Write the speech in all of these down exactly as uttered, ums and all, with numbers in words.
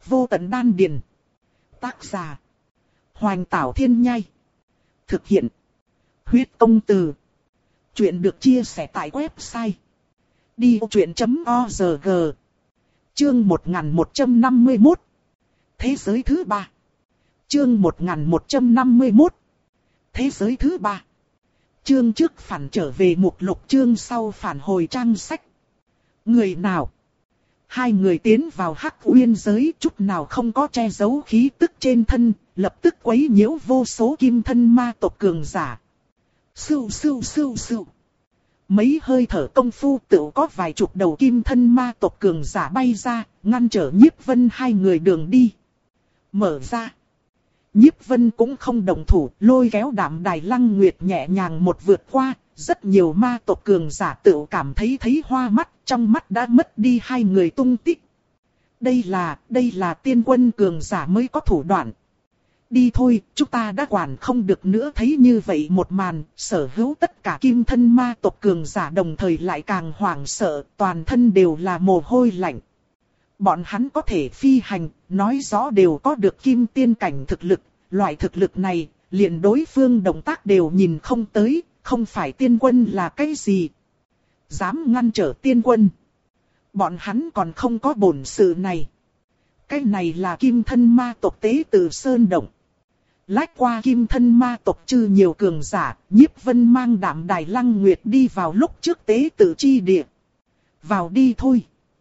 Vô tận đan điền. Tác giả. Hoành Tảo Thiên Nhai. Thực hiện. Huyết Công Từ. Chuyện được chia sẻ tại website đi vô chuyện chấm org. Chương một nghìn một trăm năm mươi mốt. Thế giới thứ ba. Chương một nghìn một trăm năm mươi mốt. Thế giới thứ ba. Chương trước phản trở về mục lục, chương sau phản hồi trang sách. Người nào? Hai người tiến vào Hắc Uyên giới, chút nào không có che giấu khí tức trên thân, lập tức quấy nhiễu vô số kim thân ma tộc cường giả. Sưu sưu sưu sưu. Mấy hơi thở công phu tựu có vài chục đầu kim thân ma tộc cường giả bay ra, ngăn trở Nhiếp Vân hai người đường đi. Mở ra. Nhiếp Vân cũng không động thủ, lôi kéo Đạm Đài Lăng Nguyệt nhẹ nhàng một vượt qua, rất nhiều ma tộc cường giả tựu cảm thấy thấy hoa mắt, trong mắt đã mất đi hai người tung tích. Đây là, đây là tiên quân cường giả mới có thủ đoạn. Đi thôi, chúng ta đã quản không được nữa. Thấy như vậy một màn, sở hữu tất cả kim thân ma tộc cường giả đồng thời lại càng hoảng sợ, toàn thân đều là mồ hôi lạnh. Bọn hắn có thể phi hành, nói rõ đều có được kim tiên cảnh thực lực, loại thực lực này, liền đối phương động tác đều nhìn không tới, không phải tiên quân là cái gì. Dám ngăn trở tiên quân. Bọn hắn còn không có bổn sự này. Cái này là kim thân ma tộc tế tử Sơn Động. Lách qua kim thân ma tộc chư nhiều cường giả, Nhiếp Vân mang Đạm Đài Lăng Nguyệt đi vào lúc trước tế tử chi địa. Vào đi thôi.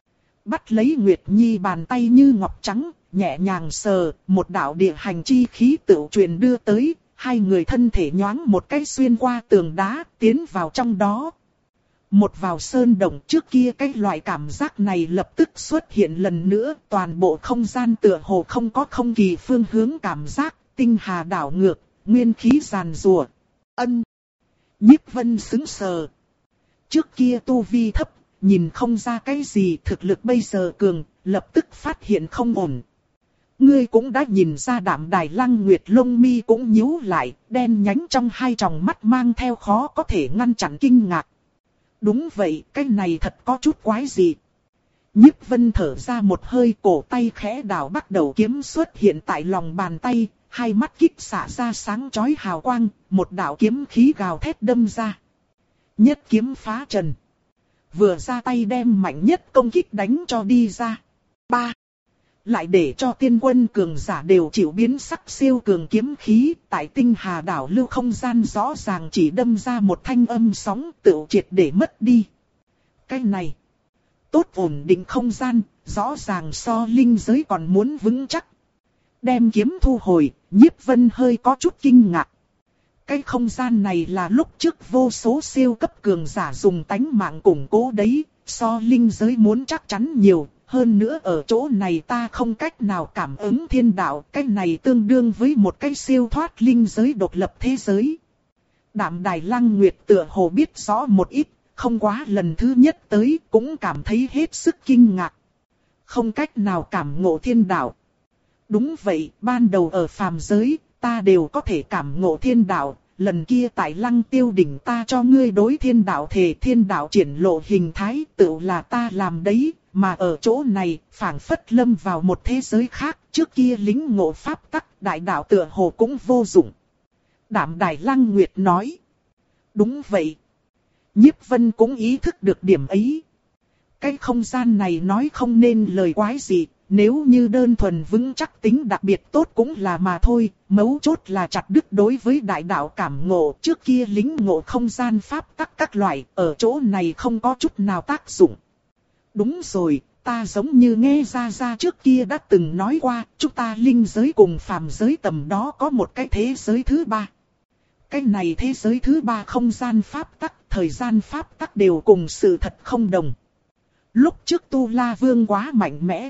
Bắt lấy Nguyệt Nhi bàn tay như ngọc trắng, nhẹ nhàng sờ, một đạo địa hành chi khí tự truyền đưa tới, hai người thân thể nhoáng một cái xuyên qua tường đá, tiến vào trong đó. Một vào sơn động trước kia cái loại cảm giác này lập tức xuất hiện lần nữa, toàn bộ không gian tựa hồ không có không kỳ phương hướng cảm giác, tinh hà đảo ngược, nguyên khí giàn rùa. Ân. Nhiếp Vân sững sờ. Trước kia tu vi thấp, nhìn không ra cái gì, thực lực bây giờ cường, lập tức phát hiện không ổn. Ngươi cũng đã nhìn ra. Đạm Đài Lăng Nguyệt lông mi cũng nhíu lại, đen nhánh trong hai tròng mắt mang theo khó có thể ngăn chặn kinh ngạc. Đúng vậy, cái này thật có chút quái dị. Nhiếp Vân thở ra một hơi, cổ tay khẽ đảo, bắt đầu kiếm xuất hiện tại lòng bàn tay, hai mắt kích xả ra sáng chói hào quang, một đạo kiếm khí gào thét đâm ra. Nhất kiếm phá trần. Vừa ra tay đem mạnh nhất công kích đánh cho đi ra. Ba. Lại để cho tiên quân cường giả đều chịu biến sắc siêu cường kiếm khí, tại tinh hà đảo lưu không gian rõ ràng chỉ đâm ra một thanh âm sóng tựu triệt để mất đi. Cái này, tốt ổn định không gian, rõ ràng so linh giới còn muốn vững chắc. Đem kiếm thu hồi, Nhiếp Vân hơi có chút kinh ngạc. Cái không gian này là lúc trước vô số siêu cấp cường giả dùng tánh mạng củng cố đấy, so linh giới muốn chắc chắn nhiều. Hơn nữa ở chỗ này ta không cách nào cảm ứng thiên đạo, cái này tương đương với một cái siêu thoát linh giới độc lập thế giới. Đạm Đài Lăng Nguyệt tựa hồ biết rõ một ít, không quá lần thứ nhất tới cũng cảm thấy hết sức kinh ngạc. Không cách nào cảm ngộ thiên đạo. Đúng vậy, ban đầu ở phàm giới, ta đều có thể cảm ngộ thiên đạo. Lần kia tại Lăng Tiêu đỉnh ta cho ngươi đối thiên đạo thề, thiên đạo triển lộ hình thái tự là ta làm đấy. Mà ở chỗ này, phảng phất lâm vào một thế giới khác, trước kia lính ngộ pháp tắc, đại đạo tựa hồ cũng vô dụng. Đạm Đài Lăng Nguyệt nói. Đúng vậy. Nhiếp Vân cũng ý thức được điểm ấy. Cái không gian này nói không nên lời quái gì, nếu như đơn thuần vững chắc tính đặc biệt tốt cũng là mà thôi, mấu chốt là chặt đứt đối với đại đạo cảm ngộ, trước kia lính ngộ không gian pháp tắc các loại, ở chỗ này không có chút nào tác dụng. Đúng rồi, ta giống như nghe ra ra trước kia đã từng nói qua, chúng ta linh giới cùng phàm giới tầm đó có một cái thế giới thứ ba. Cái này thế giới thứ ba không gian pháp tắc, thời gian pháp tắc đều cùng sự thật không đồng. Lúc trước Tu La Vương quá mạnh mẽ,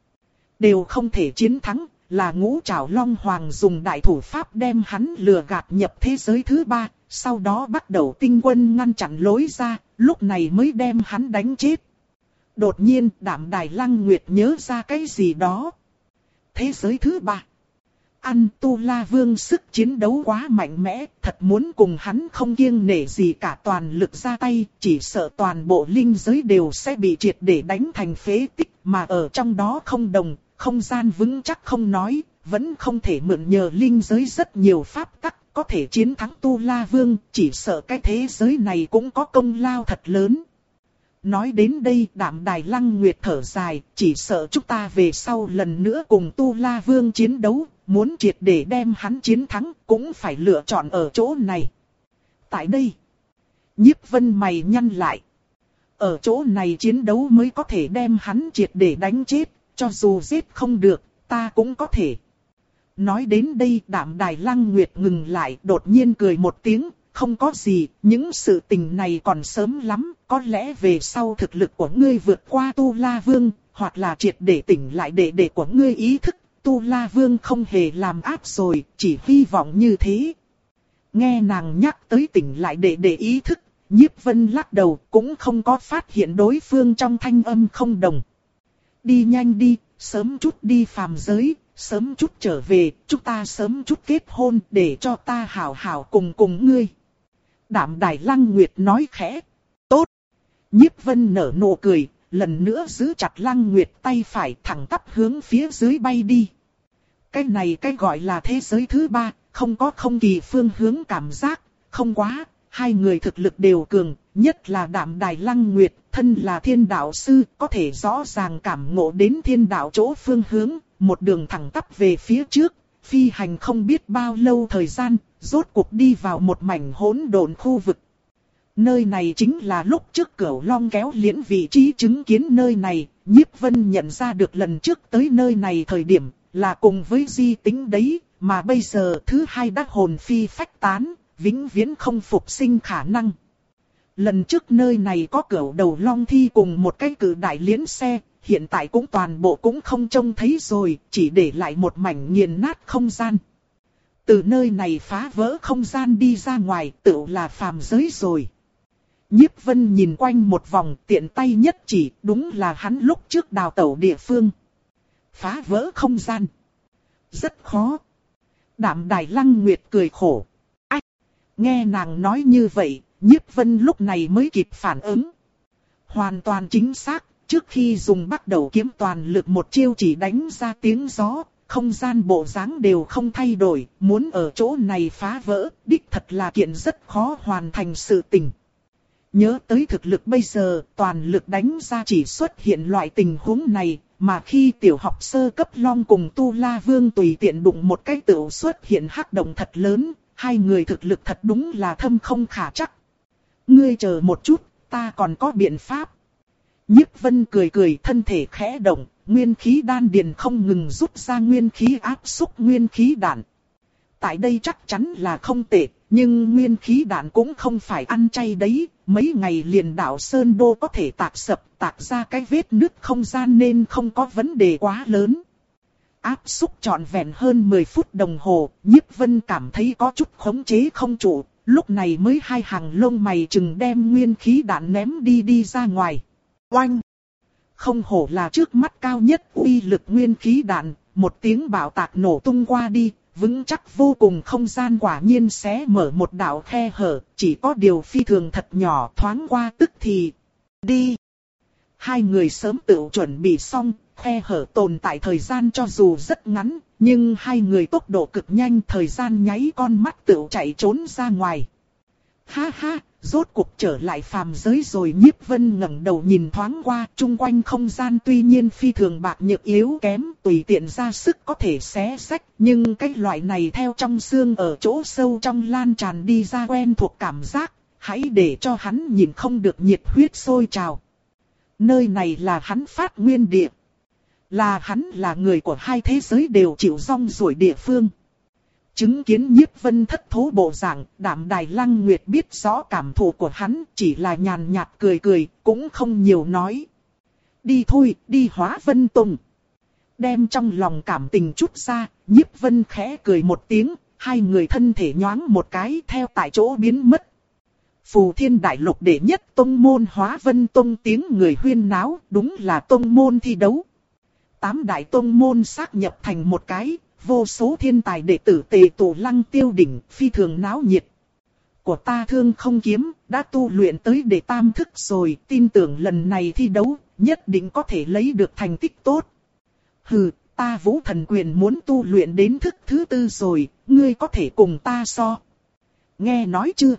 đều không thể chiến thắng, là Ngũ Trảo Long Hoàng dùng đại thủ pháp đem hắn lừa gạt nhập thế giới thứ ba, sau đó bắt đầu tinh quân ngăn chặn lối ra, lúc này mới đem hắn đánh chết. Đột nhiên Đạm Đài Lăng Nguyệt nhớ ra cái gì đó. Thế giới thứ ba. Ăn Tu La Vương sức chiến đấu quá mạnh mẽ, thật muốn cùng hắn không kiêng nể gì cả toàn lực ra tay, chỉ sợ toàn bộ linh giới đều sẽ bị triệt để đánh thành phế tích, mà ở trong đó không đồng, không gian vững chắc không nói, vẫn không thể mượn nhờ linh giới rất nhiều pháp tắc, có thể chiến thắng Tu La Vương, chỉ sợ cái thế giới này cũng có công lao thật lớn. Nói đến đây Đạm Đài Lăng Nguyệt thở dài, chỉ sợ chúng ta về sau lần nữa cùng Tu La Vương chiến đấu, muốn triệt để đem hắn chiến thắng cũng phải lựa chọn ở chỗ này. Tại đây, Nhiếp Vân mày nhăn lại. Ở chỗ này chiến đấu mới có thể đem hắn triệt để đánh chết, cho dù giết không được, ta cũng có thể. Nói đến đây Đạm Đài Lăng Nguyệt ngừng lại, đột nhiên cười một tiếng, không có gì, những sự tình này còn sớm lắm, có lẽ về sau thực lực của ngươi vượt qua Tu La Vương, hoặc là triệt để tỉnh lại đệ đệ của ngươi ý thức, Tu La Vương không hề làm áp rồi, chỉ hy vọng như thế. Nghe nàng nhắc tới tỉnh lại đệ đệ ý thức, Nhiếp Vân lắc đầu, cũng không có phát hiện đối phương trong thanh âm không đồng. Đi nhanh đi, sớm chút đi phàm giới, sớm chút trở về, chúng ta sớm chút kết hôn để cho ta hảo hảo cùng cùng ngươi. Đạm Đài Lăng Nguyệt nói khẽ. Tốt. Nhiếp Vân nở nụ cười, lần nữa giữ chặt Lăng Nguyệt tay phải thẳng tắp hướng phía dưới bay đi. Cái này cái gọi là thế giới thứ ba, không có không kỳ phương hướng cảm giác, không quá. Hai người thực lực đều cường, nhất là Đạm Đài Lăng Nguyệt, thân là thiên đạo sư, có thể rõ ràng cảm ngộ đến thiên đạo chỗ phương hướng, một đường thẳng tắp về phía trước, phi hành không biết bao lâu thời gian, rốt cuộc đi vào một mảnh hỗn độn khu vực. Nơi này chính là lúc trước Cửu Long kéo liễn vị trí chứng kiến nơi này, Nhiếp Vân nhận ra được lần trước tới nơi này thời điểm, là cùng với Di Tính đấy, mà bây giờ thứ hai đã hồn phi phách tán. Vĩnh viễn không phục sinh khả năng. Lần trước nơi này có Cửu Đầu Long thi cùng một cái cự đại liễn xe, hiện tại cũng toàn bộ cũng không trông thấy rồi, chỉ để lại một mảnh nghiền nát không gian. Từ nơi này phá vỡ không gian đi ra ngoài, tựu là phàm giới rồi. Nhiếp Vân nhìn quanh một vòng, tiện tay nhất chỉ, đúng là hắn lúc trước đào tẩu địa phương. Phá vỡ không gian. Rất khó. Đạm Đài Lăng Nguyệt cười khổ. Nghe nàng nói như vậy, Nhiếp Vân lúc này mới kịp phản ứng. Hoàn toàn chính xác, trước khi dùng bắt đầu kiếm toàn lực một chiêu chỉ đánh ra tiếng gió, không gian bộ dáng đều không thay đổi, muốn ở chỗ này phá vỡ, đích thật là kiện rất khó hoàn thành sự tình. Nhớ tới thực lực bây giờ, toàn lực đánh ra chỉ xuất hiện loại tình huống này, mà khi tiểu học sơ cấp Long cùng Tu La Vương tùy tiện đụng một cái tựu xuất hiện hắc động thật lớn. Hai người thực lực thật đúng là thâm không khả chắc. Ngươi chờ một chút, ta còn có biện pháp. Nhiếp Vân cười cười, thân thể khẽ động, nguyên khí đan điền không ngừng rút ra nguyên khí áp xúc nguyên khí đạn. Tại đây chắc chắn là không tệ, nhưng nguyên khí đạn cũng không phải ăn chay đấy. Mấy ngày liền đảo Sơn Đô có thể tạc sập, tạc ra cái vết nứt không gian nên không có vấn đề quá lớn. Áp xúc trọn vẹn hơn mười phút đồng hồ, Nhiếp Vân cảm thấy có chút khống chế không trụ, lúc này mới hai hàng lông mày chừng đem nguyên khí đạn ném đi đi ra ngoài. Oanh! Không hổ là trước mắt cao nhất uy lực nguyên khí đạn, một tiếng bạo tạc nổ tung qua đi, vững chắc vô cùng không gian quả nhiên xé mở một đạo khe hở, chỉ có điều phi thường thật nhỏ thoáng qua tức thì. Đi! Hai người sớm tự chuẩn bị xong. Khe hở tồn tại thời gian cho dù rất ngắn, nhưng hai người tốc độ cực nhanh, thời gian nháy con mắt tự chạy trốn ra ngoài. Ha ha, rốt cuộc trở lại phàm giới rồi. Nhiếp Vân ngẩng đầu nhìn thoáng qua, chung quanh không gian tuy nhiên phi thường bạc nhược yếu kém, tùy tiện ra sức có thể xé xách, nhưng cái loại này theo trong xương ở chỗ sâu trong lan tràn đi ra quen thuộc cảm giác, hãy để cho hắn nhìn không được nhiệt huyết sôi trào. Nơi này là hắn phát nguyên địa. Là hắn là người của hai thế giới đều chịu rong ruổi địa phương. Chứng kiến Nhiếp Vân thất thố bộ dạng, Đạm Đài Lăng Nguyệt biết rõ cảm thụ của hắn, chỉ là nhàn nhạt cười cười, cũng không nhiều nói. Đi thôi, đi Hóa Vân Tông. Đem trong lòng cảm tình chút ra, Nhiếp Vân khẽ cười một tiếng, hai người thân thể nhoáng một cái theo tại chỗ biến mất. Phù Thiên Đại Lục đệ nhất tông môn Hóa Vân Tông tiếng người huyên náo, đúng là tông môn thi đấu. Tám đại tông môn xác nhập thành một cái, vô số thiên tài đệ tử tề tụ Lăng Tiêu đỉnh, phi thường náo nhiệt. Của ta Thương Không kiếm, đã tu luyện tới đệ tam thức rồi, tin tưởng lần này thi đấu, nhất định có thể lấy được thành tích tốt. Hừ, ta Vũ Thần Quyền muốn tu luyện đến thức thứ tư rồi, ngươi có thể cùng ta so. Nghe nói chưa?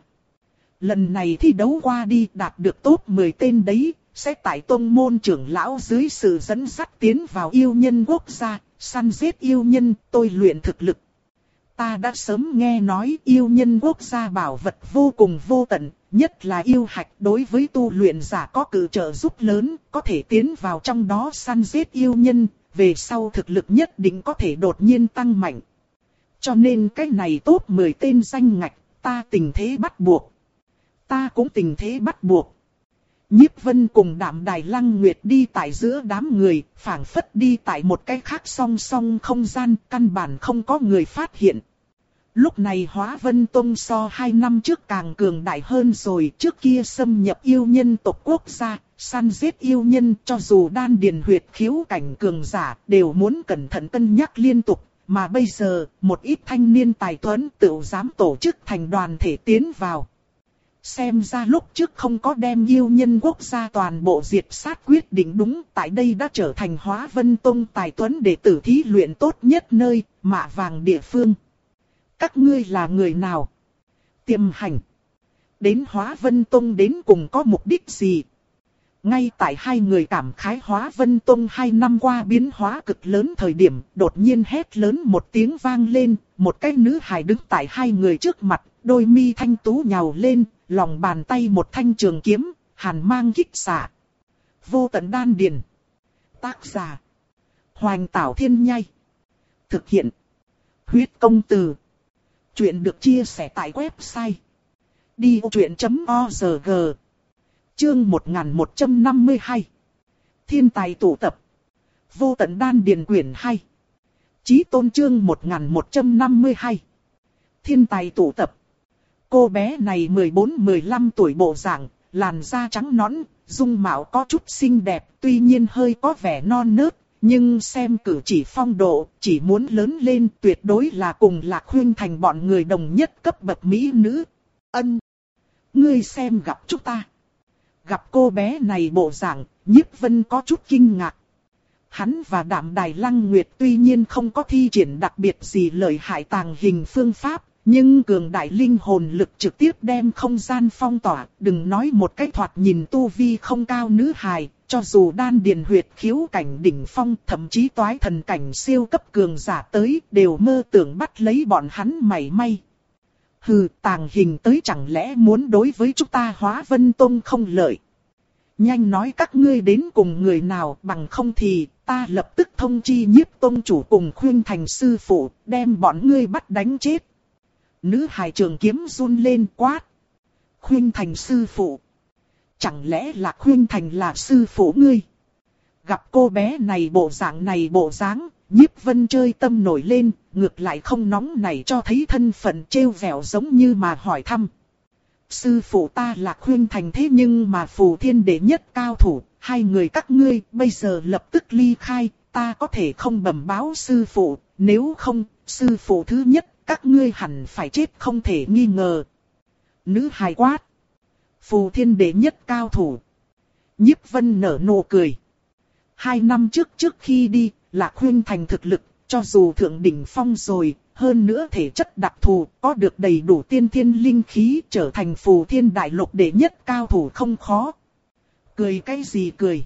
Lần này thi đấu qua đi đạt được top mười tên đấy, sẽ tại tông môn trưởng lão dưới sự dẫn dắt tiến vào yêu nhân quốc gia, săn giết yêu nhân, tôi luyện thực lực. Ta đã sớm nghe nói yêu nhân quốc gia bảo vật vô cùng vô tận, nhất là yêu hạch đối với tu luyện giả có cử trợ giúp lớn, có thể tiến vào trong đó săn giết yêu nhân, về sau thực lực nhất định có thể đột nhiên tăng mạnh. Cho nên cái này top mười tên danh ngạch, ta tình thế bắt buộc. Ta cũng tình thế bắt buộc. Nhiếp Vân cùng Đạm Đài Lăng Nguyệt đi tại giữa đám người, phảng phất đi tại một cái khác song song không gian, căn bản không có người phát hiện. Lúc này Hóa Vân Tông so hai năm trước càng cường đại hơn rồi, trước kia xâm nhập yêu nhân tộc quốc gia, săn giết yêu nhân, cho dù đan điền huyệt khiếu cảnh cường giả, đều muốn cẩn thận cân nhắc liên tục. Mà bây giờ, một ít thanh niên tài tuấn tự dám tổ chức thành đoàn thể tiến vào. Xem ra lúc trước không có đem yêu nhân quốc gia toàn bộ diệt sát quyết định đúng, tại đây đã trở thành Hóa Vân Tông tài tuấn đệ tử thí luyện tốt nhất nơi, mạ vàng địa phương. Các ngươi là người nào? Tiềm hành. Đến Hóa Vân Tông đến cùng có mục đích gì? Ngay tại hai người cảm khái Hóa Vân Tông hai năm qua biến hóa cực lớn thời điểm, đột nhiên hét lớn một tiếng vang lên, một cái nữ hài đứng tại hai người trước mặt, đôi mi thanh tú nhào lên, lòng bàn tay một thanh trường kiếm, hàn mang kích xạ. Vô tận đan điền. Tác giả: Hoành Tảo Thiên Nhai. Thực hiện: Huyết Công Từ. Chuyện được chia sẻ tại website đi vô chuyện chấm org. Chương một nghìn một trăm năm mươi hai. Thiên tài tụ tập. Vô tận đan điền quyển hai. Chí tôn chương một nghìn một trăm năm mươi hai. Thiên tài tụ tập. Cô bé này mười bốn mười lăm tuổi bộ dạng, làn da trắng nõn, dung mạo có chút xinh đẹp, tuy nhiên hơi có vẻ non nớt, nhưng xem cử chỉ phong độ, chỉ muốn lớn lên tuyệt đối là cùng Lạc Khuynh Thành bọn người đồng nhất cấp bậc mỹ nữ. Ân, ngươi xem gặp chúng ta. Gặp cô bé này bộ dạng, Nhiếp Vân có chút kinh ngạc. Hắn và Đạm Đài Lăng Nguyệt tuy nhiên không có thi triển đặc biệt gì lợi hại tàng hình phương pháp, nhưng cường đại linh hồn lực trực tiếp đem không gian phong tỏa, đừng nói một cái thoạt nhìn tu vi không cao nữ hài, cho dù đan điền huyệt khiếu cảnh đỉnh phong, thậm chí toái thần cảnh siêu cấp cường giả tới, đều mơ tưởng bắt lấy bọn hắn mảy may. Hừ, tàng hình tới chẳng lẽ muốn đối với chúng ta Hóa Vân Tông không lợi. Nhanh nói các ngươi đến cùng người nào, bằng không thì ta lập tức thông chi Nhiếp Tông chủ cùng Khuynh Thành sư phụ, đem bọn ngươi bắt đánh chết. Nữ hài trường kiếm run lên quát. Khuynh Thành sư phụ. Chẳng lẽ là Khuynh Thành là sư phụ ngươi? Gặp cô bé này bộ dạng này bộ dáng, Nhiếp Vân chơi tâm nổi lên, ngược lại không nóng này cho thấy thân phận trêu vẻo giống như mà hỏi thăm. Sư phụ ta là Khuynh Thành thế nhưng mà Phù Thiên đệ nhất cao thủ, hai người các ngươi bây giờ lập tức ly khai, ta có thể không bẩm báo sư phụ, nếu không, sư phụ thứ nhất, các ngươi hẳn phải chết không thể nghi ngờ. Nữ hài quát. Phù Thiên đệ nhất cao thủ. Nhiếp Vân nở nụ cười. Hai năm trước trước khi đi, Lạc Khuynh Thành thực lực, cho dù thượng đỉnh phong rồi, hơn nữa thể chất đặc thù, có được đầy đủ tiên thiên linh khí, trở thành Phù Thiên đại lục đệ nhất cao thủ không khó. Cười cái gì cười?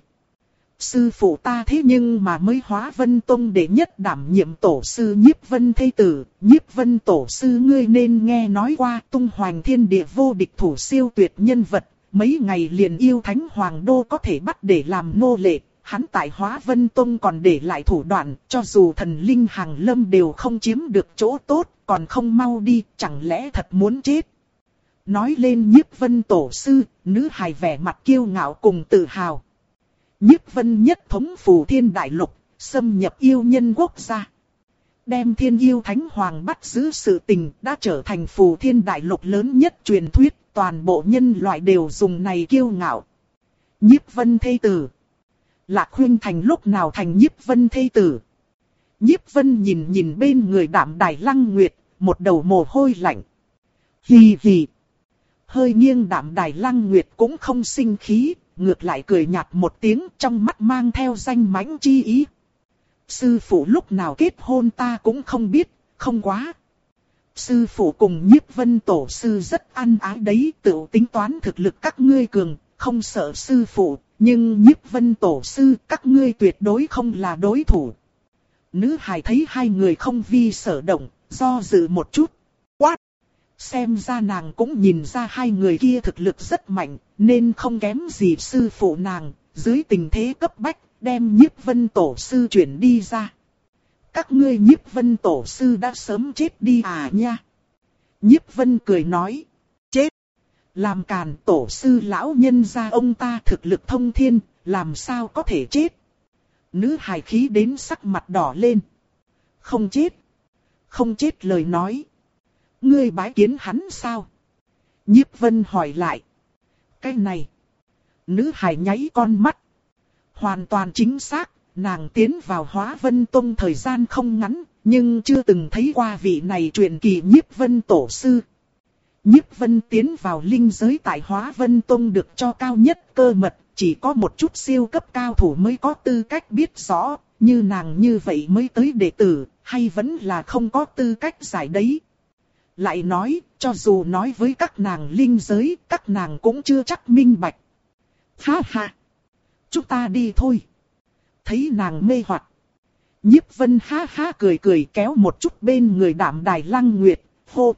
Sư phụ ta thế nhưng mà mới Hóa Vân Tông đệ nhất đảm nhiệm tổ sư Nhiếp Vân Thê Tử, Nhiếp Vân tổ sư ngươi nên nghe nói qua tung hoành thiên địa vô địch thủ siêu tuyệt nhân vật, mấy ngày liền yêu thánh hoàng đô có thể bắt để làm nô lệ, hắn tại Hóa Vân Tông còn để lại thủ đoạn, cho dù thần linh hàng lâm đều không chiếm được chỗ tốt, còn không mau đi, chẳng lẽ thật muốn chết. Nói lên Nhiếp Vân tổ sư, nữ hài vẻ mặt kiêu ngạo cùng tự hào. Nhiếp Vân nhất thống Phù Thiên đại lục, xâm nhập yêu nhân quốc gia. Đem thiên yêu thánh hoàng bắt giữ sự tình đã trở thành Phù Thiên đại lục lớn nhất truyền thuyết, toàn bộ nhân loại đều dùng này kiêu ngạo. Nhiếp Vân Thê Tử. Lạc Khuynh Thành lúc nào thành Nhiếp Vân Thê Tử? Nhiếp Vân nhìn nhìn bên người Đạm Đài Lăng Nguyệt, một đầu mồ hôi lạnh. Hì hì. Hơi nghiêng Đạm Đài Lăng Nguyệt cũng không sinh khí, ngược lại cười nhạt một tiếng, trong mắt mang theo danh mãnh chi ý. Sư phụ lúc nào kết hôn ta cũng không biết, không quá. Sư phụ cùng Nhiếp Vân tổ sư rất ăn ái đấy, tự tính toán thực lực các ngươi cường, không sợ sư phụ, nhưng Nhiếp Vân tổ sư các ngươi tuyệt đối không là đối thủ. Nữ hài thấy hai người không vi sở động, do dự một chút. Quát! Xem ra nàng cũng nhìn ra hai người kia thực lực rất mạnh, nên không kém gì sư phụ nàng, dưới tình thế cấp bách, đem Nhiếp Vân tổ sư chuyển đi ra. Các ngươi Nhiếp Vân tổ sư đã sớm chết đi à nha. Nhiếp Vân cười nói. Chết. Làm càn tổ sư lão nhân gia ông ta thực lực thông thiên, làm sao có thể chết. Nữ hài khí đến sắc mặt đỏ lên. Không chết. Không chết lời nói. Ngươi bái kiến hắn sao? Nhiếp Vân hỏi lại. Cái này. Nữ hài nháy con mắt. Hoàn toàn chính xác. Nàng tiến vào Hóa Vân Tông thời gian không ngắn, nhưng chưa từng thấy qua vị này truyền kỳ Nhiếp Vân tổ sư. Nhiếp Vân tiến vào linh giới tại Hóa Vân Tông được cho cao nhất cơ mật, chỉ có một chút siêu cấp cao thủ mới có tư cách biết rõ, như nàng như vậy mới tới đệ tử, hay vẫn là không có tư cách giải đấy. Lại nói, cho dù nói với các nàng linh giới, các nàng cũng chưa chắc minh bạch. Ha ha! Chúng ta đi thôi! Thấy nàng mê hoặc, Nhiếp Vân ha ha cười cười kéo một chút bên người Đạm Đài Lăng Nguyệt, hô.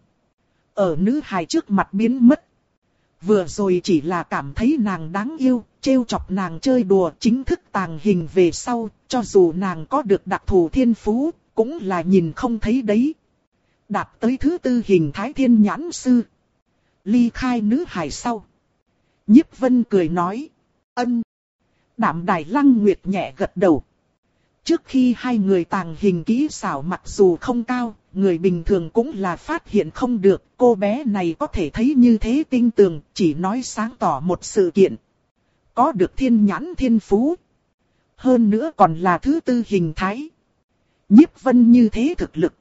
Ở nữ hài trước mặt biến mất. Vừa rồi chỉ là cảm thấy nàng đáng yêu, trêu chọc nàng chơi đùa chính thức tàng hình về sau, cho dù nàng có được đặc thù thiên phú, cũng là nhìn không thấy đấy. Đạt tới thứ tư hình thái thiên nhãn sư. Ly khai nữ hài sau. Nhiếp Vân cười nói. Ân. Đạm Đài Lăng Nguyệt nhẹ gật đầu. Trước khi hai người tàng hình kỹ xảo mặc dù không cao, người bình thường cũng là phát hiện không được. Cô bé này có thể thấy như thế tinh tường, chỉ nói sáng tỏ một sự kiện. Có được thiên nhãn thiên phú. Hơn nữa còn là thứ tư hình thái. Nhiếp Vân như thế thực lực.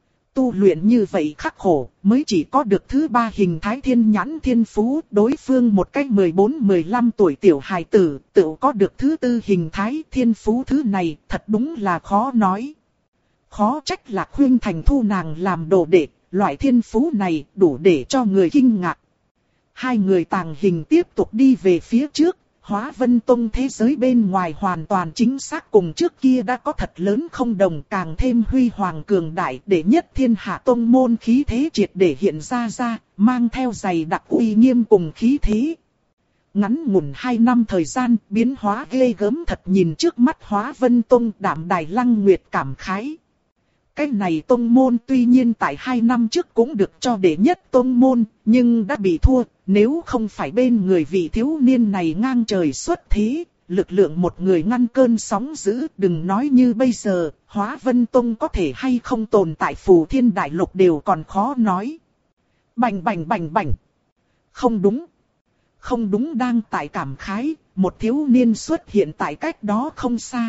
Tu luyện như vậy khắc khổ, mới chỉ có được thứ ba hình thái thiên nhãn thiên phú. Đối phương một cách mười bốn mười lăm tuổi tiểu hài tử, tự có được thứ tư hình thái thiên phú thứ này, thật đúng là khó nói. Khó trách Lạc Khuynh Thành thu nàng làm đồ đệ, loại thiên phú này đủ để cho người kinh ngạc. Hai người tàng hình tiếp tục đi về phía trước. Hóa Vân Tông thế giới bên ngoài hoàn toàn chính xác cùng trước kia đã có thật lớn không đồng, càng thêm huy hoàng cường đại, để nhất thiên hạ tông môn khí thế triệt để hiện ra ra, mang theo dày đặc uy nghiêm cùng khí thế. Ngắn ngủn hai năm thời gian, biến hóa ghê gớm thật, nhìn trước mắt Hóa Vân Tông. Đạm Đài Lăng Nguyệt cảm khái. Cái này tông môn tuy nhiên tại hai năm trước cũng được cho đệ nhất tông môn, nhưng đã bị thua. Nếu không phải bên người vị thiếu niên này ngang trời xuất thế, lực lượng một người ngăn cơn sóng dữ, đừng nói như bây giờ, Hóa Vân Tông có thể hay không tồn tại Phù Thiên Đại Lục đều còn khó nói. Bành bành bành bành. Không đúng. Không đúng, đang tại cảm khái, một thiếu niên xuất hiện tại cách đó không xa.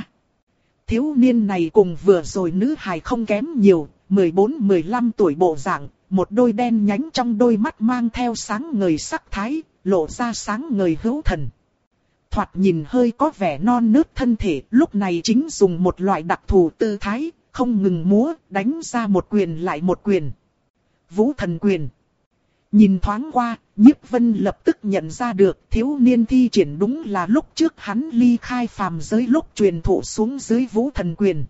Thiếu niên này cùng vừa rồi nữ hài không kém nhiều, mười bốn mười lăm tuổi bộ dạng, một đôi đen nhánh trong đôi mắt mang theo sáng ngời sắc thái, lộ ra sáng ngời hữu thần. Thoạt nhìn hơi có vẻ non nớt thân thể, lúc này chính dùng một loại đặc thù tư thái, không ngừng múa, đánh ra một quyền lại một quyền. Vũ Thần Quyền. Nhìn thoáng qua, Nhiếp Vân lập tức nhận ra được thiếu niên thi triển đúng là lúc trước hắn ly khai phàm giới lúc truyền thụ xuống dưới Vũ Thần Quyền.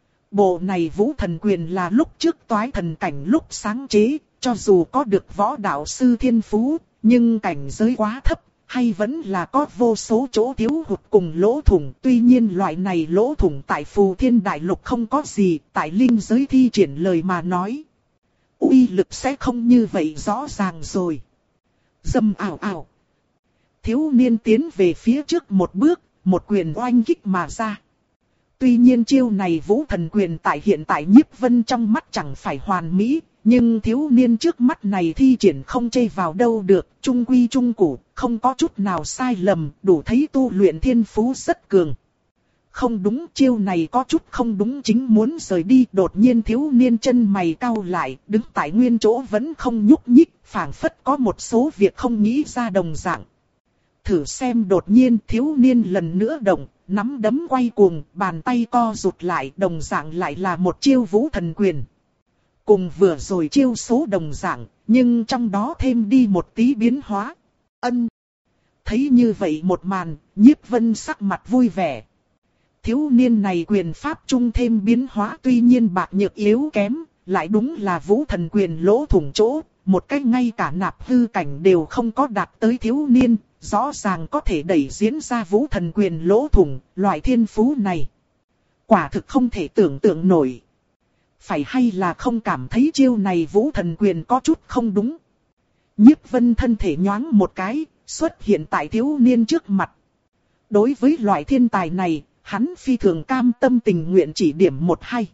Bộ này Vũ Thần Quyền là lúc trước Toái Thần cảnh lúc sáng chế, cho dù có được võ đạo sư thiên phú, nhưng cảnh giới quá thấp, hay vẫn là có vô số chỗ thiếu hụt cùng lỗ thủng. Tuy nhiên loại này lỗ thủng tại Phù Thiên Đại Lục không có gì, tại linh giới thi triển lời mà nói. Uy lực sẽ không như vậy rõ ràng rồi. Dầm ảo ảo. Thiếu niên tiến về phía trước một bước, một quyền oanh kích mà ra. Tuy nhiên chiêu này Vũ Thần Quyền tại hiện tại Nhiếp Vân trong mắt chẳng phải hoàn mỹ, nhưng thiếu niên trước mắt này thi triển không chê vào đâu được, trung quy trung cụ, không có chút nào sai lầm, đủ thấy tu luyện thiên phú rất cường. Không đúng, chiêu này có chút không đúng, chính muốn rời đi, đột nhiên thiếu niên chân mày cau lại, đứng tại nguyên chỗ vẫn không nhúc nhích, phảng phất có một số việc không nghĩ ra đồng dạng. Thử xem, đột nhiên thiếu niên lần nữa động, nắm đấm quay cuồng, bàn tay co rụt lại, đồng dạng lại là một chiêu Vũ Thần Quyền. Cùng vừa rồi chiêu số đồng dạng, nhưng trong đó thêm đi một tí biến hóa. Ân. Thấy như vậy một màn, Nhiếp Vân sắc mặt vui vẻ. Thiếu niên này quyền pháp trung thêm biến hóa tuy nhiên bạc nhược yếu kém, lại đúng là Vũ Thần Quyền lỗ thủng chỗ, một cách ngay cả nạp hư cảnh đều không có đạt tới thiếu niên, rõ ràng có thể đẩy diễn ra Vũ Thần Quyền lỗ thủng, loại thiên phú này. Quả thực không thể tưởng tượng nổi. Phải hay là không cảm thấy chiêu này Vũ Thần Quyền có chút không đúng. Nhiếp Vân thân thể nhoáng một cái, xuất hiện tại thiếu niên trước mặt. Đối với loại thiên tài này, hắn phi thường cam tâm tình nguyện chỉ điểm một hai.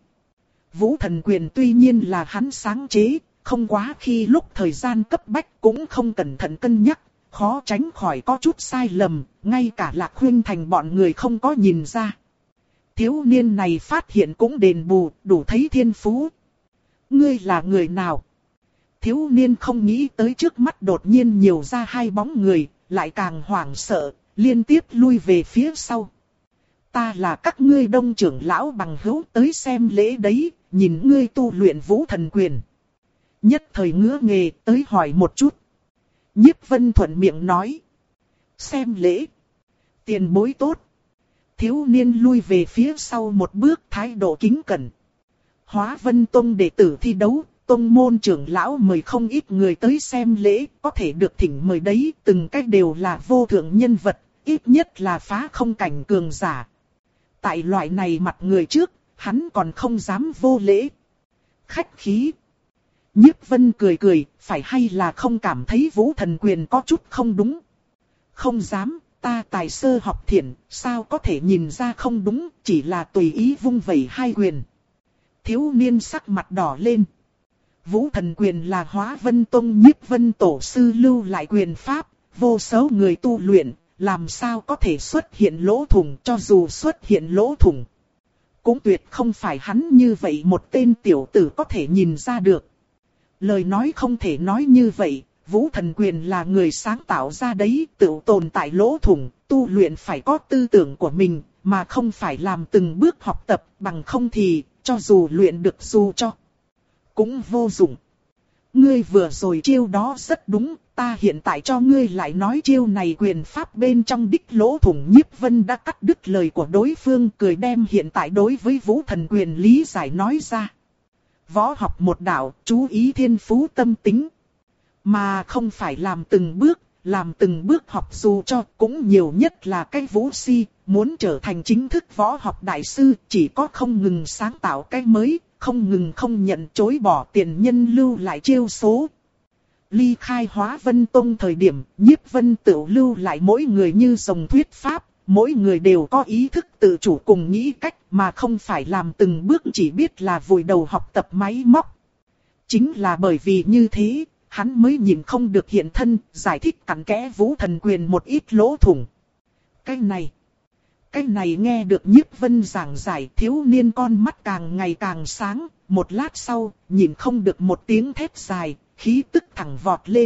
Vũ Thần Quyền tuy nhiên là hắn sáng chế, không quá khi lúc thời gian cấp bách cũng không cẩn thận cân nhắc, khó tránh khỏi có chút sai lầm, ngay cả Lạc Huynh Thành bọn người không có nhìn ra. Thiếu niên này phát hiện cũng đền bù, đủ thấy thiên phú. Ngươi là người nào? Thiếu niên không nghĩ tới trước mắt đột nhiên nhiều ra hai bóng người, lại càng hoảng sợ, liên tiếp lui về phía sau. Ta là các ngươi Đông trưởng lão bằng hữu tới xem lễ đấy, nhìn ngươi tu luyện Vũ Thần Quyền. Nhất thời ngứa nghề tới hỏi một chút. Nhiếp Vân thuận miệng nói. Xem lễ. Tiền bối tốt. Thiếu niên lui về phía sau một bước, thái độ kính cẩn. Hóa Vân Tông đệ tử thi đấu, tông môn trưởng lão mời không ít người tới xem lễ, có thể được thỉnh mời đấy, từng cách đều là vô thượng nhân vật, ít nhất là phá không cảnh cường giả. Tại loại này mặt người trước, hắn còn không dám vô lễ. Khách khí. Nhiếp Vân cười cười, phải hay là không cảm thấy Vũ Thần Quyền có chút không đúng? Không dám, ta tài sơ học thiện, sao có thể nhìn ra không đúng, chỉ là tùy ý vung vẩy hai quyền. Thiếu niên sắc mặt đỏ lên. Vũ Thần Quyền là Hóa Vân Tông Nhiếp Vân tổ sư lưu lại quyền pháp, vô số người tu luyện, làm sao có thể xuất hiện lỗ thủng, cho dù xuất hiện lỗ thủng. Cũng tuyệt không phải hắn như vậy một tên tiểu tử có thể nhìn ra được. Lời nói không thể nói như vậy, Vũ Thần Quyền là người sáng tạo ra đấy, tự tồn tại lỗ thủng, tu luyện phải có tư tưởng của mình, mà không phải làm từng bước học tập, bằng không thì, cho dù luyện được dù cho, cũng vô dụng. Ngươi vừa rồi chiêu đó rất đúng, ta hiện tại cho ngươi lại nói chiêu này quyền pháp bên trong đích lỗ thủng. Nhiếp Vân đã cắt đứt lời của đối phương, cười đem hiện tại đối với Vũ Thần Quyền lý giải nói ra. Võ học một đạo, chú ý thiên phú tâm tính. Mà không phải làm từng bước, làm từng bước học dù cho cũng nhiều nhất là cái vũ si, muốn trở thành chính thức võ học đại sư, chỉ có không ngừng sáng tạo cái mới, không ngừng không nhận chối bỏ tiền nhân lưu lại chiêu số. Ly khai Hóa Vân Tông thời điểm, Nhiếp Vân tự lưu lại mỗi người như dòng thuyết pháp, mỗi người đều có ý thức tự chủ cùng nghĩ cách, mà không phải làm từng bước chỉ biết là vùi đầu học tập máy móc. Chính là bởi vì như thế, hắn mới nhìn không được hiện thân, giải thích cặn kẽ Vũ Thần Quyền một ít lỗ thủng. Cái này, cái này nghe được Nhiếp Vân giảng giải, thiếu niên con mắt càng ngày càng sáng, một lát sau, nhìn không được một tiếng thét dài, khí tức thẳng vọt lên.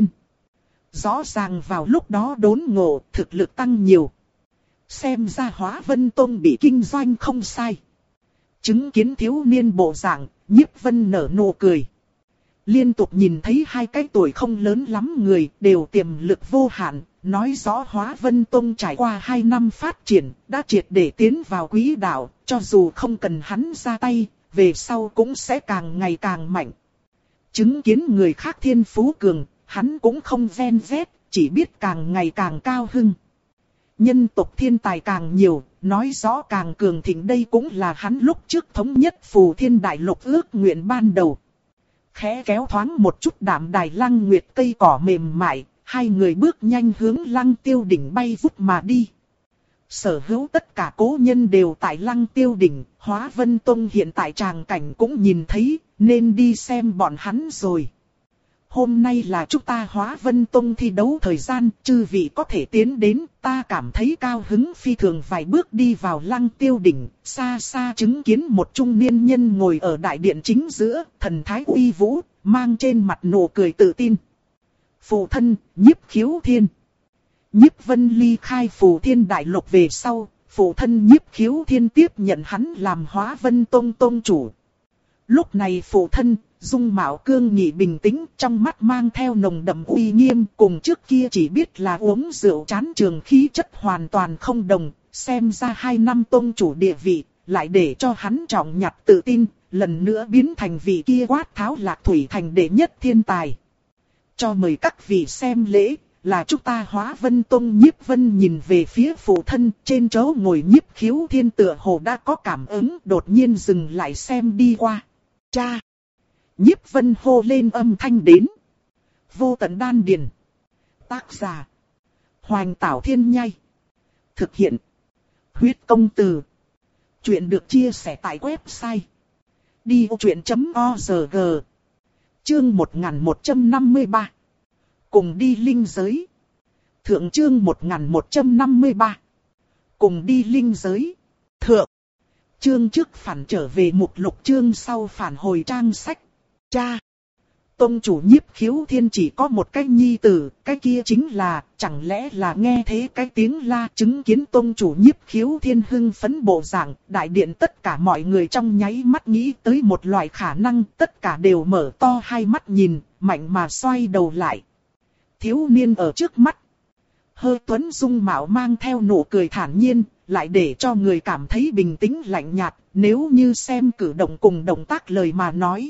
Rõ ràng vào lúc đó đốn ngộ, thực lực tăng nhiều. Xem ra Hóa Vân Tông bị kinh doanh không sai. Chứng kiến thiếu niên bộ dạng, Nhiếp Vân nở nụ cười. Liên tục nhìn thấy hai cái tuổi không lớn lắm người đều tiềm lực vô hạn, nói rõ Hóa Vân Tông trải qua hai năm phát triển, đã triệt để tiến vào quỹ đạo, cho dù không cần hắn ra tay, về sau cũng sẽ càng ngày càng mạnh. Chứng kiến người khác thiên phú cường, hắn cũng không ven vét, chỉ biết càng ngày càng cao hưng. Nhân tộc thiên tài càng nhiều, nói rõ càng cường thịnh, đây cũng là hắn lúc trước thống nhất Phù Thiên Đại Lục ước nguyện ban đầu. Khẽ kéo thoáng một chút đạm đài Lăng Nguyệt cây cỏ mềm mại, hai người bước nhanh hướng Lăng Tiêu Đỉnh bay vút mà đi. Sở hữu tất cả cố nhân đều tại Lăng Tiêu Đỉnh, Hóa Vân Tông hiện tại tràng cảnh cũng nhìn thấy, nên đi xem bọn hắn rồi. Hôm nay là chúng ta Hóa Vân Tông thi đấu thời gian, chư vị có thể tiến đến, ta cảm thấy cao hứng phi thường. Vài bước đi vào Lăng Tiêu Đỉnh, xa xa chứng kiến một trung niên nhân ngồi ở đại điện chính giữa, thần thái uy vũ, mang trên mặt nụ cười tự tin. Phụ thân, Nhiếp Khiếu Thiên. Nhiếp Vân ly khai Phù Thiên Đại Lục về sau, phụ thân Nhiếp Khiếu Thiên tiếp nhận hắn làm Hóa Vân Tông tông chủ. Lúc này phụ thân, dung mạo cương nghị bình tĩnh, trong mắt mang theo nồng đậm uy nghiêm, cùng trước kia chỉ biết là uống rượu chán trường, khí chất hoàn toàn không đồng, xem ra hai năm tông chủ địa vị, lại để cho hắn trọng nhặt tự tin, lần nữa biến thành vị kia quát tháo Lạc Thủy thành đệ nhất thiên tài. Cho mời các vị xem lễ, là chúng ta Hóa Vân Tông. Nhiếp Vân nhìn về phía phụ thân, trên chỗ ngồi Nhiếp Khiếu Thiên tựa hồ đã có cảm ứng, đột nhiên dừng lại xem đi qua. Cha! Nhiếp Vân hô lên âm thanh đến. Vô Tận Đan Điền. Tác giả: Hoành Tảo Thiên Nhai. Thực hiện: Huyết Công Từ. Chuyện được chia sẻ tại website đi ô chuyện chấm org. Chương một nghìn một trăm năm mươi ba. Cùng đi linh giới. Thượng chương một nghìn một trăm năm mươi ba. Cùng đi linh giới. Thượng. Chương trước phản trở về mục lục, chương sau phản hồi trang sách. Cha! Tông chủ Nhiếp Khiếu Thiên chỉ có một cái nhi tử, cái kia chính là, chẳng lẽ là nghe thế cái tiếng la, chứng kiến tông chủ Nhiếp Khiếu Thiên hưng phấn bộ dạng, đại điện tất cả mọi người trong nháy mắt nghĩ tới một loại khả năng, tất cả đều mở to hai mắt nhìn, mạnh mà xoay đầu lại. Thiếu niên ở trước mắt, hơi tuấn dung mạo mang theo nụ cười thản nhiên, lại để cho người cảm thấy bình tĩnh lạnh nhạt, nếu như xem cử động cùng động tác lời mà nói,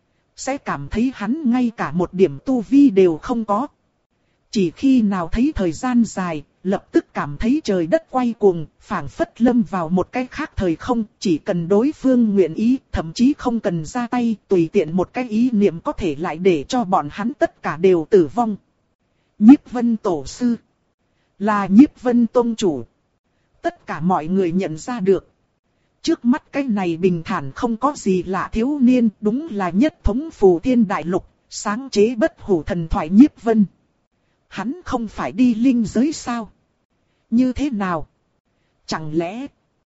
sẽ cảm thấy hắn ngay cả một điểm tu vi đều không có. Chỉ khi nào thấy thời gian dài, lập tức cảm thấy trời đất quay cuồng, phảng phất lâm vào một cái khác thời không, chỉ cần đối phương nguyện ý, thậm chí không cần ra tay, tùy tiện một cái ý niệm có thể lại để cho bọn hắn tất cả đều tử vong. Nhiếp Vân tổ sư, là Nhiếp Vân tông chủ. Tất cả mọi người nhận ra được. Trước mắt cái này bình thản không có gì lạ thiếu niên, đúng là nhất thống phù thiên đại lục, sáng chế bất hủ thần thoại Nhiếp Vân. Hắn không phải đi linh giới sao? Như thế nào? Chẳng lẽ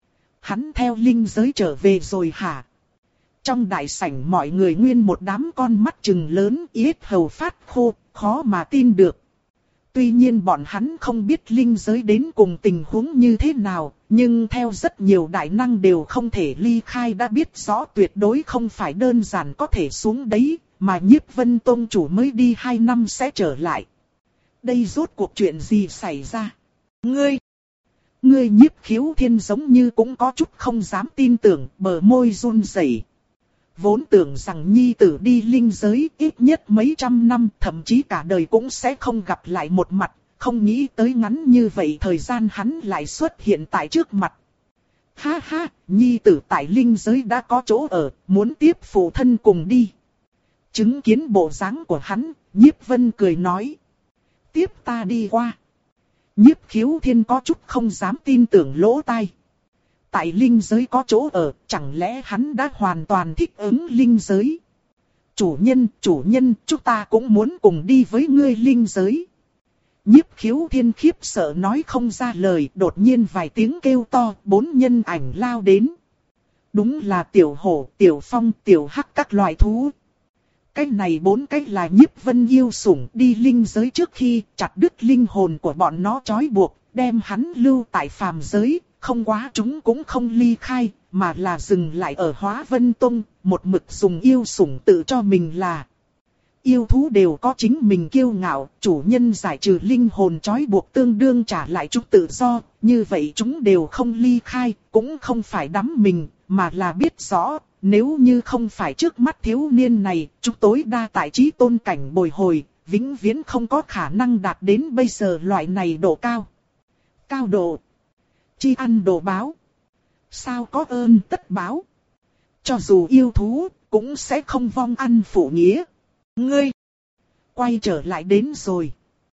hắn theo linh giới trở về rồi hả? Trong đại sảnh mọi người nguyên một đám con mắt trừng lớn, yết hầu phát khô, khó mà tin được. Tuy nhiên bọn hắn không biết linh giới đến cùng tình huống như thế nào, nhưng theo rất nhiều đại năng đều không thể ly khai đã biết rõ tuyệt đối không phải đơn giản có thể xuống đấy, mà Nhiếp Vân tông chủ mới đi hai năm sẽ trở lại. Đây rốt cuộc chuyện gì xảy ra? Ngươi! Ngươi Nhiếp Khiếu Thiên giống như cũng có chút không dám tin tưởng, bờ môi run rẩy. Vốn tưởng rằng nhi tử đi linh giới ít nhất mấy trăm năm, thậm chí cả đời cũng sẽ không gặp lại một mặt, không nghĩ tới ngắn như vậy thời gian hắn lại xuất hiện tại trước mặt. Ha ha, nhi tử tại linh giới đã có chỗ ở, muốn tiếp phụ thân cùng đi. Chứng kiến bộ dáng của hắn, Nhiếp Vân cười nói. Tiếp ta đi qua. Nhiếp Khiếu Thiên có chút không dám tin tưởng lỗ tai. Tại linh giới có chỗ ở, chẳng lẽ hắn đã hoàn toàn thích ứng linh giới? Chủ nhân, chủ nhân, chúng ta cũng muốn cùng đi với ngươi linh giới. Nhiếp Khiếu Thiên khiếp sợ nói không ra lời, đột nhiên vài tiếng kêu to, bốn nhân ảnh lao đến. Đúng là tiểu hổ, tiểu phong, tiểu hắc các loại thú. Cái này bốn cái là Nhiếp Vân yêu sủng, đi linh giới trước khi chặt đứt linh hồn của bọn nó trói buộc, đem hắn lưu tại phàm giới. Không quá chúng cũng không ly khai, mà là dừng lại ở Hóa Vân Tông, một mực dùng yêu sủng tự cho mình là. Yêu thú đều có chính mình kiêu ngạo, chủ nhân giải trừ linh hồn trói buộc tương đương trả lại chúng tự do, như vậy chúng đều không ly khai, cũng không phải đắm mình, mà là biết rõ, nếu như không phải trước mắt thiếu niên này, chúng tối đa tại chí tôn cảnh bồi hồi, vĩnh viễn không có khả năng đạt đến bây giờ loại này độ cao. Cao độ. Chi ăn đồ báo. Sao có ơn tất báo. Cho dù yêu thú, cũng sẽ không vong ăn phụ nghĩa. Ngươi! Quay trở lại đến rồi.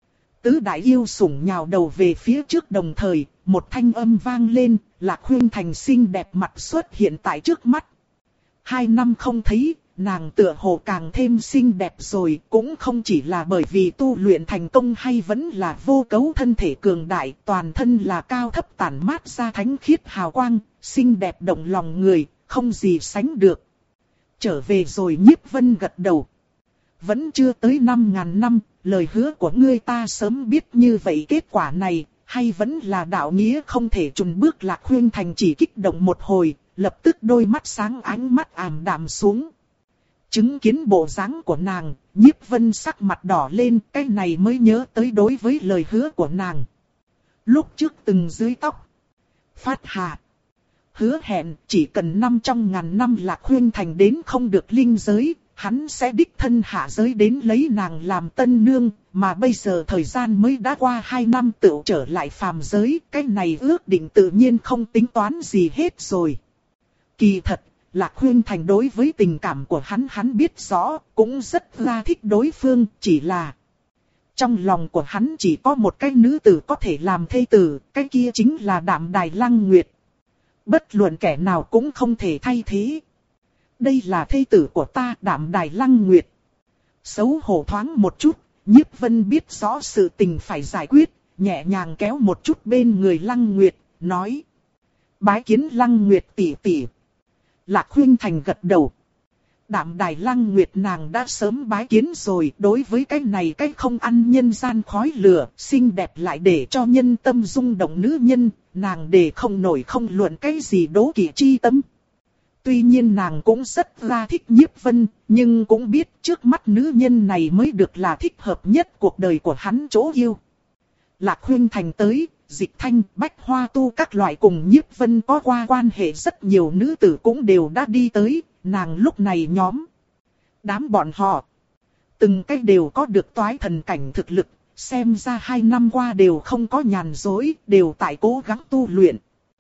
Tứ đại yêu sủng nhào đầu về phía trước đồng thời, một thanh âm vang lên, Lạc Huyên Thành xinh đẹp mặt xuất hiện tại trước mắt. Hai năm không thấy, nàng tựa hồ càng thêm xinh đẹp rồi, cũng không chỉ là bởi vì tu luyện thành công hay vẫn là vô cấu thân thể cường đại, toàn thân là cao thấp tản mát ra thánh khiết hào quang, xinh đẹp động lòng người, không gì sánh được. Trở về rồi Nhiếp Vân gật đầu. Vẫn chưa tới năm ngàn năm, lời hứa của ngươi ta sớm biết như vậy kết quả này, hay vẫn là đạo nghĩa không thể chùn bước? Lạc Khuynh Thành chỉ kích động một hồi, lập tức đôi mắt sáng, ánh mắt ảm đạm xuống. Chứng kiến bộ dáng của nàng, Nhiếp Vân sắc mặt đỏ lên, cái này mới nhớ tới đối với lời hứa của nàng. Lúc trước từng dưới tóc phát hạ hứa hẹn chỉ cần năm trong ngàn năm Lạc Khuynh Thành đến không được linh giới, hắn sẽ đích thân hạ giới đến lấy nàng làm tân nương, mà bây giờ thời gian mới đã qua hai năm tựu trở lại phàm giới, cái này ước định tự nhiên không tính toán gì hết rồi. Kỳ thật, Lạc Khuynh Thành đối với tình cảm của hắn hắn biết rõ, cũng rất là thích đối phương, chỉ là trong lòng của hắn chỉ có một cái nữ tử có thể làm thê tử, cái kia chính là Đạm Đài Lăng Nguyệt. Bất luận kẻ nào cũng không thể thay thế. Đây là thê tử của ta, Đạm Đài Lăng Nguyệt. Xấu hổ thoáng một chút, Nhiếp Vân biết rõ sự tình phải giải quyết, nhẹ nhàng kéo một chút bên người Lăng Nguyệt, nói: bái kiến Lăng Nguyệt tỷ tỷ. Lạc Khuynh Thành gật đầu. Đạm Đài Lăng Nguyệt nàng đã sớm bái kiến rồi, đối với cái này cái không ăn nhân gian khói lửa, xinh đẹp lại để cho nhân tâm rung động nữ nhân, nàng để không nổi không luận cái gì đố kỵ chi tâm. Tuy nhiên nàng cũng rất là thích Nhiếp Vân, nhưng cũng biết trước mắt nữ nhân này mới được là thích hợp nhất cuộc đời của hắn chỗ yêu. Lạc Khuynh Thành tới, Dịch Thanh, Bách Hoa Tu các loại cùng Nhiếp Vân có qua quan hệ rất nhiều nữ tử cũng đều đã đi tới, nàng lúc này nhóm. Đám bọn họ, từng cái đều có được toái thần cảnh thực lực, xem ra hai năm qua đều không có nhàn dối, đều tại cố gắng tu luyện.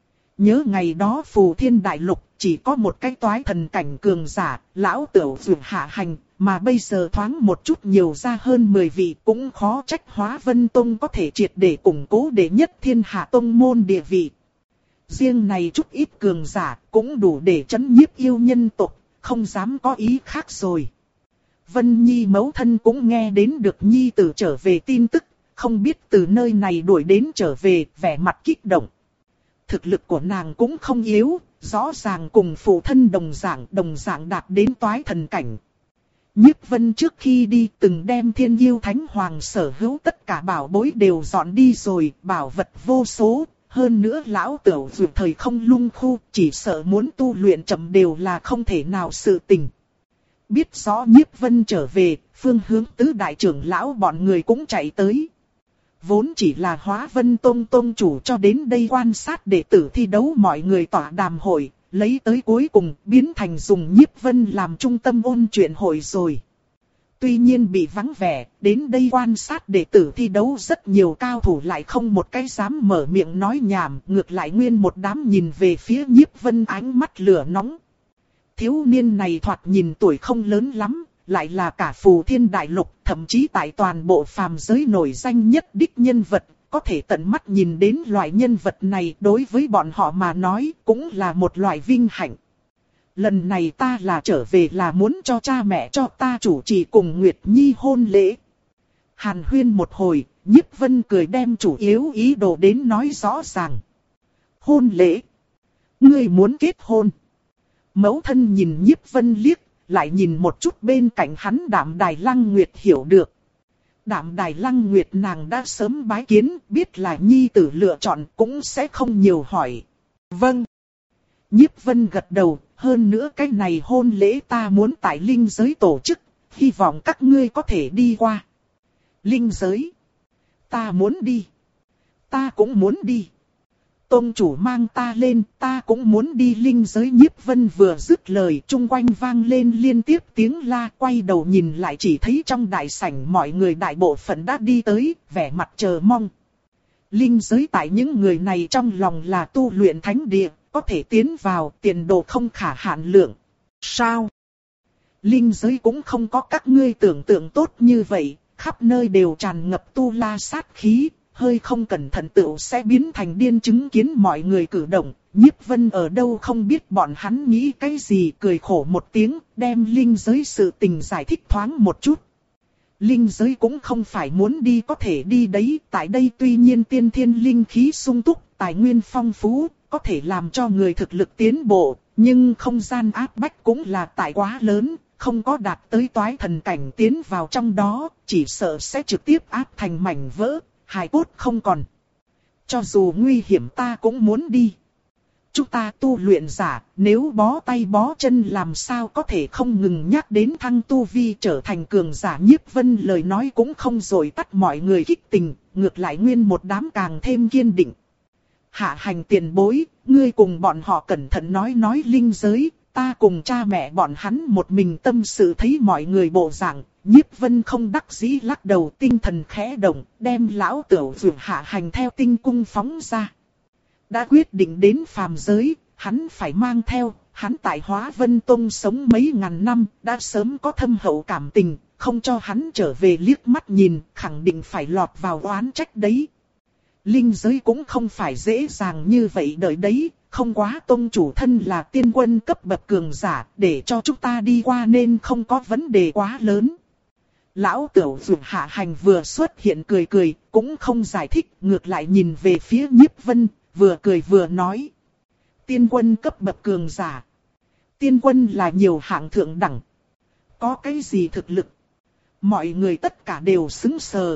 Nhớ ngày đó Phù Thiên Đại Lục chỉ có một cái toái thần cảnh cường giả, lão tửu vượt hạ hành, mà bây giờ thoáng một chút nhiều ra hơn mười vị, cũng khó trách Hóa Vân Tông có thể triệt để củng cố đệ nhất thiên hạ tông môn địa vị. Riêng này chút ít cường giả cũng đủ để chấn nhiếp yêu nhân tộc, không dám có ý khác rồi. Vân Nhi mẫu thân cũng nghe đến được Nhi tử trở về tin tức, không biết từ nơi này đuổi đến trở về, vẻ mặt kích động. Thực lực của nàng cũng không yếu, rõ ràng cùng phụ thân đồng dạng, đồng dạng đạt đến toái thần cảnh. Nhiếp Vân trước khi đi từng đem Thiên Yêu Thánh Hoàng sở hữu tất cả bảo bối đều dọn đi rồi, bảo vật vô số. Hơn nữa lão tửu vượt thời không lung khu, chỉ sợ muốn tu luyện chậm đều là không thể nào sự tình. Biết rõ Nhiếp Vân trở về, phương hướng tứ đại trưởng lão bọn người cũng chạy tới. Vốn chỉ là Hóa Vân Tông Tông chủ cho đến đây quan sát đệ tử thi đấu, mọi người tỏa đàm hội, lấy tới cuối cùng biến thành dùng Nhiếp Vân làm trung tâm ôn chuyện hội rồi. Tuy nhiên bị vắng vẻ, đến đây quan sát đệ tử thi đấu rất nhiều cao thủ lại không một cái dám mở miệng nói nhảm, ngược lại nguyên một đám nhìn về phía Nhiếp Vân ánh mắt lửa nóng. Thiếu niên này thoạt nhìn tuổi không lớn lắm, lại là cả Phù Thiên Đại Lục, thậm chí tại toàn bộ phàm giới nổi danh nhất đích nhân vật, có thể tận mắt nhìn đến loại nhân vật này đối với bọn họ mà nói cũng là một loại vinh hạnh. Lần này ta là trở về là muốn cho cha mẹ cho ta chủ trì cùng Nguyệt Nhi hôn lễ. Hàn huyên một hồi, Nhiếp Vân cười đem chủ yếu ý đồ đến nói rõ ràng. Hôn lễ? Ngươi muốn kết hôn? Mẫu thân nhìn Nhiếp Vân liếc, lại nhìn một chút bên cạnh hắn Đạm Đài Lăng Nguyệt hiểu được. Đạm Đài Lăng Nguyệt nàng đã sớm bái kiến, biết là nhi tử lựa chọn cũng sẽ không nhiều hỏi. Vâng. Nhiếp Vân gật đầu, hơn nữa cái này hôn lễ ta muốn tại linh giới tổ chức, hy vọng các ngươi có thể đi qua. Linh giới? Ta muốn đi. Ta cũng muốn đi. Tôn chủ mang ta lên, ta cũng muốn đi linh giới. Nhiếp Vân vừa dứt lời, chung quanh vang lên liên tiếp tiếng la, quay đầu nhìn lại chỉ thấy trong đại sảnh mọi người đại bộ phận đã đi tới, vẻ mặt chờ mong. Linh giới tại những người này trong lòng là tu luyện thánh địa, có thể tiến vào, tiền đồ không khả hạn lượng. Sao? Linh giới cũng không có các ngươi tưởng tượng tốt như vậy, khắp nơi đều tràn ngập tu la sát khí. Hơi không cẩn thận tựu sẽ biến thành điên. Chứng kiến mọi người cử động, Nhiếp Vân ở đâu không biết bọn hắn nghĩ cái gì, cười khổ một tiếng, đem linh giới sự tình giải thích thoáng một chút. Linh giới cũng không phải muốn đi có thể đi đấy, tại đây tuy nhiên tiên thiên linh khí sung túc, tài nguyên phong phú, có thể làm cho người thực lực tiến bộ, nhưng không gian áp bách cũng là tại quá lớn, không có đạt tới toái thần cảnh tiến vào trong đó, chỉ sợ sẽ trực tiếp áp thành mảnh vỡ. Hài cốt không còn. cho dù nguy hiểm ta cũng muốn đi. Chúng ta tu luyện giả, nếu bó tay bó chân làm sao có thể không ngừng nhắc đến thăng tu vi trở thành cường giả. Nhiếp Vân lời nói cũng không dội tắt mọi người kích tình, ngược lại nguyên một đám càng thêm kiên định. Hạ hành tiền bối, ngươi cùng bọn họ cẩn thận nói nói linh giới, ta cùng cha mẹ bọn hắn một mình tâm sự. Thấy mọi người bộ dạng, Nhiếp Vân không đắc dĩ lắc đầu, tinh thần khẽ động, đem lão tiểu dược hạ hành theo tinh cung phóng ra. Đã quyết định đến phàm giới, hắn phải mang theo, hắn tại Hóa Vân Tông sống mấy ngàn năm, đã sớm có thâm hậu cảm tình, không cho hắn trở về liếc mắt nhìn, khẳng định phải lọt vào oán trách đấy. Linh giới cũng không phải dễ dàng như vậy đợi đấy, không quá tông chủ thân là tiên quân cấp bậc cường giả, để cho chúng ta đi qua nên không có vấn đề quá lớn. Lão tiểu dược hạ hành vừa xuất hiện cười cười, cũng không giải thích, ngược lại nhìn về phía Nhiếp Vân, vừa cười vừa nói. Tiên quân cấp bậc cường giả. Tiên quân là nhiều hạng thượng đẳng. Có cái gì thực lực? Mọi người tất cả đều sững sờ.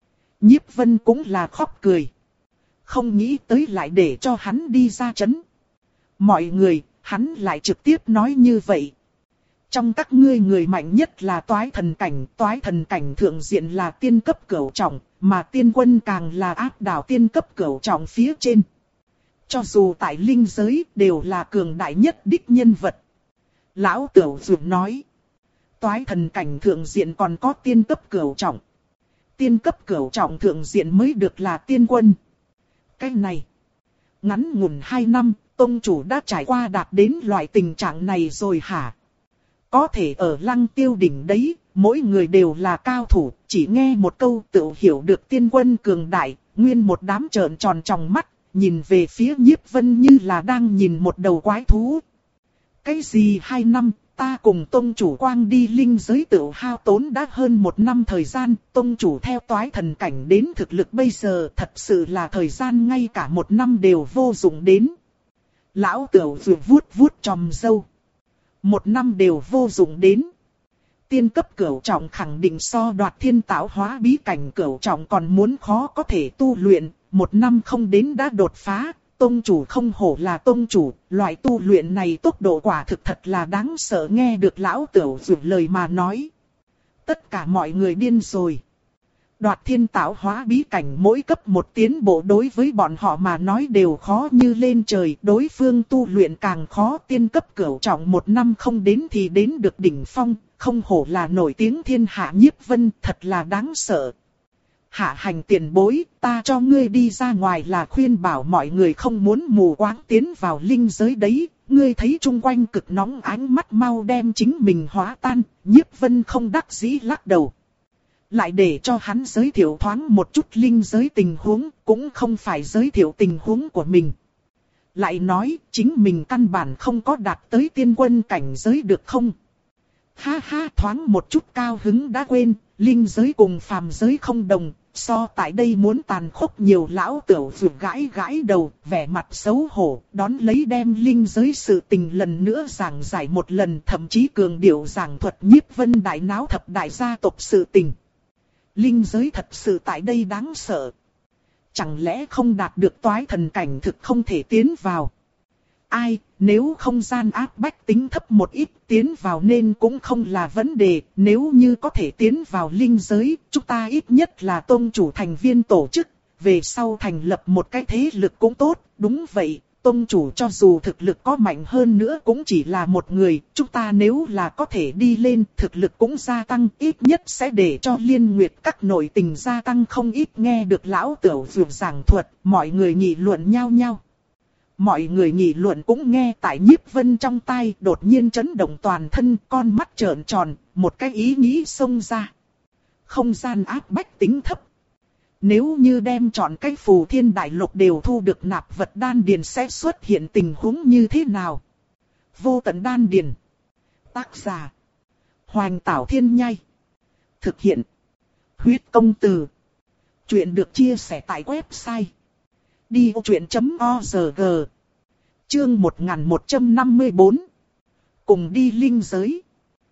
Nhiếp Vân cũng là khóc cười. Không nghĩ tới lại để cho hắn đi ra trấn. Mọi người, hắn lại trực tiếp nói như vậy. Trong các ngươi người mạnh nhất là toái thần cảnh, toái thần cảnh thượng diện là tiên cấp cửu trọng, mà tiên quân càng là áp đảo tiên cấp cửu trọng phía trên. Cho dù tại linh giới đều là cường đại nhất đích nhân vật. Lão Tiểu Dược nói. Toái thần cảnh thượng diện còn có tiên cấp cửu trọng. Tiên cấp cửu trọng thượng diện mới được là tiên quân. Cái này. Ngắn ngủn hai năm, tông chủ đã trải qua đạt đến loại tình trạng này rồi hả? Có thể ở Lăng Tiêu đỉnh đấy, mỗi người đều là cao thủ, chỉ nghe một câu tự hiểu được tiên quân cường đại, nguyên một đám trợn tròn tròng mắt. Nhìn về phía Nhiếp Vân như là đang nhìn một đầu quái thú. Cái gì hai năm, ta cùng tông chủ quang đi linh giới tự hao tốn đã hơn một năm thời gian. Tông chủ theo toái thần cảnh đến thực lực bây giờ thật sự là thời gian ngay cả một năm đều vô dụng đến. Lão tiểu vừa vuốt vuốt chòm râu. Một năm đều vô dụng đến. Tiên cấp cửu trọng khẳng định so đoạt thiên tạo hóa bí cảnh cửu trọng còn muốn khó có thể tu luyện. Một năm không đến đã đột phá, tông chủ không hổ là tông chủ, loại tu luyện này tốc độ quả thực thật là đáng sợ. Nghe được lão tiểu dược lời mà nói. Tất cả mọi người điên rồi. Đoạt thiên tạo hóa bí cảnh mỗi cấp một tiến bộ đối với bọn họ mà nói đều khó như lên trời. Đối phương tu luyện càng khó, tiên cấp cửu trọng một năm không đến thì đến được đỉnh phong, không hổ là nổi tiếng thiên hạ. Nhiếp Vân thật là đáng sợ. Hạ hành tiền bối, ta cho ngươi đi ra ngoài là khuyên bảo mọi người không muốn mù quáng tiến vào linh giới đấy. Ngươi thấy chung quanh cực nóng, ánh mắt mau đem chính mình hóa tan. Nhiếp Vân không đắc dĩ lắc đầu. Lại để cho hắn giới thiệu thoáng một chút linh giới tình huống, cũng không phải giới thiệu tình huống của mình. Lại nói, chính mình căn bản không có đạt tới tiên quân cảnh giới được không? Ha ha, thoáng một chút cao hứng đã quên, linh giới cùng phàm giới không đồng. So tại đây muốn tàn khốc nhiều. Lão tiểu dược gãi gãi đầu, vẻ mặt xấu hổ, đón lấy đem linh giới sự tình lần nữa giảng giải một lần, thậm chí cường điệu giảng thuật Nhiếp Vân đại náo thập đại gia tộc sự tình. Linh giới thật sự tại đây đáng sợ. Chẳng lẽ không đạt được toái thần cảnh thực không thể tiến vào? Ai, nếu không gian áp bách tính thấp một ít, tiến vào nên cũng không là vấn đề. Nếu như có thể tiến vào linh giới, chúng ta ít nhất là tôn chủ thành viên tổ chức. Về sau thành lập một cái thế lực cũng tốt. Đúng vậy, tôn chủ cho dù thực lực có mạnh hơn nữa cũng chỉ là một người. Chúng ta nếu là có thể đi lên, thực lực cũng gia tăng, ít nhất sẽ để cho liên nguyệt các nội tình gia tăng không ít. Nghe được lão tiểu dược giảng thuật, mọi người nghị luận nhau nhau. Mọi người nghị luận cũng nghe tại Nhiếp Vân trong tai, đột nhiên chấn động toàn thân, con mắt trợn tròn, một cái ý nghĩ xông ra. Không gian áp bách tính thấp. Nếu như đem chọn cái phù thiên đại lục đều thu được nạp vật đan điền sẽ xuất hiện tình huống như thế nào? Vô tận đan điền. Tác giả: Hoành Tảo Thiên Nhai. Thực hiện: Huyết Công Từ. Chuyện được chia sẻ tại website đi ô chuyện chấm org. Chương một nghìn một trăm năm mươi bốn. Cùng đi linh giới.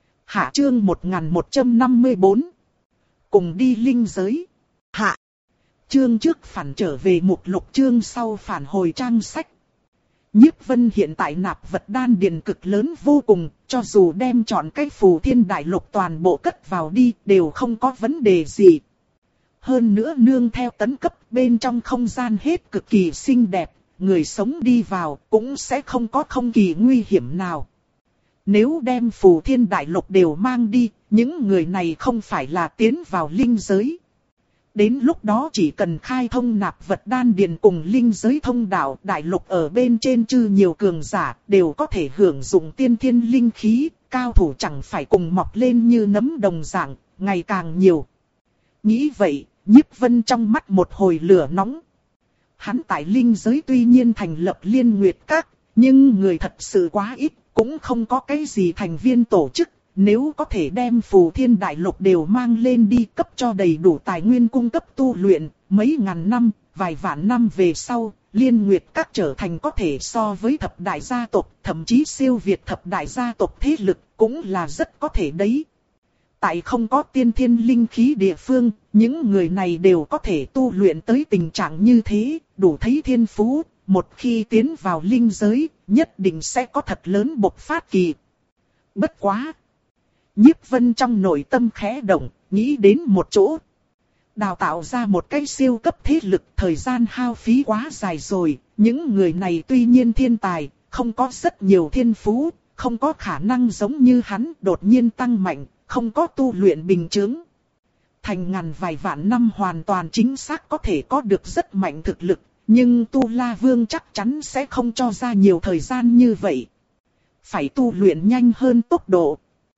Hạ chương một nghìn một trăm năm mươi bốn. Cùng đi linh giới. Hạ. Chương trước phản trở về mục lục, chương sau phản hồi trang sách. Nhiếp Vân hiện tại nạp vật đan điền cực lớn vô cùng, cho dù đem chọn cái phù thiên đại lục toàn bộ cất vào đi đều không có vấn đề gì. Hơn nữa nương theo tấn cấp bên trong không gian hết cực kỳ xinh đẹp, người sống đi vào cũng sẽ không có không kỳ nguy hiểm nào. Nếu đem phù thiên đại lục đều mang đi, những người này không phải là tiến vào linh giới. Đến lúc đó chỉ cần khai thông nạp vật đan điền cùng linh giới thông đạo đại lục ở bên trên chư nhiều cường giả đều có thể hưởng dụng tiên thiên linh khí, cao thủ chẳng phải cùng mọc lên như nấm đồng dạng, ngày càng nhiều. Nghĩ vậy, Nhiếp Vân trong mắt một hồi lửa nóng. Hắn tại linh giới tuy nhiên thành lập Liên Nguyệt Các, nhưng người thật sự quá ít, cũng không có cái gì thành viên tổ chức. Nếu có thể đem phù thiên đại lục đều mang lên đi cấp cho đầy đủ tài nguyên cung cấp tu luyện, mấy ngàn năm, vài vạn năm về sau, Liên Nguyệt Các trở thành có thể so với thập đại gia tộc, thậm chí siêu việt thập đại gia tộc thế lực, cũng là rất có thể đấy. Tại không có tiên thiên linh khí địa phương, những người này đều có thể tu luyện tới tình trạng như thế, đủ thấy thiên phú, một khi tiến vào linh giới, nhất định sẽ có thật lớn bộc phát kỳ. Bất quá! Nhiếp Vân trong nội tâm khẽ động, nghĩ đến một chỗ. Đào tạo ra một cái siêu cấp thế lực, thời gian hao phí quá dài rồi. Những người này tuy nhiên thiên tài, không có rất nhiều thiên phú, không có khả năng giống như hắn đột nhiên tăng mạnh, không có tu luyện bình chứng. Thành ngàn vài vạn năm hoàn toàn chính xác có thể có được rất mạnh thực lực, nhưng Tu La Vương chắc chắn sẽ không cho ra nhiều thời gian như vậy. Phải tu luyện nhanh hơn tốc độ.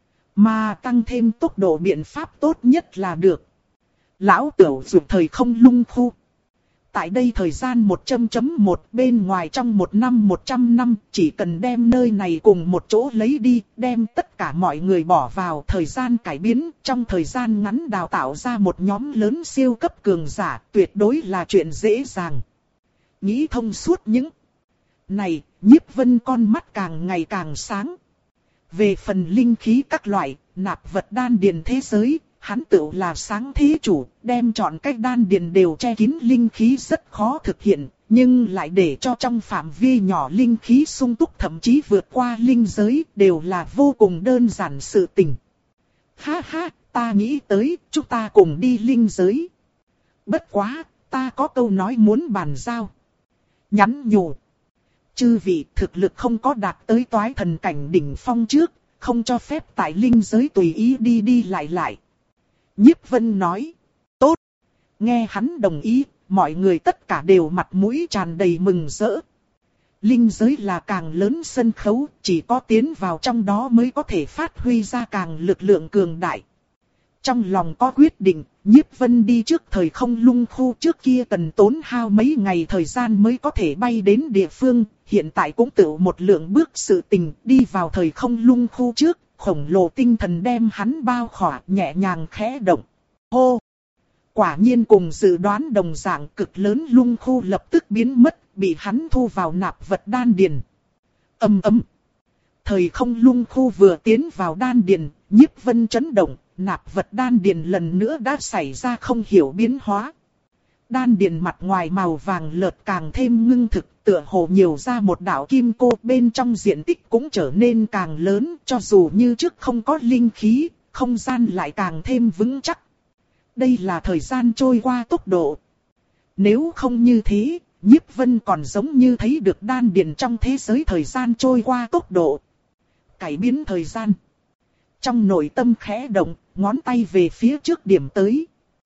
Mà tăng thêm tốc độ biện pháp tốt nhất là được. Lão Tửu dùng thời không lung khu. Tại đây thời gian một chấm chấm một bên ngoài trong một năm một trăm năm, chỉ cần đem nơi này cùng một chỗ lấy đi, đem tất cả mọi người bỏ vào thời gian cải biến, trong thời gian ngắn đào tạo ra một nhóm lớn siêu cấp cường giả, tuyệt đối là chuyện dễ dàng. Nghĩ thông suốt những này, Nhiếp Vân con mắt càng ngày càng sáng. Về phần linh khí các loại, nạp vật đan điền thế giới, hắn tự là sáng thế chủ, đem chọn cách đan điền đều che kín linh khí rất khó thực hiện, nhưng lại để cho trong phạm vi nhỏ linh khí sung túc thậm chí vượt qua linh giới, đều là vô cùng đơn giản sự tình. Ha ha, ta nghĩ tới, chúng ta cùng đi linh giới. Bất quá, ta có câu nói muốn bàn giao. Nhắn nhủ. Chư vị thực lực không có đạt tới toái thần cảnh đỉnh phong trước, không cho phép tại linh giới tùy ý đi đi lại lại. Nhiếp Vân nói, tốt. Nghe hắn đồng ý, mọi người tất cả đều mặt mũi tràn đầy mừng rỡ. Linh giới là càng lớn sân khấu, chỉ có tiến vào trong đó mới có thể phát huy ra càng lực lượng cường đại. Trong lòng có quyết định, Nhiếp Vân đi trước thời không lung khu, trước kia cần tốn hao mấy ngày thời gian mới có thể bay đến địa phương, hiện tại cũng tự một lượng bước sự tình, đi vào thời không lung khu trước, khổng lồ tinh thần đem hắn bao khỏa, nhẹ nhàng khẽ động. Hô! Quả nhiên cùng dự đoán đồng dạng, cực lớn lung khu lập tức biến mất, bị hắn thu vào nạp vật đan điền. Ầm ầm! Thời không lung khu vừa tiến vào đan điền, Nhiếp Vân chấn động. Nạp vật đan điền lần nữa đã xảy ra không hiểu biến hóa. Đan điền mặt ngoài màu vàng lợt càng thêm ngưng thực, tựa hồ nhiều ra một đạo kim cô, bên trong diện tích cũng trở nên càng lớn, cho dù như trước không có linh khí, không gian lại càng thêm vững chắc. Đây là thời gian trôi qua tốc độ. Nếu không như thế, Nhiếp Vân còn giống như thấy được đan điền trong thế giới thời gian trôi qua tốc độ. Cải biến thời gian. Trong nội tâm khẽ động, ngón tay về phía trước điểm tới.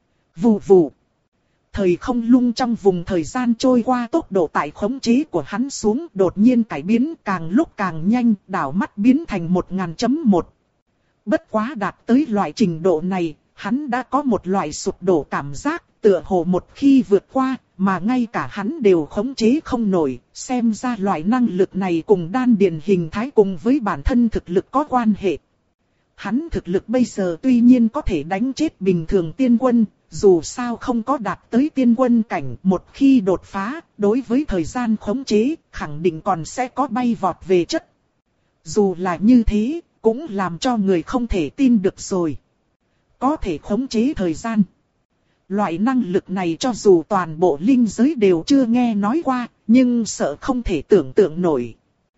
Vù vù. Thời không lung trong vùng thời gian trôi qua tốc độ tại khống chế của hắn xuống đột nhiên cải biến càng lúc càng nhanh, đảo mắt biến thành một nghìn chấm một. Bất quá đạt tới loại trình độ này, hắn đã có một loại sụp đổ cảm giác, tựa hồ một khi vượt qua, mà ngay cả hắn đều khống chế không nổi, xem ra loại năng lực này cùng đan điền hình thái cùng với bản thân thực lực có quan hệ. Hắn thực lực bây giờ tuy nhiên có thể đánh chết bình thường tiên quân, dù sao không có đạt tới tiên quân cảnh, một khi đột phá, đối với thời gian khống chế, khẳng định còn sẽ có bay vọt về chất. Dù là như thế, cũng làm cho người không thể tin được rồi. Có thể khống chế thời gian. Loại năng lực này cho dù toàn bộ linh giới đều chưa nghe nói qua, nhưng sợ không thể tưởng tượng nổi.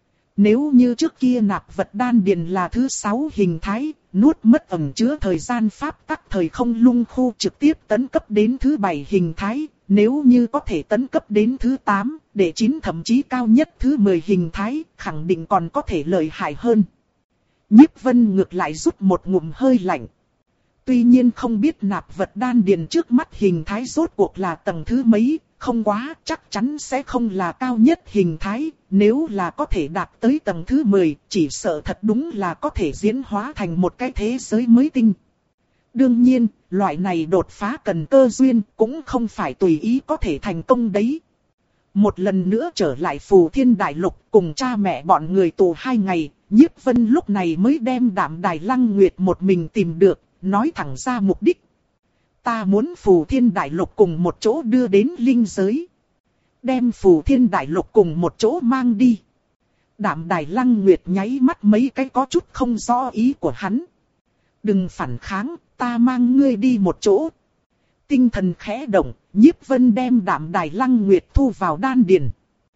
Nếu như trước kia nạp vật đan điền là thứ sáu hình thái, nuốt mất ẩn chứa thời gian pháp tắc thời không lung khu trực tiếp tấn cấp đến thứ bảy hình thái, nếu như có thể tấn cấp đến thứ tám, để chín thậm chí cao nhất thứ mười hình thái, khẳng định còn có thể lợi hại hơn. Nhiếp Vân ngược lại rút một ngụm hơi lạnh. Tuy nhiên không biết nạp vật đan điền trước mắt hình thái rốt cuộc là tầng thứ mấy, không quá chắc chắn sẽ không là cao nhất hình thái, nếu là có thể đạt tới tầng thứ mười, chỉ sợ thật đúng là có thể diễn hóa thành một cái thế giới mới tinh. Đương nhiên, loại này đột phá cần cơ duyên, cũng không phải tùy ý có thể thành công đấy. Một lần nữa trở lại Phù Thiên Đại Lục cùng cha mẹ bọn người tù hai ngày, Nhiếp Vân lúc này mới đem Đạm Đài Lăng Nguyệt một mình tìm được, nói thẳng ra mục đích. Ta muốn Phù Thiên Đại Lục cùng một chỗ đưa đến linh giới. Đem Phù Thiên Đại Lục cùng một chỗ mang đi. Đạm Đài Lăng Nguyệt nháy mắt mấy cái có chút không rõ ý của hắn. Đừng phản kháng, ta mang ngươi đi một chỗ. Tinh thần khẽ động, Nhiếp Vân đem Đạm Đài Lăng Nguyệt thu vào đan điền.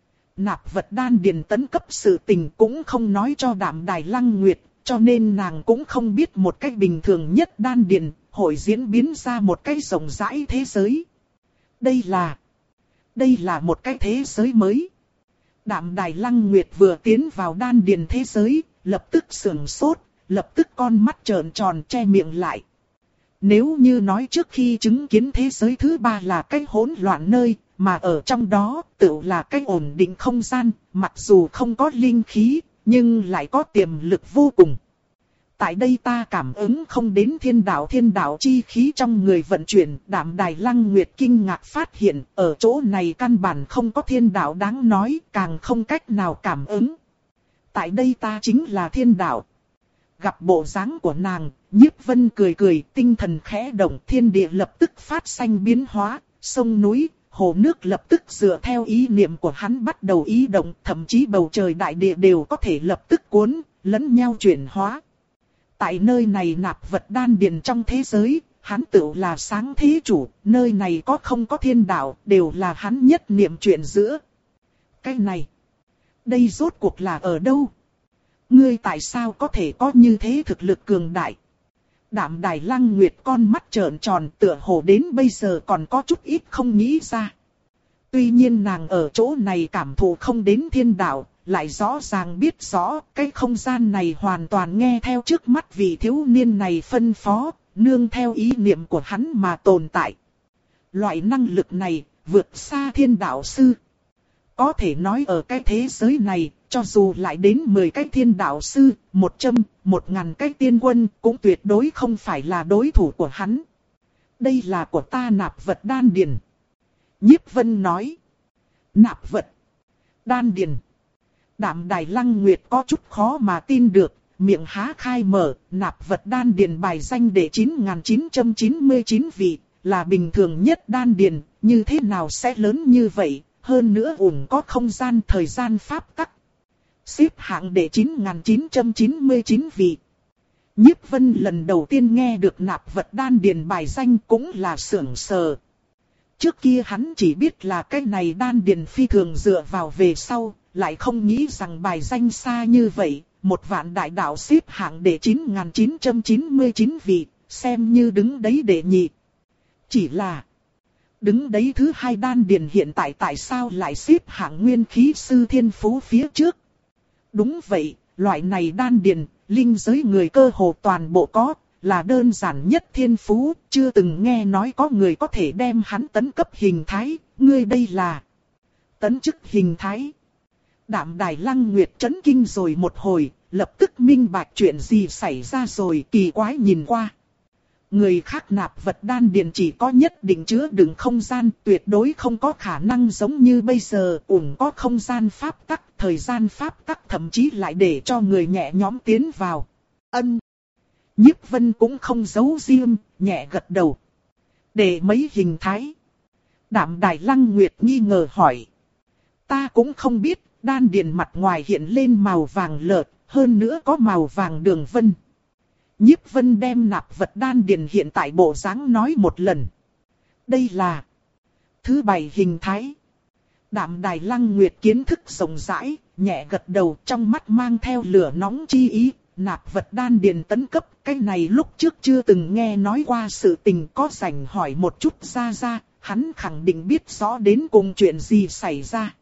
Nạp vật đan điền tấn cấp sự tình cũng không nói cho Đạm Đài Lăng Nguyệt, cho nên nàng cũng không biết một cách bình thường nhất đan điền hội diễn biến ra một cái rộng rãi thế giới. Đây là, đây là một cái thế giới mới. Đạm Đài Lăng Nguyệt vừa tiến vào đan điền thế giới, lập tức sửng sốt, lập tức con mắt trợn tròn che miệng lại. Nếu như nói trước khi chứng kiến thế giới thứ ba là cái hỗn loạn nơi, mà ở trong đó tự là cái ổn định không gian, mặc dù không có linh khí, nhưng lại có tiềm lực vô cùng. Tại đây ta cảm ứng không đến thiên đạo thiên đạo chi khí trong người vận chuyển. Đạm Đài Lăng Nguyệt kinh ngạc phát hiện, ở chỗ này căn bản không có thiên đạo đáng nói, càng không cách nào cảm ứng. Tại đây ta chính là thiên đạo. Gặp bộ dáng của nàng, Nhiếp Vân cười cười, tinh thần khẽ động, thiên địa lập tức phát sinh biến hóa, sông núi, hồ nước lập tức dựa theo ý niệm của hắn bắt đầu ý động, thậm chí bầu trời đại địa đều có thể lập tức cuốn, lẫn nhau chuyển hóa. Tại nơi này nạp vật đan điền trong thế giới, hắn tự là sáng thế chủ, nơi này có không có thiên đạo, đều là hắn nhất niệm chuyện giữa. Cái này, đây rốt cuộc là ở đâu? Ngươi tại sao có thể có như thế thực lực cường đại? Đạm Đài Lăng Nguyệt con mắt trợn tròn, tựa hồ đến bây giờ còn có chút ít không nghĩ ra. Tuy nhiên nàng ở chỗ này cảm thụ không đến thiên đạo, lại rõ ràng biết rõ cái không gian này hoàn toàn nghe theo trước mắt vị thiếu niên này phân phó, nương theo ý niệm của hắn mà tồn tại. Loại năng lực này vượt xa thiên đạo sư. Có thể nói ở cái thế giới này, cho dù lại đến mười cái thiên đạo sư, một trăm, một ngàn cái tiên quân, cũng tuyệt đối không phải là đối thủ của hắn. Đây là của ta nạp vật đan điền. Nhiếp Vân nói. Nạp vật đan điền. Đạm Đài Lăng Nguyệt có chút khó mà tin được, miệng há khai mở, nạp vật đan điền bài danh đệ chín nghìn chín trăm chín mươi chín vị, là bình thường nhất đan điền, như thế nào sẽ lớn như vậy, hơn nữa ủng có không gian thời gian pháp tắc. Xếp hạng đệ chín nghìn chín trăm chín mươi chín vị. Nhiếp Vân lần đầu tiên nghe được nạp vật đan điền bài danh cũng là sưởng sờ. Trước kia hắn chỉ biết là cái này đan điền phi thường dựa vào về sau, lại không nghĩ rằng bài danh xa như vậy, một vạn đại đạo xếp hạng đệ chín nghìn chín trăm chín mươi chín vị, xem như đứng đấy đệ nhị. Chỉ là, đứng đấy thứ hai đan điền hiện tại tại sao lại xếp hạng nguyên khí sư thiên phú phía trước? Đúng vậy, loại này đan điền, linh giới người cơ hồ toàn bộ có, là đơn giản nhất thiên phú, chưa từng nghe nói có người có thể đem hắn tấn cấp hình thái, ngươi đây là tấn chức hình thái. Đạm Đài Lăng Nguyệt chấn kinh rồi một hồi, lập tức minh bạch chuyện gì xảy ra rồi, kỳ quái nhìn qua. Người khác nạp vật đan điền chỉ có nhất định chứa đựng không gian, tuyệt đối không có khả năng giống như bây giờ, ủng có không gian pháp tắc, thời gian pháp tắc thậm chí lại để cho người nhẹ nhõm tiến vào. Ân. Nhiếp Vân cũng không giấu riêng, nhẹ gật đầu. Để mấy hình thái? Đạm Đài Lăng Nguyệt nghi ngờ hỏi. Ta cũng không biết, đan điền mặt ngoài hiện lên màu vàng lợt, hơn nữa có màu vàng đường vân. Nhiếp Vân đem nạp vật đan điền hiện tại bộ dáng nói một lần. Đây là thứ bảy hình thái. Đạm Đài Lăng Nguyệt kiến thức rộng rãi, nhẹ gật đầu, trong mắt mang theo lửa nóng chi ý. Nạp vật đan điền tấn cấp, cái này lúc trước chưa từng nghe nói qua sự tình, có rảnh hỏi một chút ra ra, hắn khẳng định biết rõ đến cùng chuyện gì xảy ra.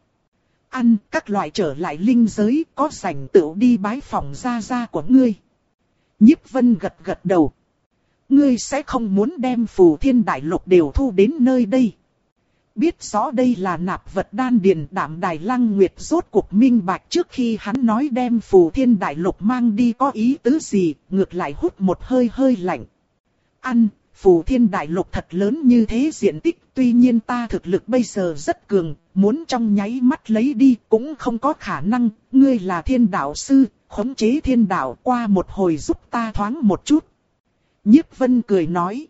Ăn các loại trở lại linh giới, có rảnh tựu đi bái phòng ra ra của ngươi. Nhiếp Vân gật gật đầu. Ngươi sẽ không muốn đem Phù Thiên Đại Lục đều thu đến nơi đây. Biết rõ đây là nạp vật đan điền, Đạm Đài Lăng Nguyệt rốt cuộc minh bạch trước khi hắn nói đem Phù Thiên Đại Lục mang đi có ý tứ gì, ngược lại hút một hơi hơi lạnh. Ăn, Phù Thiên Đại Lục thật lớn như thế diện tích, tuy nhiên ta thực lực bây giờ rất cường, muốn trong nháy mắt lấy đi cũng không có khả năng, ngươi là thiên đạo sư, khống chế thiên đạo, qua một hồi giúp ta thoáng một chút. Nhiếp Vân cười nói,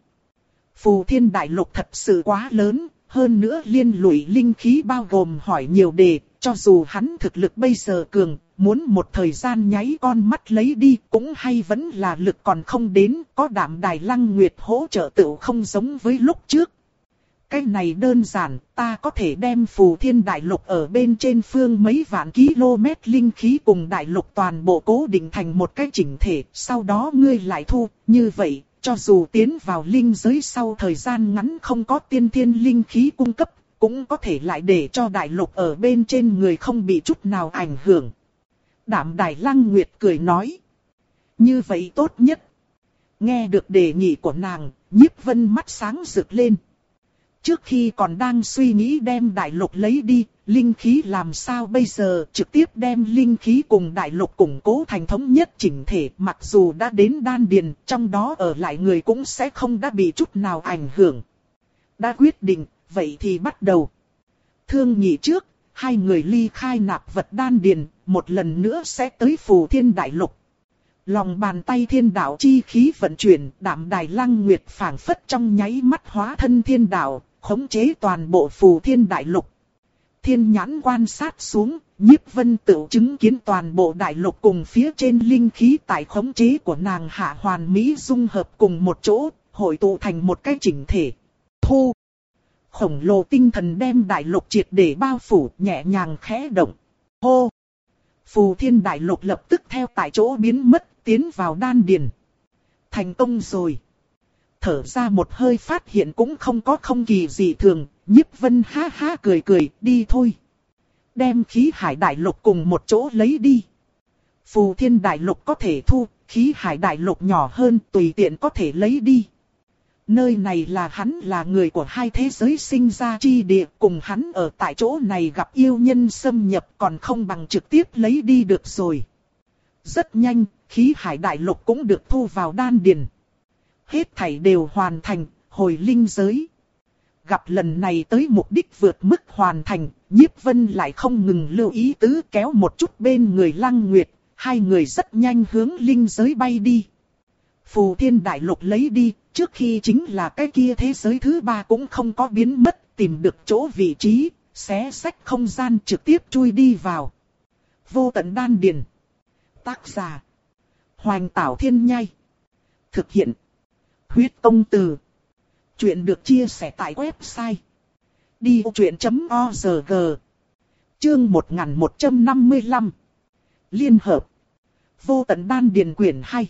Phù Thiên Đại Lục thật sự quá lớn. Hơn nữa liên lụy linh khí bao gồm hỏi nhiều đề, cho dù hắn thực lực bây giờ cường, muốn một thời gian nháy con mắt lấy đi cũng hay vẫn là lực còn không đến, có Đạm Đài Lăng Nguyệt hỗ trợ tựu không giống với lúc trước. Cái này đơn giản, ta có thể đem Phù Thiên Đại Lục ở bên trên phương mấy vạn km linh khí cùng Đại Lục toàn bộ cố định thành một cái chỉnh thể, sau đó ngươi lại thu, như vậy. Cho dù tiến vào linh giới sau thời gian ngắn không có tiên thiên linh khí cung cấp, cũng có thể lại để cho Đại Lục ở bên trên người không bị chút nào ảnh hưởng. Đạm Đài Lăng Nguyệt cười nói. Như vậy tốt nhất. Nghe được đề nghị của nàng, Nhiếp Vân mắt sáng rực lên. Trước khi còn đang suy nghĩ đem Đại Lục lấy đi, linh khí làm sao bây giờ, trực tiếp đem linh khí cùng Đại Lục củng cố thành thống nhất chỉnh thể, mặc dù đã đến đan điền, trong đó ở lại người cũng sẽ không đã bị chút nào ảnh hưởng. Đã quyết định, vậy thì bắt đầu. Thương nghị trước, hai người ly khai nạp vật đan điền, một lần nữa sẽ tới Phù Thiên Đại Lục. Lòng bàn tay thiên đạo chi khí vận chuyển, Đạm Đài Lăng Nguyệt phảng phất trong nháy mắt hóa thân thiên đạo, khống chế toàn bộ Phù Thiên Đại Lục. Thiên nhãn quan sát xuống, Nhiếp Vân tự chứng kiến toàn bộ Đại Lục cùng phía trên linh khí tại khống chế của nàng hạ hoàn mỹ dung hợp cùng một chỗ, hội tụ thành một cái chỉnh thể. Thu! Khổng lồ tinh thần đem Đại Lục triệt để bao phủ, nhẹ nhàng khẽ động. Hô! Phù Thiên Đại Lục lập tức theo tại chỗ biến mất, tiến vào đan điền. Thành công rồi! Thở ra một hơi phát hiện cũng không có không kỳ gì thường, Nhiếp Vân ha ha cười cười, đi thôi. Đem khí hải đại lục cùng một chỗ lấy đi. Phù Thiên Đại Lục có thể thu, khí hải đại lục nhỏ hơn tùy tiện có thể lấy đi. Nơi này là hắn là người của hai thế giới sinh ra chi địa, cùng hắn ở tại chỗ này gặp yêu nhân xâm nhập còn không bằng trực tiếp lấy đi được rồi. Rất nhanh, khí hải đại lục cũng được thu vào đan điền. Hết thảy đều hoàn thành, hồi linh giới. Gặp lần này tới mục đích vượt mức hoàn thành, Nhiếp Vân lại không ngừng lưu ý tứ kéo một chút bên người Lăng Nguyệt, hai người rất nhanh hướng linh giới bay đi. Phù Thiên Đại Lục lấy đi, trước khi chính là cái kia thế giới thứ ba cũng không có biến mất, tìm được chỗ vị trí, xé xách không gian trực tiếp chui đi vào. Vô tận đan điền. Tác giả: Hoành Tảo Thiên Nhai. Thực hiện: Huyết Công Từ. Chuyện được chia sẻ tại website đi ô chuyện chấm org. Chương một nghìn một trăm năm mươi lăm. Liên hợp. Vô tận đan điền quyển hai.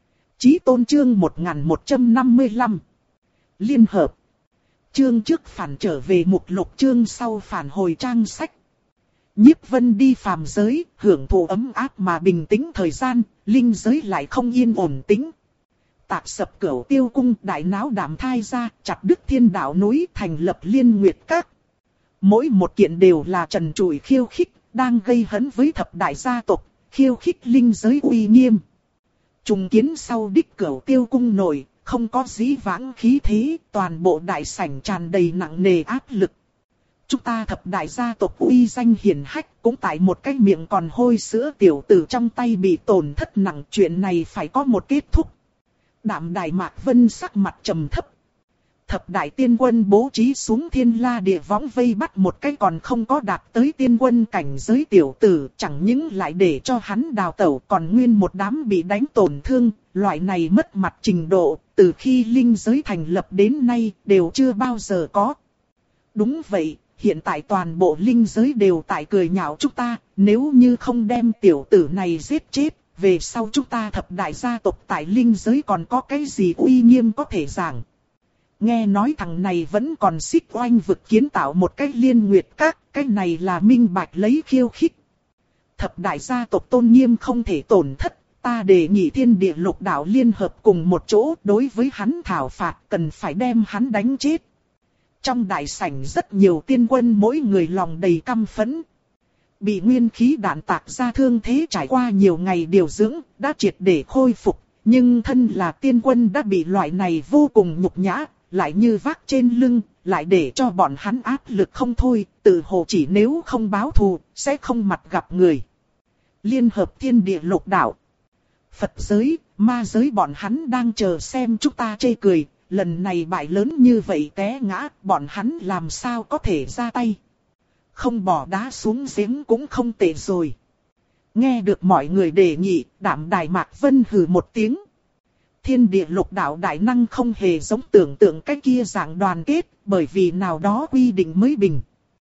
Chí tôn chương một nghìn một trăm năm mươi lăm. Liên hợp. Chương trước phản trở về mục lục, chương sau phản hồi trang sách. Nhiếp Vân đi phàm giới, hưởng thụ ấm áp mà bình tĩnh thời gian, linh giới lại không yên ổn tĩnh. Tạc sập Cửu Tiêu cung, đại náo Đạm Thai ra, chặt đứt thiên đạo núi, thành lập Liên Nguyệt Các. Mỗi một kiện đều là trần trụi khiêu khích, đang gây hấn với thập đại gia tộc, khiêu khích linh giới uy nghiêm. Trùng kiến sau đích Cửu Tiêu cung nổi, không có dĩ vãng khí thế, toàn bộ đại sảnh tràn đầy nặng nề áp lực. Chúng ta thập đại gia tộc uy danh hiển hách, cũng tại một cái miệng còn hôi sữa tiểu tử trong tay bị tổn thất nặng, chuyện này phải có một kết thúc. Đạm Đài Mạc Vân sắc mặt trầm thấp. Thập đại tiên quân bố trí xuống thiên la địa võng vây bắt một cái còn không có đạt tới tiên quân cảnh giới tiểu tử, chẳng những lại để cho hắn đào tẩu, còn nguyên một đám bị đánh tổn thương, loại này mất mặt trình độ, từ khi linh giới thành lập đến nay đều chưa bao giờ có. Đúng vậy, hiện tại toàn bộ linh giới đều tại cười nhạo chúng ta, nếu như không đem tiểu tử này giết chết, về sau chúng ta thập đại gia tộc tại linh giới còn có cái gì uy nghiêm có thể giảng. Nghe nói thằng này vẫn còn xích oanh vực kiến tạo một cái liên nguyệt các, cái này là minh bạch lấy khiêu khích. Thập đại gia tộc tôn nghiêm không thể tổn thất, ta đề nghị thiên địa lục đạo liên hợp cùng một chỗ đối với hắn thảo phạt, cần phải đem hắn đánh chết. Trong đại sảnh rất nhiều tiên quân mỗi người lòng đầy căm phẫn. Bị nguyên khí đạn tạc ra thương thế trải qua nhiều ngày điều dưỡng, đã triệt để khôi phục, nhưng thân là tiên quân đã bị loại này vô cùng nhục nhã, lại như vác trên lưng, lại để cho bọn hắn áp lực không thôi, tự hồ chỉ nếu không báo thù, sẽ không mặt gặp người. Liên hợp thiên địa lục đạo, Phật giới, ma giới bọn hắn đang chờ xem chúng ta chê cười, lần này bại lớn như vậy té ngã, bọn hắn làm sao có thể ra tay. Không bỏ đá xuống giếng cũng không tệ rồi. Nghe được mọi người đề nghị, Đạm Đài Mạc Vân hừ một tiếng. Thiên địa lục đạo đại năng không hề giống tưởng tượng cái kia dạng đoàn kết, bởi vì nào đó quy định mới bình.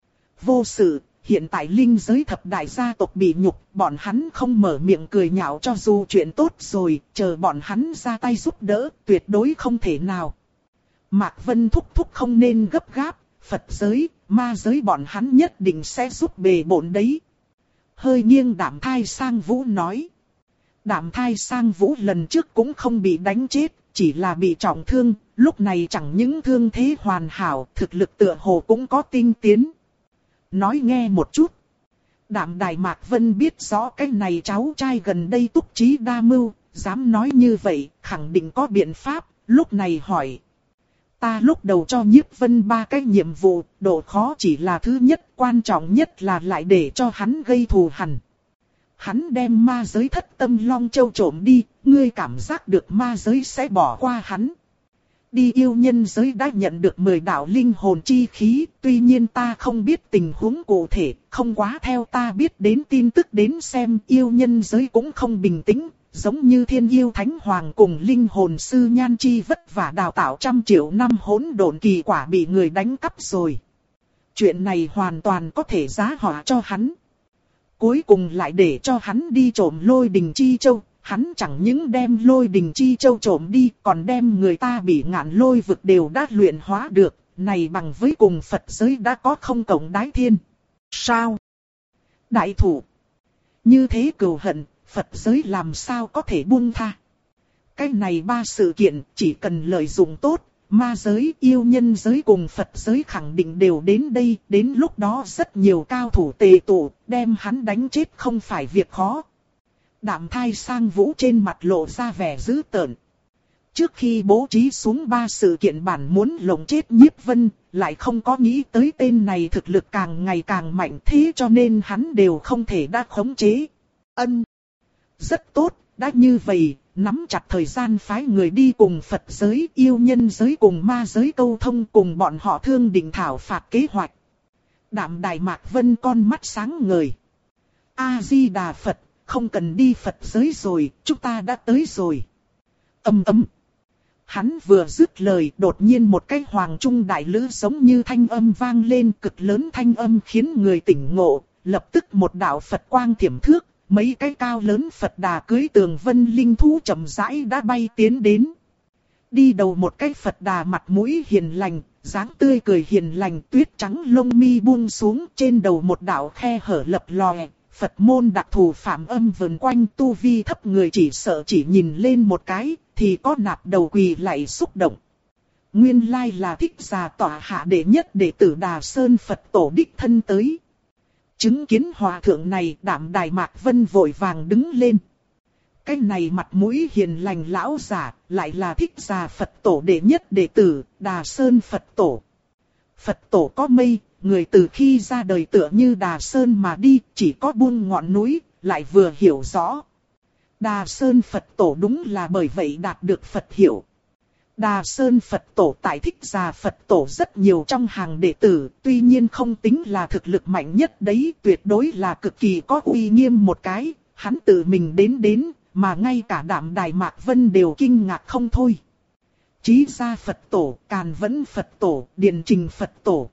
Vô sự, hiện tại linh giới thập đại gia tộc bị nhục, bọn hắn không mở miệng cười nhạo cho dù chuyện tốt rồi, chờ bọn hắn ra tay giúp đỡ, tuyệt đối không thể nào. Mạc Vân thúc thúc không nên gấp gáp, Phật giới, ma giới bọn hắn nhất định sẽ giúp bề bộn đấy. Hơi nghiêng Đạm Thai Sang Vũ nói. Đạm Thai Sang Vũ lần trước cũng không bị đánh chết, chỉ là bị trọng thương, lúc này chẳng những thương thế hoàn hảo, thực lực tựa hồ cũng có tinh tiến. Nói nghe một chút. Đạm Đài Mạc Vân biết rõ cái này cháu trai gần đây túc trí đa mưu, dám nói như vậy, khẳng định có biện pháp, lúc này hỏi. Ta lúc đầu cho Nhiếp Vân ba cái nhiệm vụ, độ khó chỉ là thứ nhất, quan trọng nhất là lại để cho hắn gây thù hằn. Hắn đem ma giới thất tâm long châu trộm đi, ngươi cảm giác được ma giới sẽ bỏ qua hắn. Đi yêu nhân giới đã nhận được mười đạo linh hồn chi khí, tuy nhiên ta không biết tình huống cụ thể, không quá theo ta biết đến tin tức đến xem yêu nhân giới cũng không bình tĩnh, giống như thiên yêu thánh hoàng cùng linh hồn sư Nhan Chi vất vả đào tạo trăm triệu năm hỗn độn kỳ quả bị người đánh cắp rồi. Chuyện này hoàn toàn có thể giá họa cho hắn. Cuối cùng lại để cho hắn đi trộm Lôi Đình Chi Châu, hắn chẳng những đem Lôi Đình Chi Châu trộm đi, còn đem người ta bị ngạn lôi vực đều đã luyện hóa được, này bằng với cùng Phật giới đã có không cộng đái thiên. Sao? Đại thủ. Như thế cừu hận, Phật giới làm sao có thể buông tha? Cái này ba sự kiện chỉ cần lợi dụng tốt, ma giới, yêu nhân giới cùng Phật giới khẳng định đều đến đây, đến lúc đó rất nhiều cao thủ tề tụ, đem hắn đánh chết không phải việc khó. Đạm Thai Sang Vũ trên mặt lộ ra vẻ dữ tợn. Trước khi bố trí xuống ba sự kiện bản muốn lồng chết Nhiếp Vân, lại không có nghĩ tới tên này thực lực càng ngày càng mạnh thế cho nên hắn đều không thể đã khống chế. Ân. Rất tốt, đã như vậy, nắm chặt thời gian phái người đi cùng Phật giới, yêu nhân giới cùng ma giới câu thông cùng bọn họ thương định thảo phạt kế hoạch. Đạm Đài Mạc Vân con mắt sáng ngời. A-di-đà Phật, không cần đi Phật giới rồi, chúng ta đã tới rồi. Ầm ầm. Hắn vừa dứt lời, đột nhiên một cái hoàng trung đại lữ giống như thanh âm vang lên, cực lớn thanh âm khiến người tỉnh ngộ, lập tức một đạo Phật quang thiểm thước. Mấy cái cao lớn Phật đà cưới tường vân linh thú chậm rãi đã bay tiến đến. Đi đầu một cái Phật đà mặt mũi hiền lành, dáng tươi cười hiền lành, tuyết trắng lông mi buông xuống, trên đầu một đạo khe hở lập lòe. Phật môn đặc thù phạm âm vần quanh, tu vi thấp người chỉ sợ chỉ nhìn lên một cái, thì có nạp đầu quỳ lạy xúc động. Nguyên lai là Thích Giả tọa hạ đệ nhất đệ tử Đà Sơn Phật tổ đích thân tới. Chứng kiến hòa thượng này, Đạm Đài Mạc Vân vội vàng đứng lên. Cái này mặt mũi hiền lành lão giả, lại là Thích Giả Phật tổ đệ nhất đệ tử, Đà Sơn Phật tổ. Phật tổ có mây, người từ khi ra đời tựa như Đà Sơn mà đi, chỉ có buông ngọn núi, lại vừa hiểu rõ. Đà Sơn Phật tổ đúng là bởi vậy đạt được Phật hiệu. Đà Sơn Phật tổ tại Thích Giả Phật tổ rất nhiều trong hàng đệ tử, tuy nhiên không tính là thực lực mạnh nhất đấy, tuyệt đối là cực kỳ có uy nghiêm một cái, hắn tự mình đến đến, mà ngay cả Đạm Đài Mạc Vân đều kinh ngạc không thôi. Chí Gia Phật Tổ, Càn Vẫn Phật Tổ, Điền Trình Phật Tổ,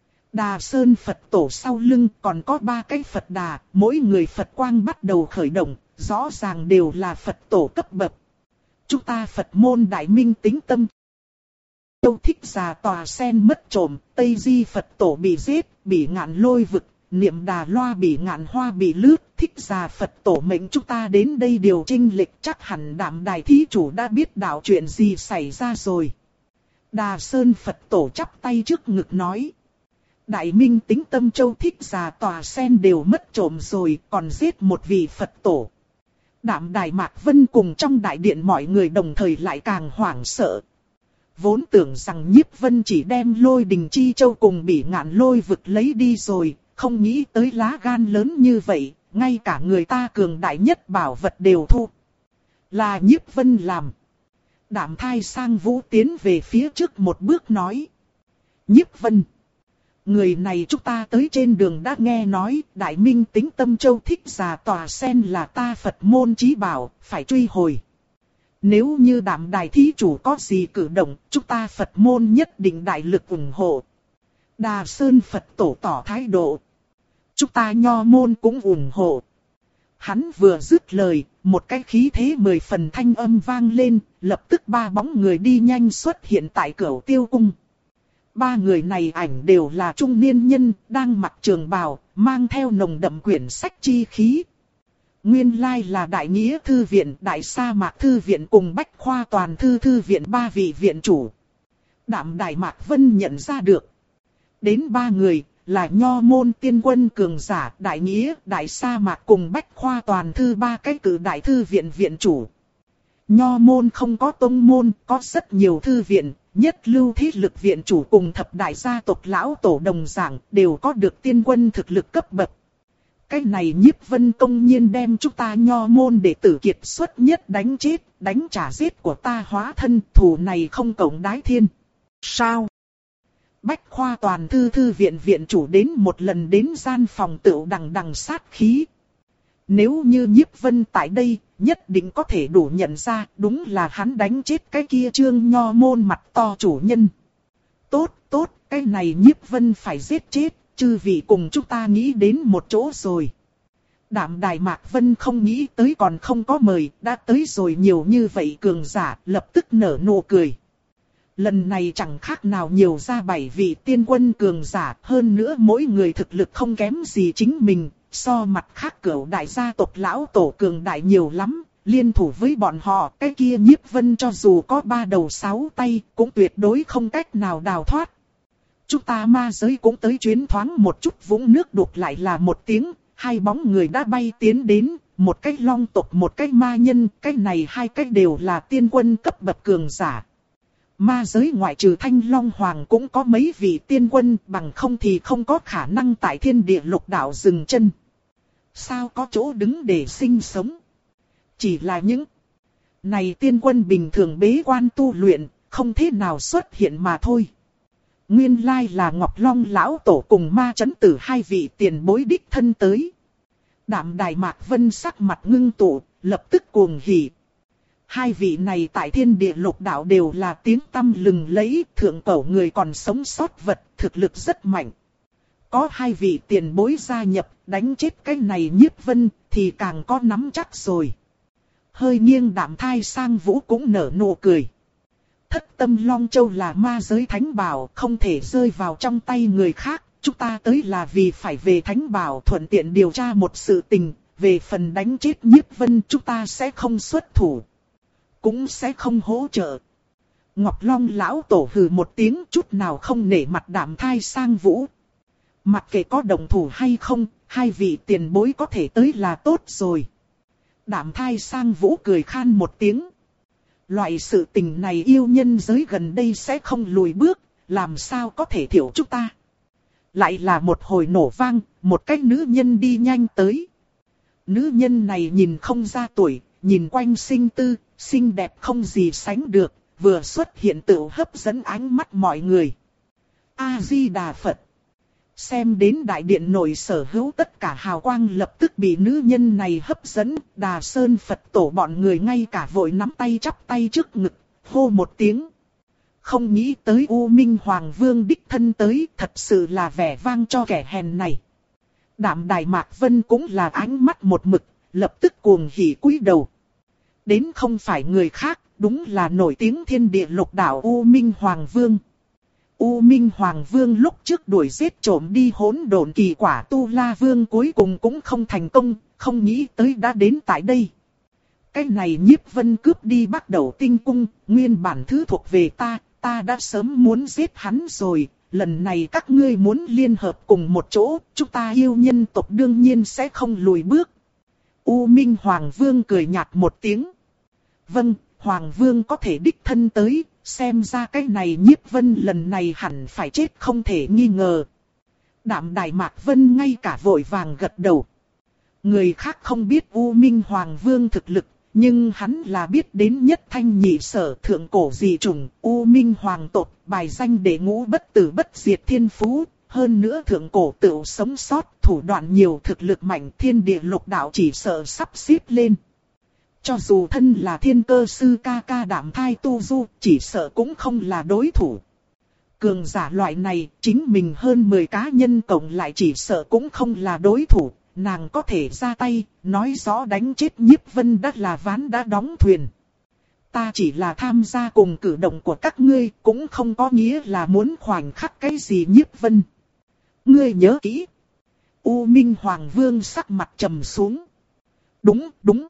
Đà Sơn Phật Tổ sau lưng còn có ba cái Phật Đà, mỗi người Phật quang bắt đầu khởi động, rõ ràng đều là Phật Tổ cấp bậc. Chúng ta Phật môn Đại Minh Tính Tâm Châu Thích Già tòa sen mất trộm, Tây Di Phật Tổ bị giết, Bỉ Ngạn Lôi vực, Niệm Đà Loa Bỉ Ngạn Hoa bị lướt, Thích Già Phật Tổ mệnh chúng ta đến đây điều trinh lịch, chắc hẳn Đạm Đài thí chủ đã biết đạo chuyện gì xảy ra rồi. Đà Sơn Phật Tổ chắp tay trước ngực nói. Đại Minh Tính Tâm Châu Thích Già tòa sen đều mất trộm rồi, còn giết một vị Phật Tổ. Đạm Đài Mạc Vân cùng trong đại điện mọi người đồng thời lại càng hoảng sợ. Vốn tưởng rằng Nhiếp Vân chỉ đem Lôi Đình Chi Châu cùng Bỉ Ngạn Lôi vực lấy đi rồi, không nghĩ tới lá gan lớn như vậy, ngay cả người ta cường đại nhất bảo vật đều thu. Là Nhiếp Vân làm. Đạm Thai Sang Vũ tiến về phía trước một bước nói. Nhiếp Vân. Người này chúng ta tới trên đường đã nghe nói, Đại Minh Tính Tâm Châu Thích Già tòa sen là ta Phật môn chí bảo, phải truy hồi. Nếu như Đạm Đài thí chủ có gì cử động, chúng ta Phật môn nhất định đại lực ủng hộ. Đà Sơn Phật Tổ tỏ thái độ. Chúng ta Nho môn cũng ủng hộ. Hắn vừa dứt lời, một cái khí thế mười phần thanh âm vang lên, lập tức ba bóng người đi nhanh xuất hiện tại Cửu Tiêu Cung. Ba người này ảnh đều là trung niên nhân, đang mặc trường bào, mang theo nồng đậm quyển sách chi khí. Nguyên lai là Đại Nghĩa Thư Viện, Đại Sa Mạc Thư Viện cùng Bách Khoa Toàn Thư Thư Viện ba vị viện chủ. Đạm Đài Mạc Vân nhận ra được. Đến ba người là Nho môn tiên quân cường giả, Đại Nghĩa, Đại Sa Mạc cùng Bách Khoa Toàn Thư ba cái cử Đại Thư Viện viện chủ. Nho môn không có tông môn, có rất nhiều thư viện, nhất lưu thế lực viện chủ cùng thập đại gia tộc lão tổ đồng giảng đều có được tiên quân thực lực cấp bậc. Cái này Nhiếp Vân công nhiên đem chúng ta Nho môn đệ tử kiệt xuất nhất đánh chết, đánh trả giết của ta hóa thân, thù này không cộng đái thiên. Sao? Bách Khoa Toàn Thư Thư Viện viện chủ đến một lần đến gian phòng tựu đằng đằng sát khí. Nếu như Nhiếp Vân tại đây, nhất định có thể đủ nhận ra đúng là hắn đánh chết cái kia Trương Nho môn mặt to chủ nhân. Tốt, tốt, cái này Nhiếp Vân phải giết chết, chư vị cùng chúng ta nghĩ đến một chỗ rồi. Đạm Đài Mạc Vân không nghĩ tới còn không có mời, đã tới rồi nhiều như vậy cường giả, lập tức nở nụ cười. Lần này chẳng khác nào nhiều ra bảy vị tiên quân cường giả, hơn nữa mỗi người thực lực không kém gì chính mình, so mặt khác cửu đại gia tộc lão tổ cường đại nhiều lắm, liên thủ với bọn họ, cái kia Nhiếp Vân cho dù có ba đầu sáu tay, cũng tuyệt đối không cách nào đào thoát. Chúng ta ma giới cũng tới chuyến thoáng một chút vũng nước đục lại là một tiếng, hai bóng người đã bay tiến đến, một cái long tộc một cái ma nhân, cái này hai cái đều là tiên quân cấp bậc cường giả. Ma giới ngoại trừ Thanh Long Hoàng cũng có mấy vị tiên quân, bằng không thì không có khả năng tại thiên địa lục đạo dừng chân. Sao có chỗ đứng để sinh sống? Chỉ là những này tiên quân bình thường bế quan tu luyện, không thế nào xuất hiện mà thôi. Nguyên lai là Ngọc Long lão tổ cùng Ma Chấn Tử hai vị tiền bối đích thân tới. Đạm Đài Mạc Vân sắc mặt ngưng tụ, lập tức cuồng hỉ. Hai vị này tại thiên địa lục đạo đều là tiếng tăm lừng lẫy, thượng cổ người còn sống sót vật, thực lực rất mạnh. Có hai vị tiền bối gia nhập, đánh chết cái này Nhiếp Vân, thì càng có nắm chắc rồi. Hơi nghiêng Đạm Thai Sang Vũ cũng nở nụ cười. Thất Tâm Long Châu là ma giới thánh bảo, không thể rơi vào trong tay người khác. Chúng ta tới là vì phải về thánh bảo thuận tiện điều tra một sự tình. Về phần đánh chết Nhiếp Vân chúng ta sẽ không xuất thủ, cũng sẽ không hỗ trợ. Ngọc Long lão tổ hừ một tiếng, chút nào không nể mặt Đạm Thai Sang Vũ. Mặc kệ có đồng thủ hay không, hai vị tiền bối có thể tới là tốt rồi. Đạm Thai Sang Vũ cười khan một tiếng. Loại sự tình này yêu nhân giới gần đây sẽ không lùi bước, làm sao có thể thiểu chúng ta. Lại là một hồi nổ vang, một cái nữ nhân đi nhanh tới. Nữ nhân này nhìn không ra tuổi, nhìn quanh xinh tư, xinh đẹp không gì sánh được, vừa xuất hiện tự hấp dẫn ánh mắt mọi người. A-di-đà Phật. Xem đến đại điện nội sở hữu tất cả hào quang lập tức bị nữ nhân này hấp dẫn, Đà Sơn Phật tổ bọn người ngay cả vội nắm tay chắp tay trước ngực, hô một tiếng. Không nghĩ tới U Minh Hoàng Vương đích thân tới, thật sự là vẻ vang cho kẻ hèn này. Đạm Đài Mạc Vân cũng là ánh mắt một mực, lập tức cuồng hỉ cúi đầu. Đến không phải người khác, đúng là nổi tiếng thiên địa lục đạo U Minh Hoàng Vương. U Minh Hoàng Vương lúc trước đuổi giết trộm đi hỗn độn kỳ quả Tu La Vương cuối cùng cũng không thành công, không nghĩ tới đã đến tại đây. Cái này Nhiếp Vân cướp đi Bắc Đầu Tinh Cung, nguyên bản thứ thuộc về ta, ta đã sớm muốn giết hắn rồi, lần này các ngươi muốn liên hợp cùng một chỗ, chúng ta yêu nhân tộc đương nhiên sẽ không lùi bước. U Minh Hoàng Vương cười nhạt một tiếng. Vâng, Hoàng Vương có thể đích thân tới, xem ra cái này Nhiếp Vân lần này hẳn phải chết không thể nghi ngờ. Đạm Đài Mạc Vân ngay cả vội vàng gật đầu. Người khác không biết U Minh Hoàng Vương thực lực, nhưng hắn là biết đến nhất thanh nhị sở thượng cổ dị chủng, U Minh Hoàng tộc, bài danh đệ ngũ bất tử bất diệt thiên phú, hơn nữa thượng cổ tựu sống sót, thủ đoạn nhiều thực lực mạnh, thiên địa lục đạo chỉ sợ sắp xếp lên. Cho dù thân là thiên cơ sư ca ca Đạm Thai Tu Du, chỉ sợ cũng không là đối thủ. Cường giả loại này, chính mình hơn mười cá nhân cộng lại chỉ sợ cũng không là đối thủ. Nàng có thể ra tay, nói rõ đánh chết Nhiếp Vân đã là ván đã đóng thuyền. Ta chỉ là tham gia cùng cử động của các ngươi, cũng không có nghĩa là muốn khoảnh khắc cái gì Nhiếp Vân. Ngươi nhớ kỹ. U Minh Hoàng Vương sắc mặt trầm xuống. Đúng, đúng.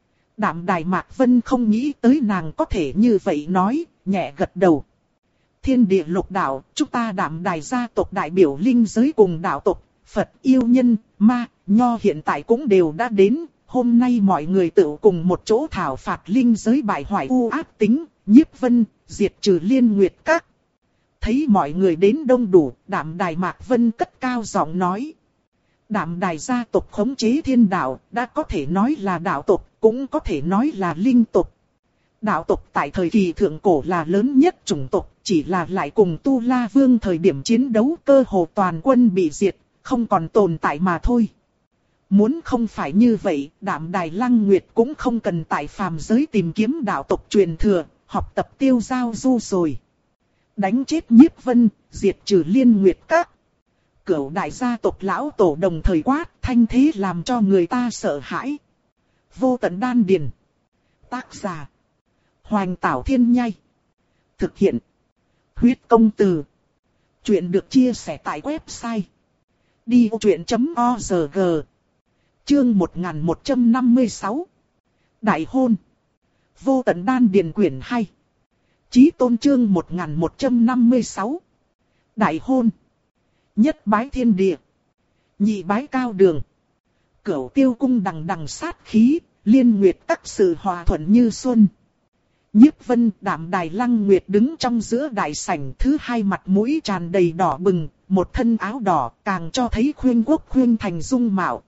Đạm Đài Mạc Vân không nghĩ tới nàng có thể như vậy nói, nhẹ gật đầu. Thiên địa lục đạo, chúng ta Đạm Đài gia tộc đại biểu linh giới cùng đạo tộc, Phật yêu nhân, ma, nho hiện tại cũng đều đã đến. Hôm nay mọi người tự cùng một chỗ thảo phạt linh giới bại hoại u ác tính, Nhiếp Vân, diệt trừ Liên Nguyệt Các. Thấy mọi người đến đông đủ, Đạm Đài Mạc Vân cất cao giọng nói. Đạm Đài gia tộc khống chế thiên đạo, đã có thể nói là đạo tộc, cũng có thể nói là linh tộc. Đạo tộc tại thời kỳ thượng cổ là lớn nhất chủng tộc, chỉ là lại cùng Tu La Vương thời điểm chiến đấu cơ hồ toàn quân bị diệt, không còn tồn tại mà thôi. Muốn không phải như vậy, Đạm Đài Lăng Nguyệt cũng không cần tại phàm giới tìm kiếm đạo tộc truyền thừa, học tập Tiêu Giao Du rồi. Đánh chết Nhiếp Vân, diệt trừ Liên Nguyệt Các. Cửu đại gia tộc lão tổ đồng thời quát, thanh thế làm cho người ta sợ hãi. Vô tận đan điền. Tác giả. Hoành Tảo Thiên Nhai. Thực hiện. Huyết công từ. Chuyện được chia sẻ tại website. đi ô chuyện chấm org. Chương một nghìn một trăm năm mươi sáu. Đại hôn. Vô tận đan điền quyển hai. Chí tôn chương một nghìn một trăm năm mươi sáu. Đại hôn. Nhất bái thiên địa. Nhị bái cao đường. Cửu tiêu cung đằng đằng sát khí, Liên Nguyệt Các sự hòa thuận như xuân. Nhiếp Vân, Đạm Đài Lăng Nguyệt đứng trong giữa đại sảnh, thứ hai mặt mũi tràn đầy đỏ bừng, một thân áo đỏ càng cho thấy khuyên quốc khuyên thành dung mạo.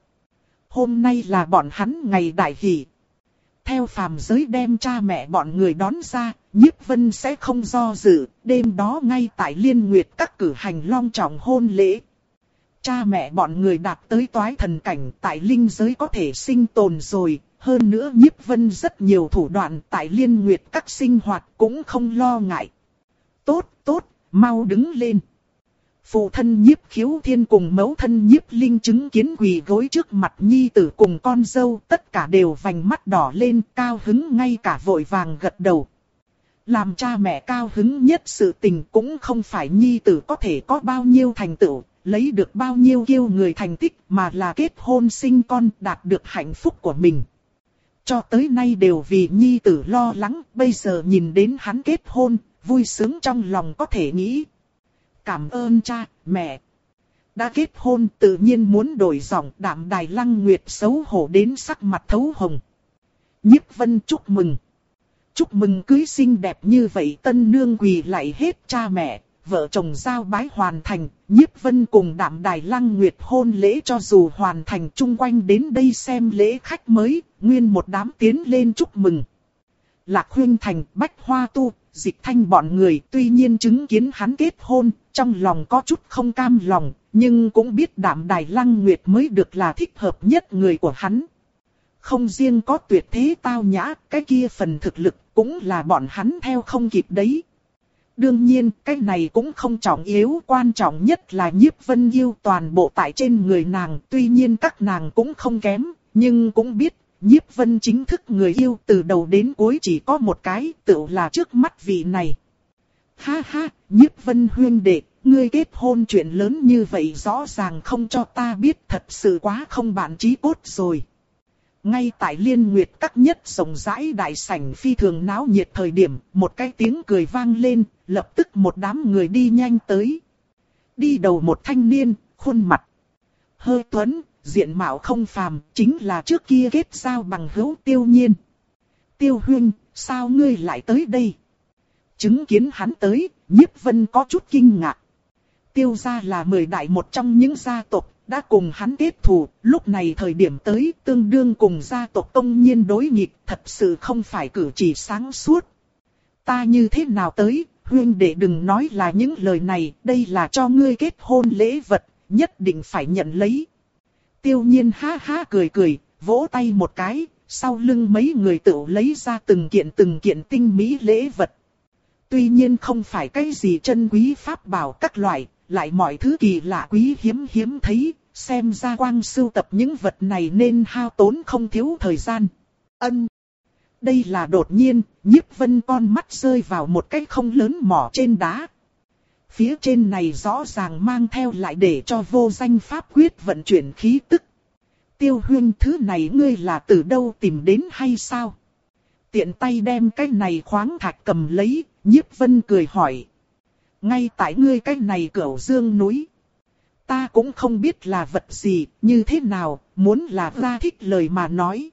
Hôm nay là bọn hắn ngày đại hỷ. Theo phàm giới đem cha mẹ bọn người đón ra, Nhiếp Vân sẽ không do dự, đêm đó ngay tại Liên Nguyệt Các cử hành long trọng hôn lễ. Cha mẹ bọn người đạt tới toái thần cảnh tại linh giới có thể sinh tồn rồi, hơn nữa Nhiếp Vân rất nhiều thủ đoạn tại Liên Nguyệt Các sinh hoạt cũng không lo ngại. Tốt, tốt, mau đứng lên. Phụ thân Nhiếp Khiếu Thiên cùng mẫu thân Nhiếp Linh chứng kiến quỳ gối trước mặt nhi tử cùng con dâu, tất cả đều vành mắt đỏ lên, cao hứng ngay cả vội vàng gật đầu. Làm cha mẹ cao hứng nhất sự tình cũng không phải nhi tử có thể có bao nhiêu thành tựu, lấy được bao nhiêu kiêu người thành tích, mà là kết hôn sinh con, đạt được hạnh phúc của mình. Cho tới nay đều vì nhi tử lo lắng, bây giờ nhìn đến hắn kết hôn, vui sướng trong lòng có thể nghĩ. Cảm ơn cha, mẹ. Đã kết hôn tự nhiên muốn đổi giọng. Đạm Đài Lăng Nguyệt xấu hổ đến sắc mặt thấu hồng. Nhiếp Vân chúc mừng. Chúc mừng cưới xinh đẹp như vậy, tân nương quỳ lạy hết cha mẹ, vợ chồng giao bái hoàn thành. Nhiếp Vân cùng Đạm Đài Lăng Nguyệt hôn lễ cho dù hoàn thành, chung quanh đến đây xem lễ khách mới, nguyên một đám tiến lên chúc mừng. Lạc Huyên Thành, Bách Hoa Tu, Dịch Thanh bọn người tuy nhiên chứng kiến hắn kết hôn, trong lòng có chút không cam lòng, nhưng cũng biết Đạm Đài Lăng Nguyệt mới được là thích hợp nhất người của hắn. Không riêng có tuyệt thế tao nhã, cái kia phần thực lực cũng là bọn hắn theo không kịp đấy. Đương nhiên, cái này cũng không trọng yếu, quan trọng nhất là Nhiếp Vân yêu toàn bộ tại trên người nàng, tuy nhiên các nàng cũng không kém, nhưng cũng biết, Nhiếp Vân chính thức người yêu từ đầu đến cuối chỉ có một cái, tự là trước mắt vị này. Ha ha, Nhiếp Vân huynh đệ, ngươi kết hôn chuyện lớn như vậy rõ ràng không cho ta biết, thật sự quá không bạn chí cốt rồi. Ngay tại Liên Nguyệt Các nhất rộng rãi đại sảnh phi thường náo nhiệt thời điểm, một cái tiếng cười vang lên, lập tức một đám người đi nhanh tới. Đi đầu một thanh niên, khuôn mặt hơi tuấn, diện mạo không phàm, chính là trước kia kết giao bằng hữu Tiêu Nhiên. Tiêu huynh, sao ngươi lại tới đây? Chứng kiến hắn tới, Nhiếp Vân có chút kinh ngạc. Tiêu gia là mười đại một trong những gia tộc đã cùng hắn kết thù, lúc này thời điểm tới tương đương cùng gia tộc Tông Nhiên đối nghịch, thật sự không phải cử chỉ sáng suốt. Ta như thế nào tới, huynh đệ đừng nói là những lời này, đây là cho ngươi kết hôn lễ vật, nhất định phải nhận lấy. Tiêu Nhiên ha ha cười cười, vỗ tay một cái, sau lưng mấy người tự lấy ra từng kiện từng kiện tinh mỹ lễ vật. Tuy nhiên không phải cái gì chân quý pháp bảo các loại, lại mọi thứ kỳ lạ quý hiếm hiếm thấy, xem ra quang sưu tập những vật này nên hao tốn không thiếu thời gian. Ân. Đây là đột nhiên, Nhiếp Vân con mắt rơi vào một cái không lớn mỏ trên đá. Phía trên này rõ ràng mang theo lại để cho vô danh pháp quyết vận chuyển khí tức. Tiêu huynh, thứ này ngươi là từ đâu tìm đến hay sao? Tiện tay đem cái này khoáng thạch cầm lấy, Nhiếp Vân cười hỏi. Ngay tại ngươi cái này Cửu Dương núi. Ta cũng không biết là vật gì, như thế nào, muốn là ra thích lời mà nói.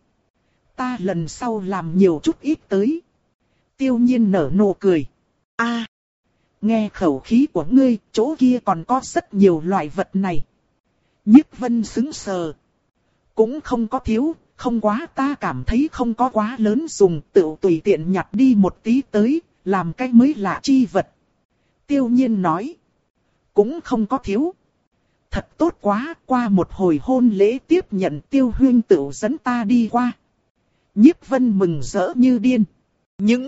Ta lần sau làm nhiều chút ít tới. Tiêu Nhiên nở nụ cười. A, nghe khẩu khí của ngươi, chỗ kia còn có rất nhiều loại vật này. Nhiếp Vân sững sờ. Cũng không có thiếu, không quá, ta cảm thấy không có quá lớn dùng, tự tùy tiện nhặt đi một tí tới, làm cái mới lạ chi vật. Tiêu Nhiên nói. Cũng không có thiếu. Thật tốt quá, qua một hồi hôn lễ tiếp nhận Tiêu huynh tự dẫn ta đi qua. Nhiếp Vân mừng rỡ như điên. Những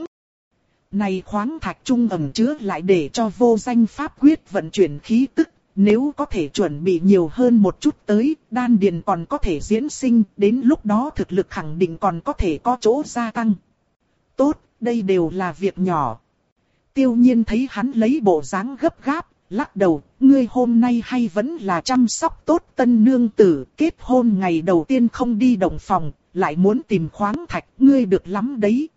này khoáng thạch trung ẩn chứa lại để cho vô danh pháp quyết vận chuyển khí tức. Nếu có thể chuẩn bị nhiều hơn một chút tới, đan điền còn có thể diễn sinh, đến lúc đó thực lực khẳng định còn có thể có chỗ gia tăng. Tốt, đây đều là việc nhỏ. Tiêu Nhiên thấy hắn lấy bộ dáng gấp gáp, lắc đầu, ngươi hôm nay hay vẫn là chăm sóc tốt tân nương tử, kết hôn ngày đầu tiên không đi động phòng, lại muốn tìm khoáng thạch, ngươi được lắm đấy.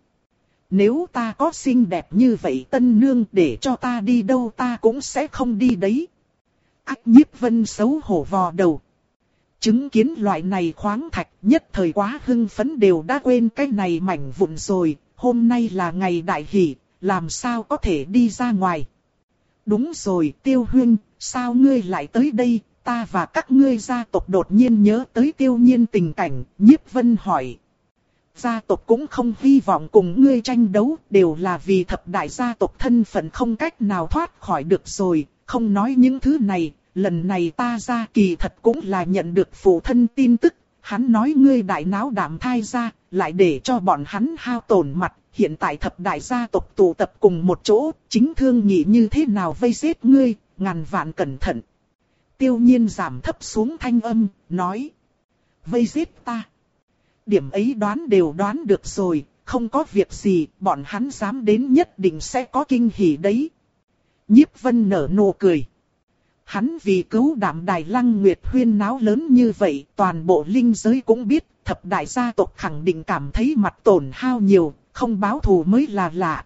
Nếu ta có xinh đẹp như vậy tân nương để cho ta đi đâu ta cũng sẽ không đi đấy. Ách, Nhiếp Vân xấu hổ vò đầu. Chứng kiến loại này khoáng thạch nhất thời quá hưng phấn đều đã quên cái này mảnh vụn rồi, hôm nay là ngày đại hỷ, làm sao có thể đi ra ngoài. Đúng rồi Tiêu huynh, sao ngươi lại tới đây, ta và các ngươi gia tộc đột nhiên nhớ tới Tiêu Nhiên tình cảnh, Nhiếp Vân hỏi. Gia tộc cũng không hy vọng cùng ngươi tranh đấu, đều là vì thập đại gia tộc thân phận không cách nào thoát khỏi được rồi, không nói những thứ này, lần này ta ra kỳ thật cũng là nhận được phụ thân tin tức, hắn nói ngươi đại náo đảm thai ra, lại để cho bọn hắn hao tổn mặt, hiện tại thập đại gia tộc tụ tập cùng một chỗ, chính thương nghị như thế nào vây giết ngươi, ngàn vạn cẩn thận. Tiêu Nhiên giảm thấp xuống thanh âm, nói. Vây giết ta. Điểm ấy đoán đều đoán được rồi, không có việc gì, bọn hắn dám đến nhất định sẽ có kinh hỉ đấy. Nhiếp Vân nở nụ cười. Hắn vì cứu Đạm Đài Lăng Nguyệt huyên náo lớn như vậy, toàn bộ linh giới cũng biết, thập đại gia tộc khẳng định cảm thấy mặt tổn hao nhiều, không báo thù mới là lạ.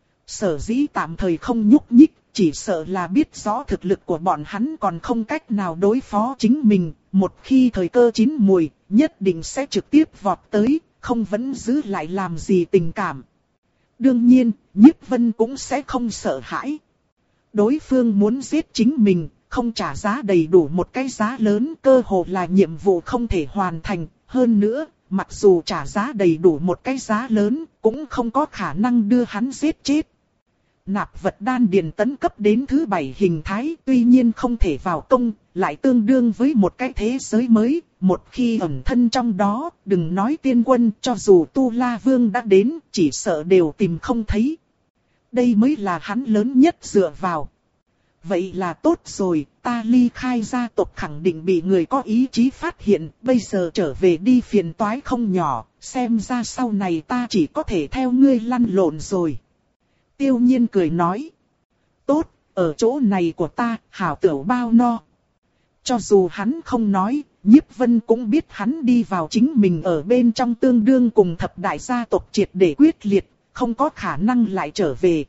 Sở dĩ tạm thời không nhúc nhích, chỉ sợ là biết rõ thực lực của bọn hắn còn không cách nào đối phó chính mình, một khi thời cơ chín mùi, nhất định sẽ trực tiếp vọt tới, không vẫn giữ lại làm gì tình cảm. Đương nhiên, Nhiếp Vân cũng sẽ không sợ hãi. Đối phương muốn giết chính mình, không trả giá đầy đủ một cái giá lớn, cơ hồ là nhiệm vụ không thể hoàn thành. Hơn nữa, mặc dù trả giá đầy đủ một cái giá lớn, cũng không có khả năng đưa hắn giết chết. Nạp vật đan điền tấn cấp đến thứ bảy hình thái, tuy nhiên không thể vào công, lại tương đương với một cái thế giới mới. Một khi ẩn thân trong đó, đừng nói tiên quân, cho dù Tu La Vương đã đến, chỉ sợ đều tìm không thấy. Đây mới là hắn lớn nhất dựa vào. Vậy là tốt rồi, ta ly khai gia tộc khẳng định bị người có ý chí phát hiện, bây giờ trở về đi phiền toái không nhỏ, xem ra sau này ta chỉ có thể theo ngươi lăn lộn rồi. Tiêu Nhiên cười nói. Tốt, ở chỗ này của ta, hảo tửu bao no. Cho dù hắn không nói, Nhiếp Vân cũng biết hắn đi vào chính mình ở bên trong tương đương cùng thập đại gia tộc triệt để quyết liệt, không có khả năng lại trở về.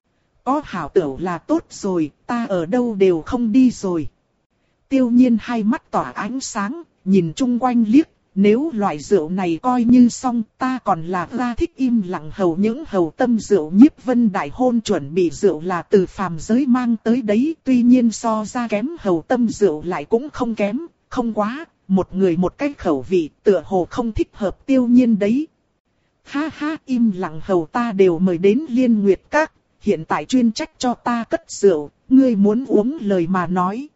Có hảo tửu là tốt rồi, ta ở đâu đều không đi rồi. Tiêu Nhiên hai mắt tỏa ánh sáng, nhìn chung quanh liếc, nếu loại rượu này coi như xong, ta còn là ra thích im lặng hầu những hầu tâm rượu. Nhiếp Vân đại hôn chuẩn bị rượu là từ phàm giới mang tới đấy, tuy nhiên so ra kém hầu tâm rượu lại cũng không kém, không quá, một người một cái khẩu vị, tựa hồ không thích hợp Tiêu Nhiên đấy. Ha ha, im lặng hầu ta đều mời đến Liên Nguyệt Các, hiện tại chuyên trách cho ta cất rượu, ngươi muốn uống lời mà nói.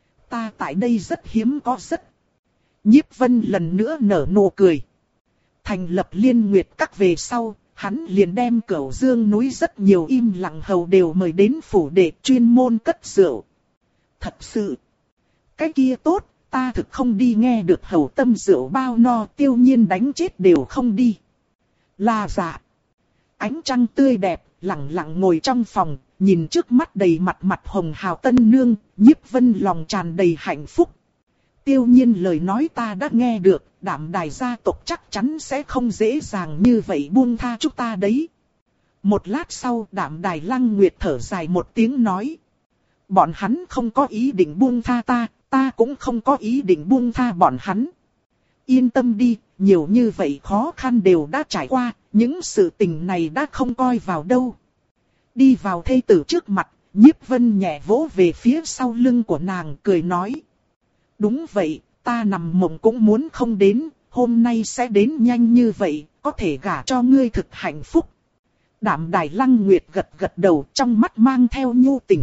Ta tại đây rất hiếm có rất. Nhiếp Vân lần nữa nở nụ cười. Thành lập Liên Nguyệt Các về sau, hắn liền đem Cửu Dương núi rất nhiều im lặng hầu đều mời đến phủ để chuyên môn cất rượu. Thật sự, cái kia tốt, ta thực không đi nghe được hầu tâm rượu bao no. Tiêu Nhiên đánh chết đều không đi. Là dạ. Ánh trăng tươi đẹp, lặng lặng ngồi trong phòng, nhìn trước mắt đầy mặt mặt hồng hào tân nương, Nhiếp Vân lòng tràn đầy hạnh phúc. Tiêu Nhiên lời nói ta đã nghe được, Đạm Đài gia tộc chắc chắn sẽ không dễ dàng như vậy buông tha chúng ta đấy. Một lát sau, Đạm Đài Lăng Nguyệt thở dài một tiếng nói. Bọn hắn không có ý định buông tha ta, ta cũng không có ý định buông tha bọn hắn. Yên tâm đi, nhiều như vậy khó khăn đều đã trải qua, những sự tình này đã không coi vào đâu. Đi vào thê tử trước mặt, Nhiếp Vân nhẹ vỗ về phía sau lưng của nàng, cười nói. Đúng vậy, ta nằm mộng cũng muốn không đến, hôm nay sẽ đến nhanh như vậy, có thể gả cho ngươi thực hạnh phúc. Đạm Đài Lăng Nguyệt gật gật đầu, trong mắt mang theo nhu tình.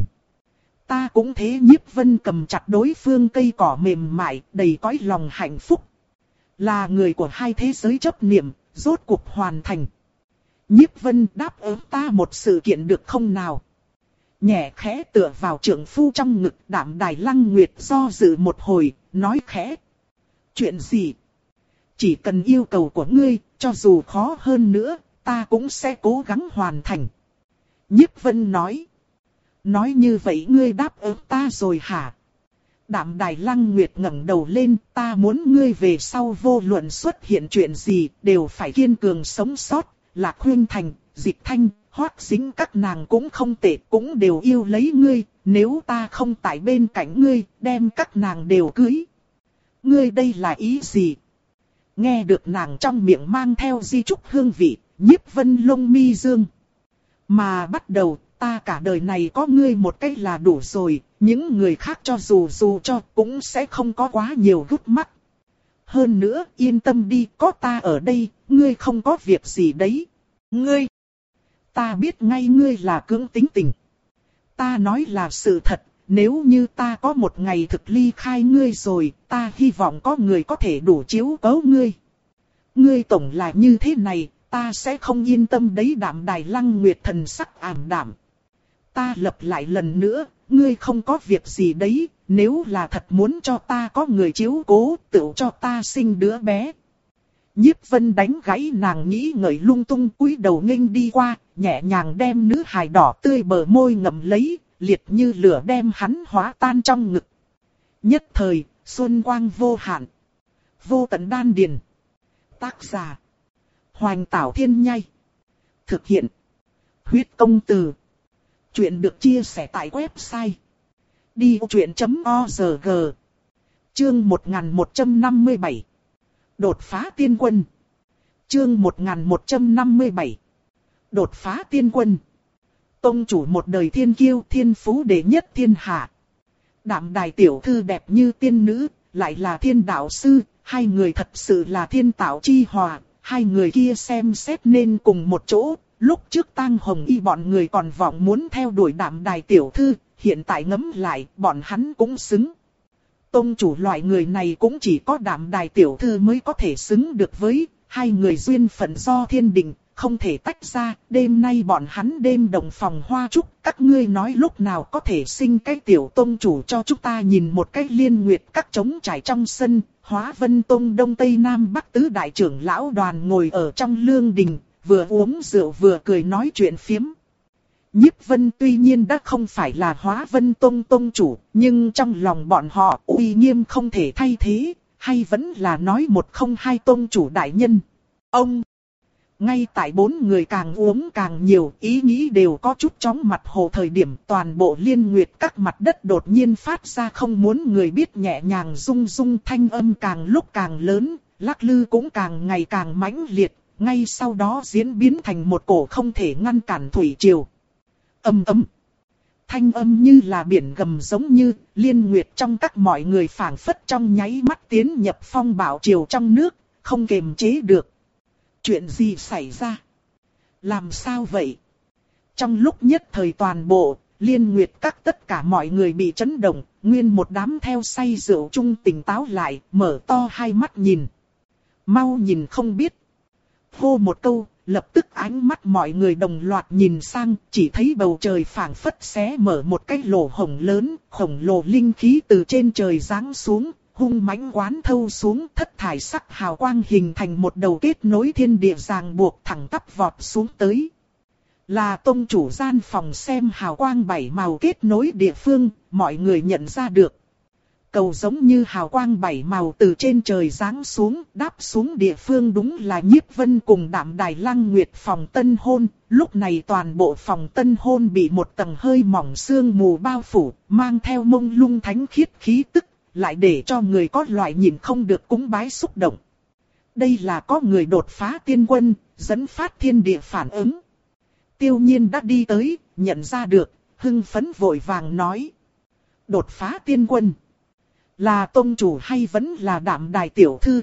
Ta cũng thế. Nhiếp Vân cầm chặt đối phương cây cỏ mềm mại, đầy cõi lòng hạnh phúc. Là người của hai thế giới chấp niệm, rốt cuộc hoàn thành. Nhiếp Vân đáp ứng ta một sự kiện được không nào? Nhẹ khẽ tựa vào trượng phu trong ngực. Đạm Đài Lăng Nguyệt do dự một hồi, nói khẽ. Chuyện gì? Chỉ cần yêu cầu của ngươi, cho dù khó hơn nữa, ta cũng sẽ cố gắng hoàn thành. Nhiếp Vân nói. Nói như vậy ngươi đáp ứng ta rồi hả? Đạm Đài Lăng Nguyệt ngẩng đầu lên, ta muốn ngươi về sau vô luận xuất hiện chuyện gì, đều phải kiên cường sống sót. Lạc Huyên Thành, Dịch Thanh, Hoắc Dính các nàng cũng không tệ, cũng đều yêu lấy ngươi, nếu ta không tại bên cạnh ngươi, đem các nàng đều cưới. Ngươi đây là ý gì? Nghe được nàng trong miệng mang theo di trúc hương vị, Nhiếp Vân lông mi dương. Mà bắt đầu, ta cả đời này có ngươi một cái là đủ rồi, những người khác cho dù dù cho cũng sẽ không có quá nhiều gút mắt. Hơn nữa, yên tâm đi, có ta ở đây, ngươi không có việc gì đấy. Ngươi, ta biết ngay ngươi là cưỡng tính tình. Ta nói là sự thật, nếu như ta có một ngày thực ly khai ngươi rồi, ta hy vọng có người có thể đủ chiếu cố ngươi. Ngươi tổng là như thế này, ta sẽ không yên tâm đấy. Đạm Đài Lăng Nguyệt thần sắc ảm đạm. Ta lặp lại lần nữa, ngươi không có việc gì đấy, nếu là thật muốn cho ta có người chiếu cố, tự cho ta sinh đứa bé. Nhiếp Vân đánh gãy nàng nghĩ ngợi lung tung, cúi đầu nghênh đi qua, nhẹ nhàng đem nữ hài đỏ tươi bờ môi ngậm lấy, liệt như lửa đem hắn hóa tan trong ngực. Nhất thời, xuân quang vô hạn. Vô tận đan điền. Tác giả: Hoành Tảo Thiên Nhai. Thực hiện: Huyết Công Từ. Chuyện được chia sẻ tại website đi ô chuyện chấm org. Chương một nghìn một trăm năm mươi bảy. Đột phá tiên quân. Chương một nghìn một trăm năm mươi bảy. Đột phá tiên quân. Tông chủ một đời thiên kiêu, thiên phú đệ nhất thiên hạ. Đạm Đài tiểu thư đẹp như tiên nữ, lại là thiên đạo sư, hai người thật sự là thiên tạo chi hòa, hai người kia xem xét nên cùng một chỗ, Lúc trước Tang Hồng Y bọn người còn vọng muốn theo đuổi Đạm Đài tiểu thư, hiện tại ngẫm lại, bọn hắn cũng xứng. Tông chủ loại người này cũng chỉ có Đạm Đài tiểu thư mới có thể xứng được với, hai người duyên phận do thiên định, không thể tách ra. Đêm nay bọn hắn đêm đồng phòng hoa trúc, các ngươi nói lúc nào có thể sinh cái tiểu tông chủ cho chúng ta nhìn một cái liên nguyệt các trống trải trong sân. Hóa Vân Tông Đông Tây Nam Bắc tứ đại trưởng lão đoàn ngồi ở trong lương đình, vừa uống rượu vừa cười nói chuyện phiếm. Nhiếp Vân tuy nhiên đã không phải là Hóa Vân Tông Tông chủ, nhưng trong lòng bọn họ uy nghiêm không thể thay thế, hay vẫn là nói một không hai Tông chủ đại nhân. Ông! Ngay tại bốn người càng uống càng nhiều, ý nghĩ đều có chút chóng mặt hồ thời điểm toàn bộ liên nguyệt các mặt đất đột nhiên phát ra không muốn người biết nhẹ nhàng rung rung, thanh âm càng lúc càng lớn, lắc lư cũng càng ngày càng mãnh liệt, ngay sau đó diễn biến thành một cổ không thể ngăn cản thủy triều. Âm ầm. Thanh âm như là biển gầm giống như liên nguyệt trong các mọi người phảng phất trong nháy mắt tiến nhập phong bão triều trong nước, không kềm chế được. Chuyện gì xảy ra? Làm sao vậy? Trong lúc nhất thời toàn bộ, liên nguyệt các tất cả mọi người bị chấn động, nguyên một đám theo say rượu chung tỉnh táo lại, mở to hai mắt nhìn. Mau nhìn không biết. Hô một câu, lập tức ánh mắt mọi người đồng loạt nhìn sang, chỉ thấy bầu trời phảng phất xé mở một cái lỗ hổng lớn, khổng lồ linh khí từ trên trời giáng xuống, hung mãnh quán thâu xuống, thất thải sắc hào quang hình thành một đầu kết nối thiên địa ràng buộc thẳng tắp vọt xuống tới. Là tông chủ gian phòng xem hào quang bảy màu kết nối địa phương, mọi người nhận ra được. Cầu giống như hào quang bảy màu từ trên trời giáng xuống, đáp xuống địa phương đúng là Nhiếp Vân cùng Đạm Đài Lăng Nguyệt phòng tân hôn. Lúc này toàn bộ phòng tân hôn bị một tầng hơi mỏng sương mù bao phủ, mang theo mông lung thánh khiết khí tức, lại để cho người có loại nhìn không được cúng bái xúc động. Đây là có người đột phá tiên quân, dẫn phát thiên địa phản ứng. Tiêu Nhiên đã đi tới, nhận ra được, hưng phấn vội vàng nói. Đột phá tiên quân. Là tông chủ hay vẫn là Đạm Đài tiểu thư?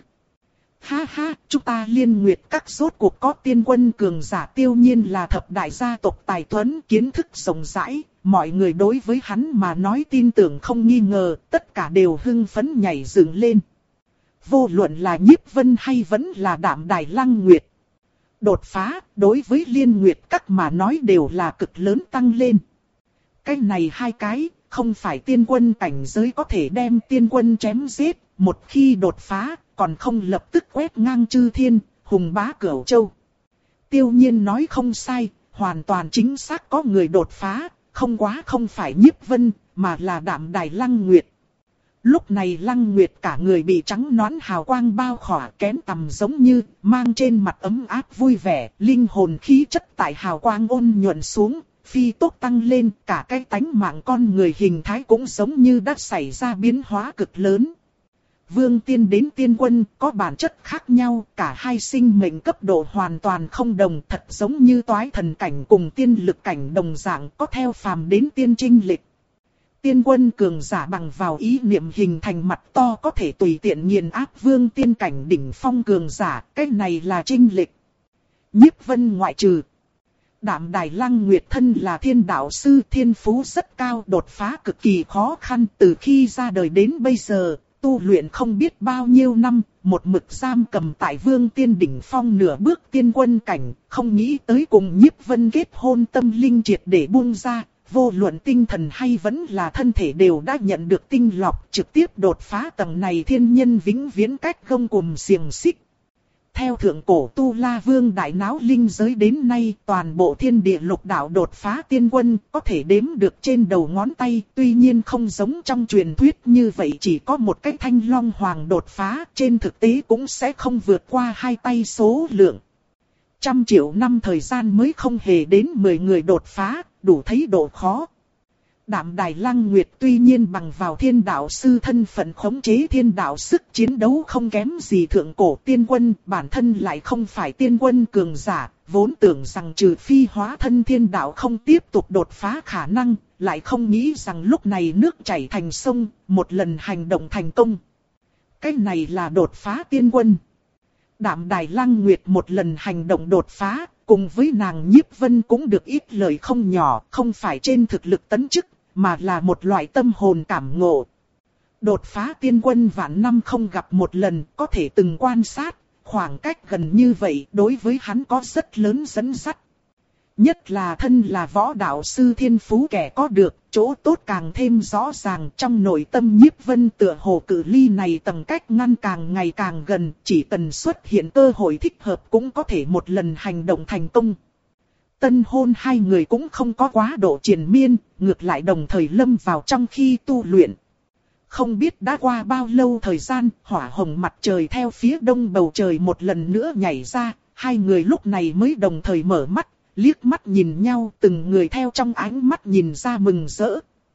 Ha ha, chúng ta liên nguyệt các rốt cuộc có tiên quân cường giả. Tiêu Nhiên là thập đại gia tộc tài tuấn, kiến thức rộng rãi, mọi người đối với hắn mà nói tin tưởng không nghi ngờ, tất cả đều hưng phấn nhảy dựng lên. Vô luận là Nhiếp Vân hay vẫn là Đạm Đài Lăng Nguyệt. Đột phá, đối với liên nguyệt các mà nói đều là cực lớn tăng lên. Cái này hai cái, không phải tiên quân cảnh giới có thể đem tiên quân chém giết, một khi đột phá, còn không lập tức quét ngang chư thiên, hùng bá cửu châu. Tiêu Nhiên nói không sai, hoàn toàn chính xác có người đột phá, không quá không phải Nhiếp Vân, mà là Đạm Đài Lăng Nguyệt. Lúc này Lăng Nguyệt cả người bị trắng nõn hào quang bao khỏa, kén tầm giống như, mang trên mặt ấm áp vui vẻ, linh hồn khí chất tại hào quang ôn nhuận xuống, phi tốc tăng lên, cả cái tánh mạng con người hình thái cũng giống như đã xảy ra biến hóa cực lớn. Vương tiên đến tiên quân có bản chất khác nhau, cả hai sinh mệnh cấp độ hoàn toàn không đồng, thật giống như toái thần cảnh cùng tiên lực cảnh đồng dạng, có theo phàm đến tiên trinh lịch. Tiên quân cường giả bằng vào ý niệm hình thành mặt to có thể tùy tiện nghiền áp vương tiên cảnh đỉnh phong cường giả, cái này là trinh lịch. Nhiếp Vân ngoại trừ. Đạm Đài Lăng Nguyệt thân là thiên đạo sư, thiên phú rất cao, đột phá cực kỳ khó khăn, từ khi ra đời đến bây giờ, tu luyện không biết bao nhiêu năm, một mực giam cầm tại vương tiên đỉnh phong nửa bước tiên quân cảnh, không nghĩ tới cùng Nhiếp Vân kết hôn, tâm linh triệt để buông ra, vô luận tinh thần hay vẫn là thân thể đều đã nhận được tinh lọc, trực tiếp đột phá tầng này thiên nhân vĩnh viễn cách gông cùm xiềng xích. Theo thượng cổ Tu La Vương đại náo linh giới đến nay, toàn bộ thiên địa lục đạo đột phá tiên quân có thể đếm được trên đầu ngón tay, tuy nhiên không giống trong truyền thuyết như vậy chỉ có một cái Thanh Long Hoàng đột phá, trên thực tế cũng sẽ không vượt qua hai tay số lượng. Trăm triệu năm thời gian mới không hề đến mười người đột phá, đủ thấy độ khó. Đạm Đài Lăng Nguyệt tuy nhiên bằng vào thiên đạo sư thân phận khống chế thiên đạo, sức chiến đấu không kém gì thượng cổ tiên quân, bản thân lại không phải tiên quân cường giả, vốn tưởng rằng trừ phi hóa thân thiên đạo không tiếp tục đột phá khả năng, lại không nghĩ rằng lúc này nước chảy thành sông, một lần hành động thành công. Cái này là đột phá tiên quân. Đạm Đài Lăng Nguyệt một lần hành động đột phá, cùng với nàng Nhiếp Vân cũng được ít lời không nhỏ, không phải trên thực lực tấn chức, mà là một loại tâm hồn cảm ngộ. Đột phá tiên quân vạn năm không gặp một lần, có thể từng quan sát, khoảng cách gần như vậy đối với hắn có rất lớn dẫn dắt. Nhất là thân là võ đạo sư thiên phú kẻ có được, chỗ tốt càng thêm rõ ràng trong nội tâm Nhiếp Vân tựa hồ cự ly này tầng cách ngăn càng ngày càng gần, chỉ cần xuất hiện cơ hội thích hợp cũng có thể một lần hành động thành công. Tân hôn hai người cũng không có quá độ triền miên, ngược lại đồng thời lâm vào trong khi tu luyện. Không biết đã qua bao lâu thời gian, hỏa hồng mặt trời theo phía đông bầu trời một lần nữa nhảy ra, hai người lúc này mới đồng thời mở mắt, liếc mắt nhìn nhau, từng người theo trong ánh mắt nhìn ra mừng rỡ.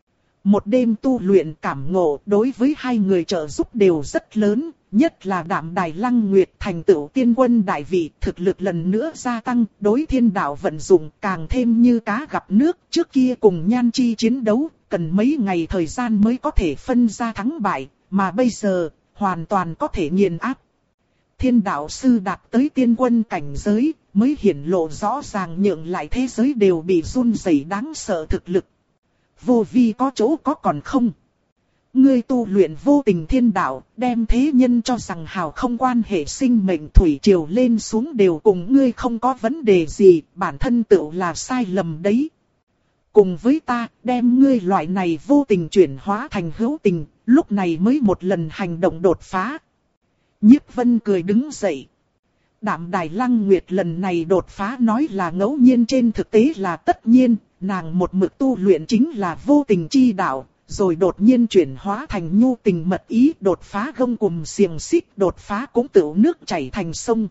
Một đêm tu luyện cảm ngộ đối với hai người trợ giúp đều rất lớn, nhất là Đạm Đài Lăng Nguyệt thành tựu tiên quân đại vị, thực lực lần nữa gia tăng, đối thiên đạo vận dụng càng thêm như cá gặp nước. Trước kia cùng Nhan Chi chiến đấu, cần mấy ngày thời gian mới có thể phân ra thắng bại, mà bây giờ, hoàn toàn có thể nghiền áp. Thiên đạo sư đạt tới tiên quân cảnh giới, mới hiển lộ rõ ràng nhượng lại thế giới đều bị run rẩy đáng sợ thực lực. Vô vi có chỗ có còn không. Ngươi tu luyện vô tình thiên đạo, đem thế nhân cho rằng hào không quan hệ sinh mệnh thủy triều lên xuống đều cùng ngươi không có vấn đề gì, bản thân tự là sai lầm đấy. Cùng với ta, đem ngươi loại này vô tình chuyển hóa thành hữu tình, lúc này mới một lần hành động đột phá. Nhiếp Vân cười đứng dậy. Đạm Đài Lăng Nguyệt lần này đột phá nói là ngẫu nhiên, trên thực tế là tất nhiên, nàng một mực tu luyện chính là vô tình chi đạo, rồi đột nhiên chuyển hóa thành nhu tình mật ý, đột phá gông cùm xiềng xích, đột phá cũng tựu nước chảy thành sông.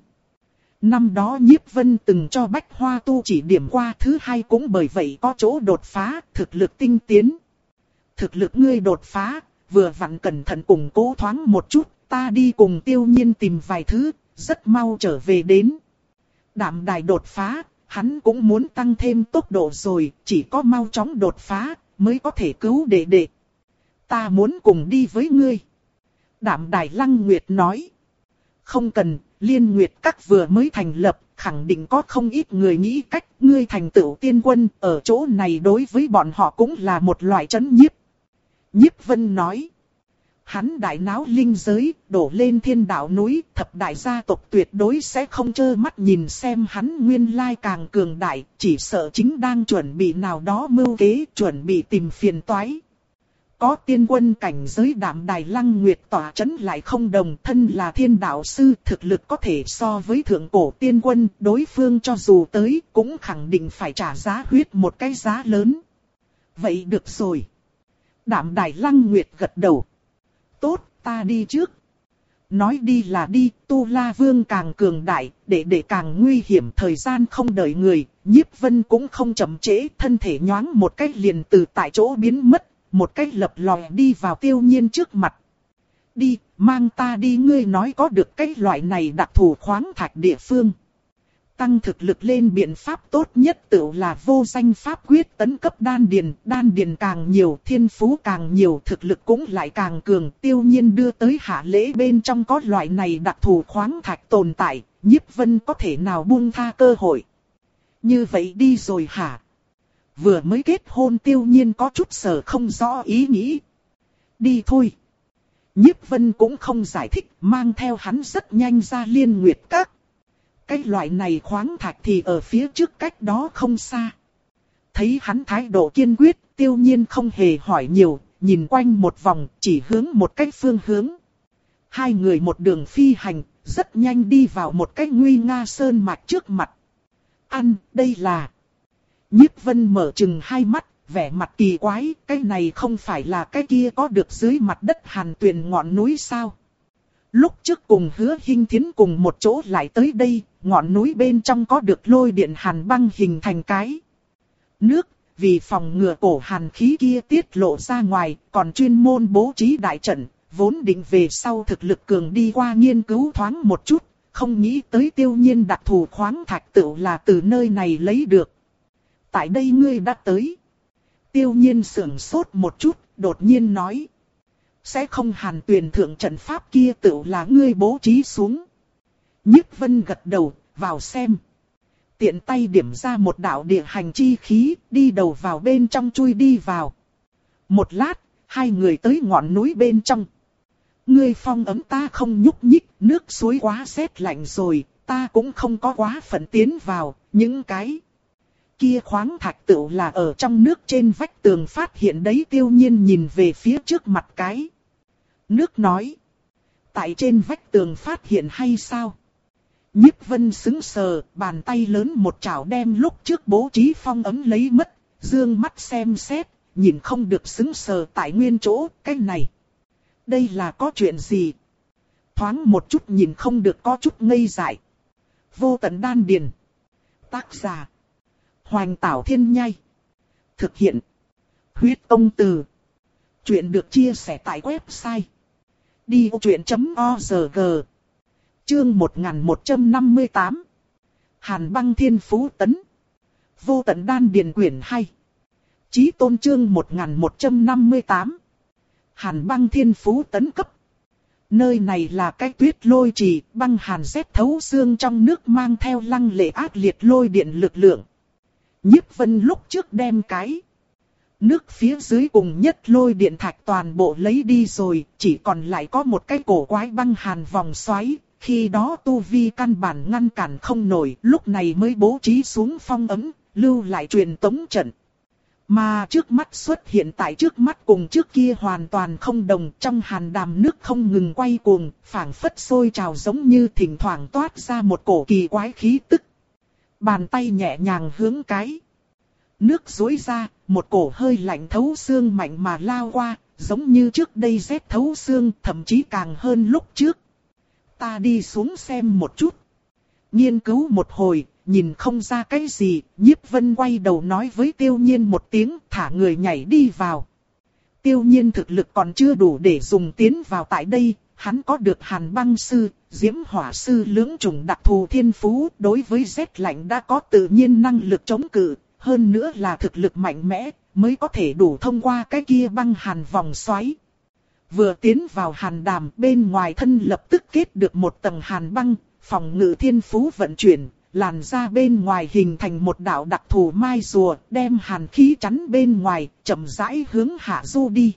Năm đó Nhiếp Vân từng cho Bách Hoa tu chỉ điểm qua, thứ hai cũng bởi vậy có chỗ đột phá, thực lực tinh tiến. Thực lực ngươi đột phá, vừa vặn cẩn thận củng cố thoáng một chút, ta đi cùng Tiêu Nhiên tìm vài thứ, rất mau trở về đến. Đạm Đài đột phá, hắn cũng muốn tăng thêm tốc độ rồi, chỉ có mau chóng đột phá, mới có thể cứu đệ đệ. Ta muốn cùng đi với ngươi. Đạm Đài Lăng Nguyệt nói. Không cần, Liên Nguyệt Các vừa mới thành lập, khẳng định có không ít người nghĩ cách, ngươi thành tựu tiên quân, ở chỗ này đối với bọn họ cũng là một loại trấn nhiếp. Nhiếp Vân nói. Hắn đại náo linh giới, đổ lên thiên đạo núi, thập đại gia tộc tuyệt đối sẽ không trơ mắt nhìn xem hắn nguyên lai càng cường đại, chỉ sợ chính đang chuẩn bị nào đó mưu kế, chuẩn bị tìm phiền toái. Có tiên quân cảnh giới Đạm Đài Lăng Nguyệt tỏa chấn lại không đồng, thân là thiên đạo sư, thực lực có thể so với thượng cổ tiên quân, đối phương cho dù tới, cũng khẳng định phải trả giá huyết một cái giá lớn. Vậy được rồi. Đạm Đài Lăng Nguyệt gật đầu. Tốt, ta đi trước. Nói đi là đi, Tu La Vương càng cường đại, để để càng nguy hiểm, thời gian không đợi người, Nhiếp Vân cũng không chậm trễ, thân thể nhoáng một cách liền từ tại chỗ biến mất, một cách lập lòe đi vào Tiêu Nhiên trước mặt. Đi, mang ta đi, ngươi nói có được cái loại này đặc thù khoáng thạch địa phương. Tăng thực lực lên biện pháp tốt nhất tự là vô danh pháp quyết tấn cấp đan điền, đan điền càng nhiều, thiên phú càng nhiều, thực lực cũng lại càng cường. Tiêu Nhiên đưa tới hạ lễ bên trong có loại này đặc thù khoáng thạch tồn tại, Nhiếp Vân có thể nào buông tha cơ hội. Như vậy đi rồi hả? Vừa mới kết hôn Tiêu Nhiên có chút sở không rõ ý nghĩ. Đi thôi. Nhiếp Vân cũng không giải thích, mang theo hắn rất nhanh ra Liên Nguyệt Các. Cái loại này khoáng thạch thì ở phía trước cách đó không xa. Thấy hắn thái độ kiên quyết, Tiêu Nhiên không hề hỏi nhiều, nhìn quanh một vòng, chỉ hướng một cách phương hướng. Hai người một đường phi hành, rất nhanh đi vào một cái nguy nga sơn mạch trước mặt. Ăn, đây là... Nhiếp Vân mở trừng hai mắt, vẻ mặt kỳ quái, cái này không phải là cái kia có được dưới mặt đất Hàn Tuyền ngọn núi sao? Lúc trước cùng Hứa Hinh Thiến cùng một chỗ lại tới đây, ngọn núi bên trong có được lôi điện hàn băng hình thành cái nước, vì phòng ngừa cổ hàn khí kia tiết lộ ra ngoài, còn chuyên môn bố trí đại trận, vốn định về sau thực lực cường đi qua nghiên cứu thoáng một chút, không nghĩ tới Tiêu Nhiên đặc thù khoáng thạch tựu là từ nơi này lấy được. Tại đây ngươi đã tới. Tiêu Nhiên sững sốt một chút, đột nhiên nói. Sẽ không Hàn Tuyền thượng trận pháp kia tựu là ngươi bố trí xuống. Nhiếp Vân gật đầu, vào xem. Tiện tay điểm ra một đạo địa hành chi khí, đi đầu vào bên trong chui đi vào. Một lát, hai người tới ngọn núi bên trong. Ngươi phong ấm ta không nhúc nhích, nước suối quá rét lạnh rồi, ta cũng không có quá phận tiến vào, những cái kia khoáng thạch tựu là ở trong nước trên vách tường phát hiện đấy. Tiêu Nhiên nhìn về phía trước mặt cái nước nói. Tại trên vách tường phát hiện hay sao? Nhiếp Vân sững sờ, bàn tay lớn một chảo đem lúc trước bố trí phong ấm lấy mất, dương mắt xem xét, nhìn không được sững sờ tại nguyên chỗ, cái này. Đây là có chuyện gì? Thoáng một chút nhìn không được có chút ngây dại. Vô Tận Đan Điền. Tác giả. Hoành Tảo Thiên Nhai. Thực hiện. Huyết Công Từ. Chuyện được chia sẻ tại website. đi ô chuyện chấm o rờ giê. Chương một nghìn một trăm năm mươi tám. Hàn Băng Thiên Phú Tấn. Vô Tận Đan Điền quyển hai. Chí Tôn chương một nghìn một trăm năm mươi tám. Hàn Băng Thiên Phú Tấn cấp. Nơi này là cái tuyết lôi trì, băng hàn rét thấu xương trong nước mang theo lăng lệ ác liệt lôi điện lực lượng. Nhiếp Vân lúc trước đem cái nước phía dưới cùng nhất lôi điện thạch toàn bộ lấy đi rồi, chỉ còn lại có một cái cổ quái băng hàn vòng xoáy. Khi đó tu vi căn bản ngăn cản không nổi, lúc này mới bố trí xuống phong ấm, lưu lại truyền tống trận. Mà trước mắt xuất hiện tại trước mắt cùng trước kia hoàn toàn không đồng, trong hàn đàm nước không ngừng quay cuồng, phảng phất sôi trào giống như thỉnh thoảng toát ra một cổ kỳ quái khí tức. Bàn tay nhẹ nhàng hướng cái nước duỗi ra, một cổ hơi lạnh thấu xương mạnh mà lao qua, giống như trước đây rét thấu xương, thậm chí càng hơn lúc trước. Ta đi xuống xem một chút. Nghiên cứu một hồi, nhìn không ra cái gì, Nhiếp Vân quay đầu nói với Tiêu Nhiên một tiếng, thả người nhảy đi vào. Tiêu Nhiên thực lực còn chưa đủ để dùng tiến vào tại đây, hắn có được Hàn Băng Sư, Diễm Hỏa Sư lưỡng chủng đặc thù thiên phú, đối với rét lạnh đã có tự nhiên năng lực chống cự, hơn nữa là thực lực mạnh mẽ, mới có thể đủ thông qua cái kia băng hàn vòng xoáy. Vừa tiến vào hàn đàm, bên ngoài thân lập tức kết được một tầng hàn băng, phòng ngự thiên phú vận chuyển, làn ra bên ngoài hình thành một đạo đặc thù mai rùa, đem hàn khí chắn bên ngoài, chậm rãi hướng hạ du đi.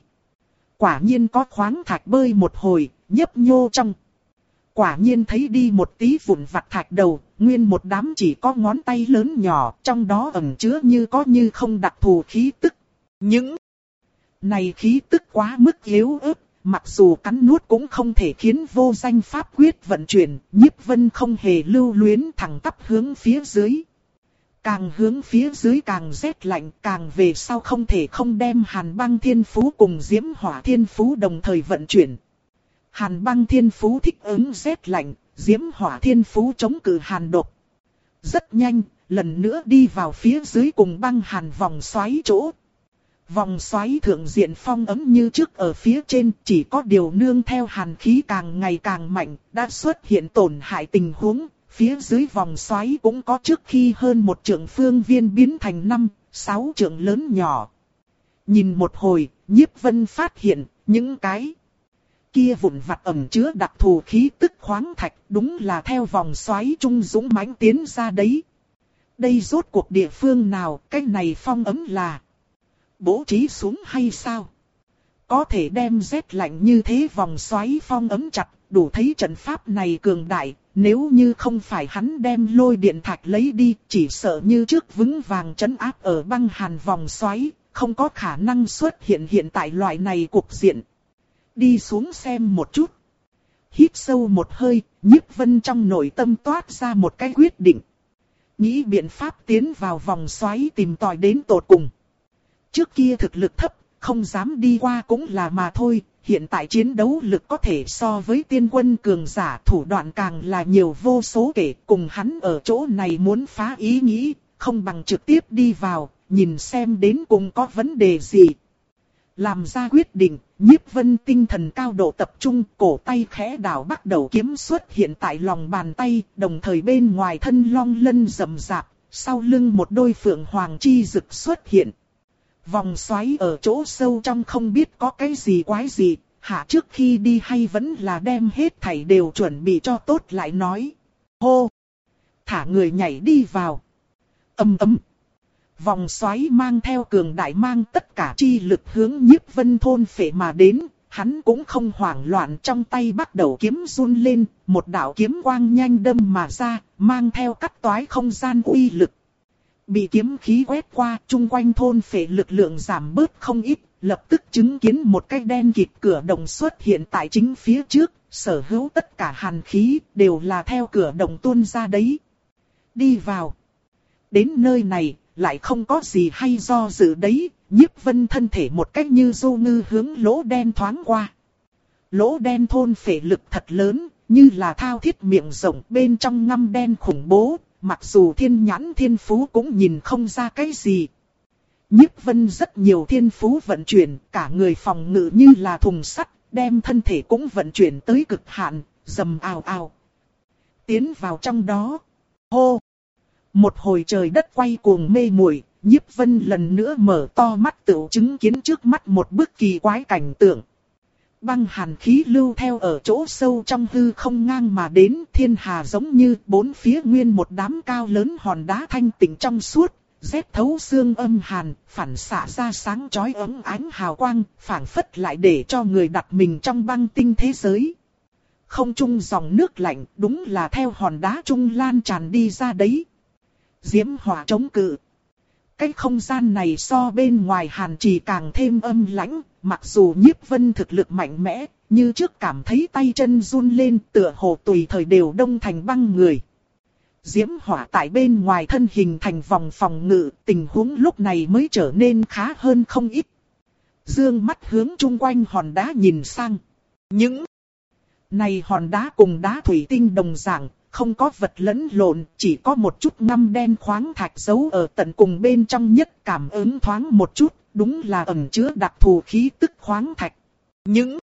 Quả nhiên có khoáng thạch bơi một hồi, nhấp nhô trong. Quả nhiên thấy đi một tí vụn vặt thạch đầu, nguyên một đám chỉ có ngón tay lớn nhỏ, trong đó ẩn chứa như có như không đặc thù khí tức. Những này khí tức quá mức yếu ớt, mặc dù cắn nuốt cũng không thể khiến vô danh pháp quyết vận chuyển, Nhiếp Vân không hề lưu luyến thẳng tắp hướng phía dưới. Càng hướng phía dưới càng rét lạnh, càng về sau không thể không đem Hàn Băng Thiên Phú cùng Diễm Hỏa Thiên Phú đồng thời vận chuyển. Hàn Băng Thiên Phú thích ứng rét lạnh, Diễm Hỏa Thiên Phú chống cự hàn độc. Rất nhanh, lần nữa đi vào phía dưới cùng băng hàn vòng xoáy chỗ. Vòng xoáy thượng diện phong ấm như trước ở phía trên, chỉ có điều nương theo hàn khí càng ngày càng mạnh, đã xuất hiện tổn hại tình huống. Phía dưới vòng xoáy cũng có trước khi hơn một trượng phương viên biến thành năm, sáu trượng lớn nhỏ. Nhìn một hồi, Nhiếp Vân phát hiện, những cái kia vụn vặt ẩn chứa đặc thù khí tức khoáng thạch, đúng là theo vòng xoáy trung dũng mãnh tiến ra đấy. Đây rốt cuộc địa phương nào, cái này phong ấm là bố trí xuống hay sao? Có thể đem rét lạnh như thế vòng xoáy phong ấm chặt, đủ thấy trận pháp này cường đại. Nếu như không phải hắn đem lôi điện thạch lấy đi, chỉ sợ như trước vững vàng trấn áp ở băng hàn vòng xoáy, không có khả năng xuất hiện hiện tại loại này cục diện. Đi xuống xem một chút. Hít sâu một hơi, Nhiếp Vân trong nội tâm toát ra một cái quyết định. Nghĩ biện pháp tiến vào vòng xoáy tìm tòi đến tột cùng. Trước kia thực lực thấp, không dám đi qua cũng là mà thôi. Hiện tại chiến đấu lực có thể so với tiên quân cường giả, thủ đoạn càng là nhiều vô số kể. Cùng hắn ở chỗ này muốn phá ý nghĩ, không bằng trực tiếp đi vào, nhìn xem đến cùng có vấn đề gì. Làm ra quyết định, Nhiếp Vân tinh thần cao độ tập trung, cổ tay khẽ đảo bắt đầu kiếm xuất hiện tại lòng bàn tay, đồng thời bên ngoài thân long lân rậm rạp, sau lưng một đôi phượng hoàng chi rực xuất hiện. Vòng xoáy ở chỗ sâu trong không biết có cái gì quái gì, hạ trước khi đi hay vẫn là đem hết thảy đều chuẩn bị cho tốt lại nói. Hô! Thả người nhảy đi vào. Âm ấm. Vòng xoáy mang theo cường đại mang tất cả chi lực hướng Nhiếp Vân thôn phệ mà đến, hắn cũng không hoảng loạn, trong tay bắt đầu kiếm run lên, một đạo kiếm quang nhanh đâm mà ra, mang theo cắt toái không gian uy lực. Bị kiếm khí quét qua, chung quanh thôn phệ lực lượng giảm bớt không ít, lập tức chứng kiến một cái đen kịt cửa động xuất hiện tại chính phía trước, sở hữu tất cả hàn khí đều là theo cửa động tuôn ra đấy. Đi vào. Đến nơi này, lại không có gì hay do dự đấy, Nhiếp Vân thân thể một cách như du ngư hướng lỗ đen thoáng qua. Lỗ đen thôn phệ lực thật lớn, như là thao thiết miệng rộng, bên trong ngăm đen khủng bố, mặc dù thiên nhãn thiên phú cũng nhìn không ra cái gì. Nhiếp Vân rất nhiều thiên phú vận chuyển, cả người phòng ngự như là thùng sắt, đem thân thể cũng vận chuyển tới cực hạn, rầm ào ào. Tiến vào trong đó. Hô! Một hồi trời đất quay cuồng mê muội, Nhiếp Vân lần nữa mở to mắt tựu chứng kiến trước mắt một bức kỳ quái cảnh tượng. Băng hàn khí lưu theo ở chỗ sâu trong hư không ngang mà đến, thiên hà giống như bốn phía nguyên một đám cao lớn hòn đá thanh tịnh trong suốt, rét thấu xương âm hàn, phản xạ ra sáng chói ấm ánh hào quang, phảng phất lại để cho người đặt mình trong băng tinh thế giới. Không trung dòng nước lạnh, đúng là theo hòn đá trung lan tràn đi ra đấy. Diễm hỏa chống cự. Cái không gian này so bên ngoài hàn trì càng thêm âm lãnh, mặc dù Nhiếp Vân thực lực mạnh mẽ, như trước cảm thấy tay chân run lên, tựa hồ tùy thời đều đông thành băng người. Diễm hỏa tại bên ngoài thân hình thành vòng phòng ngự, tình huống lúc này mới trở nên khá hơn không ít. Dương mắt hướng chung quanh hòn đá nhìn sang. Những này hòn đá cùng đá thủy tinh đồng dạng, không có vật lẫn lộn, chỉ có một chút ngăm đen khoáng thạch giấu ở tận cùng bên trong nhất, cảm ứng thoáng một chút, đúng là ẩn chứa đặc thù khí tức khoáng thạch. Những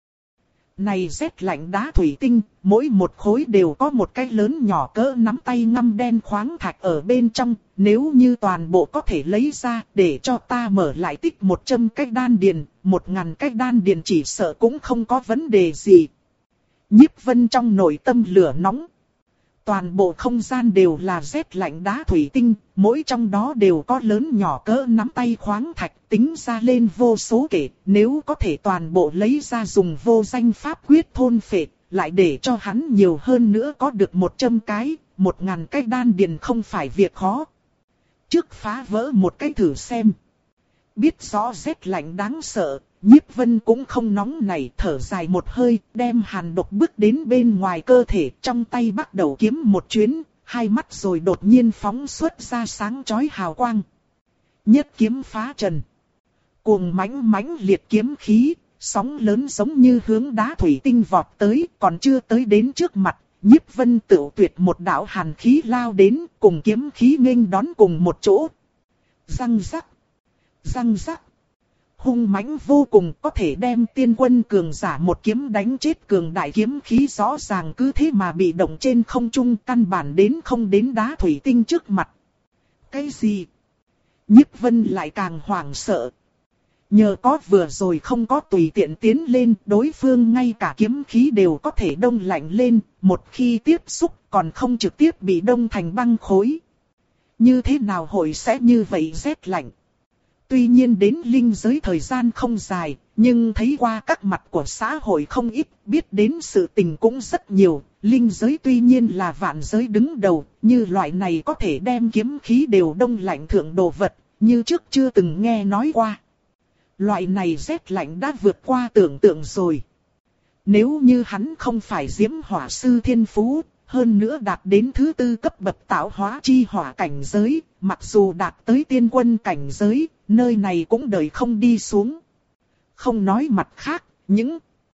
này rét lạnh đá thủy tinh, mỗi một khối đều có một cái lớn nhỏ cỡ nắm tay ngăm đen khoáng thạch ở bên trong, nếu như toàn bộ có thể lấy ra để cho ta mở lại tích một trăm cái đan điền, một ngàn cái đan điền chỉ sợ cũng không có vấn đề gì. Nhiếp Vân trong nội tâm lửa nóng. Toàn bộ không gian đều là rét lạnh đá thủy tinh, mỗi trong đó đều có lớn nhỏ cỡ nắm tay khoáng thạch, tính ra lên vô số kể, nếu có thể toàn bộ lấy ra dùng vô danh pháp quyết thôn phệ, lại để cho hắn nhiều hơn nữa có được một trăm cái, một ngàn cái đan điền không phải việc khó. Trước phá vỡ một cái thử xem. Biết rõ rét lạnh đáng sợ, Nhiếp Vân cũng không nóng nảy, thở dài một hơi, đem hàn độc bước đến bên ngoài cơ thể, trong tay bắt đầu kiếm một chuyến, hai mắt rồi đột nhiên phóng xuất ra sáng chói hào quang. Nhất kiếm phá trần. Cuồng mãnh mãnh liệt kiếm khí, sóng lớn giống như hướng đá thủy tinh vọt tới, còn chưa tới đến trước mặt, Nhiếp Vân tự tuyệt một đạo hàn khí lao đến, cùng kiếm khí nghênh đón cùng một chỗ. Răng rắc. Răng rắc. Hung mãnh vô cùng, có thể đem tiên quân cường giả một kiếm đánh chết cường đại kiếm khí, rõ ràng cứ thế mà bị động trên không trung, căn bản đến không đến đá thủy tinh trước mặt. Cái gì? Nhiếp Vân lại càng hoảng sợ. Nhờ có vừa rồi không có tùy tiện tiến lên, đối phương ngay cả kiếm khí đều có thể đông lạnh lên, một khi tiếp xúc còn không trực tiếp bị đông thành băng khối. Như thế nào hội sẽ như vậy rét lạnh? Tuy nhiên đến linh giới thời gian không dài, nhưng thấy qua các mặt của xã hội không ít, biết đến sự tình cũng rất nhiều. Linh giới tuy nhiên là vạn giới đứng đầu, như loại này có thể đem kiếm khí đều đông lạnh thượng đồ vật, như trước chưa từng nghe nói qua. Loại này rét lạnh đã vượt qua tưởng tượng rồi. Nếu như hắn không phải diễm hỏa sư thiên phú, hơn nữa đạt đến thứ tư cấp bậc tạo hóa chi hỏa cảnh giới, mặc dù đạt tới tiên quân cảnh giới, nơi này cũng đời không đi xuống. Không nói mặt khác, những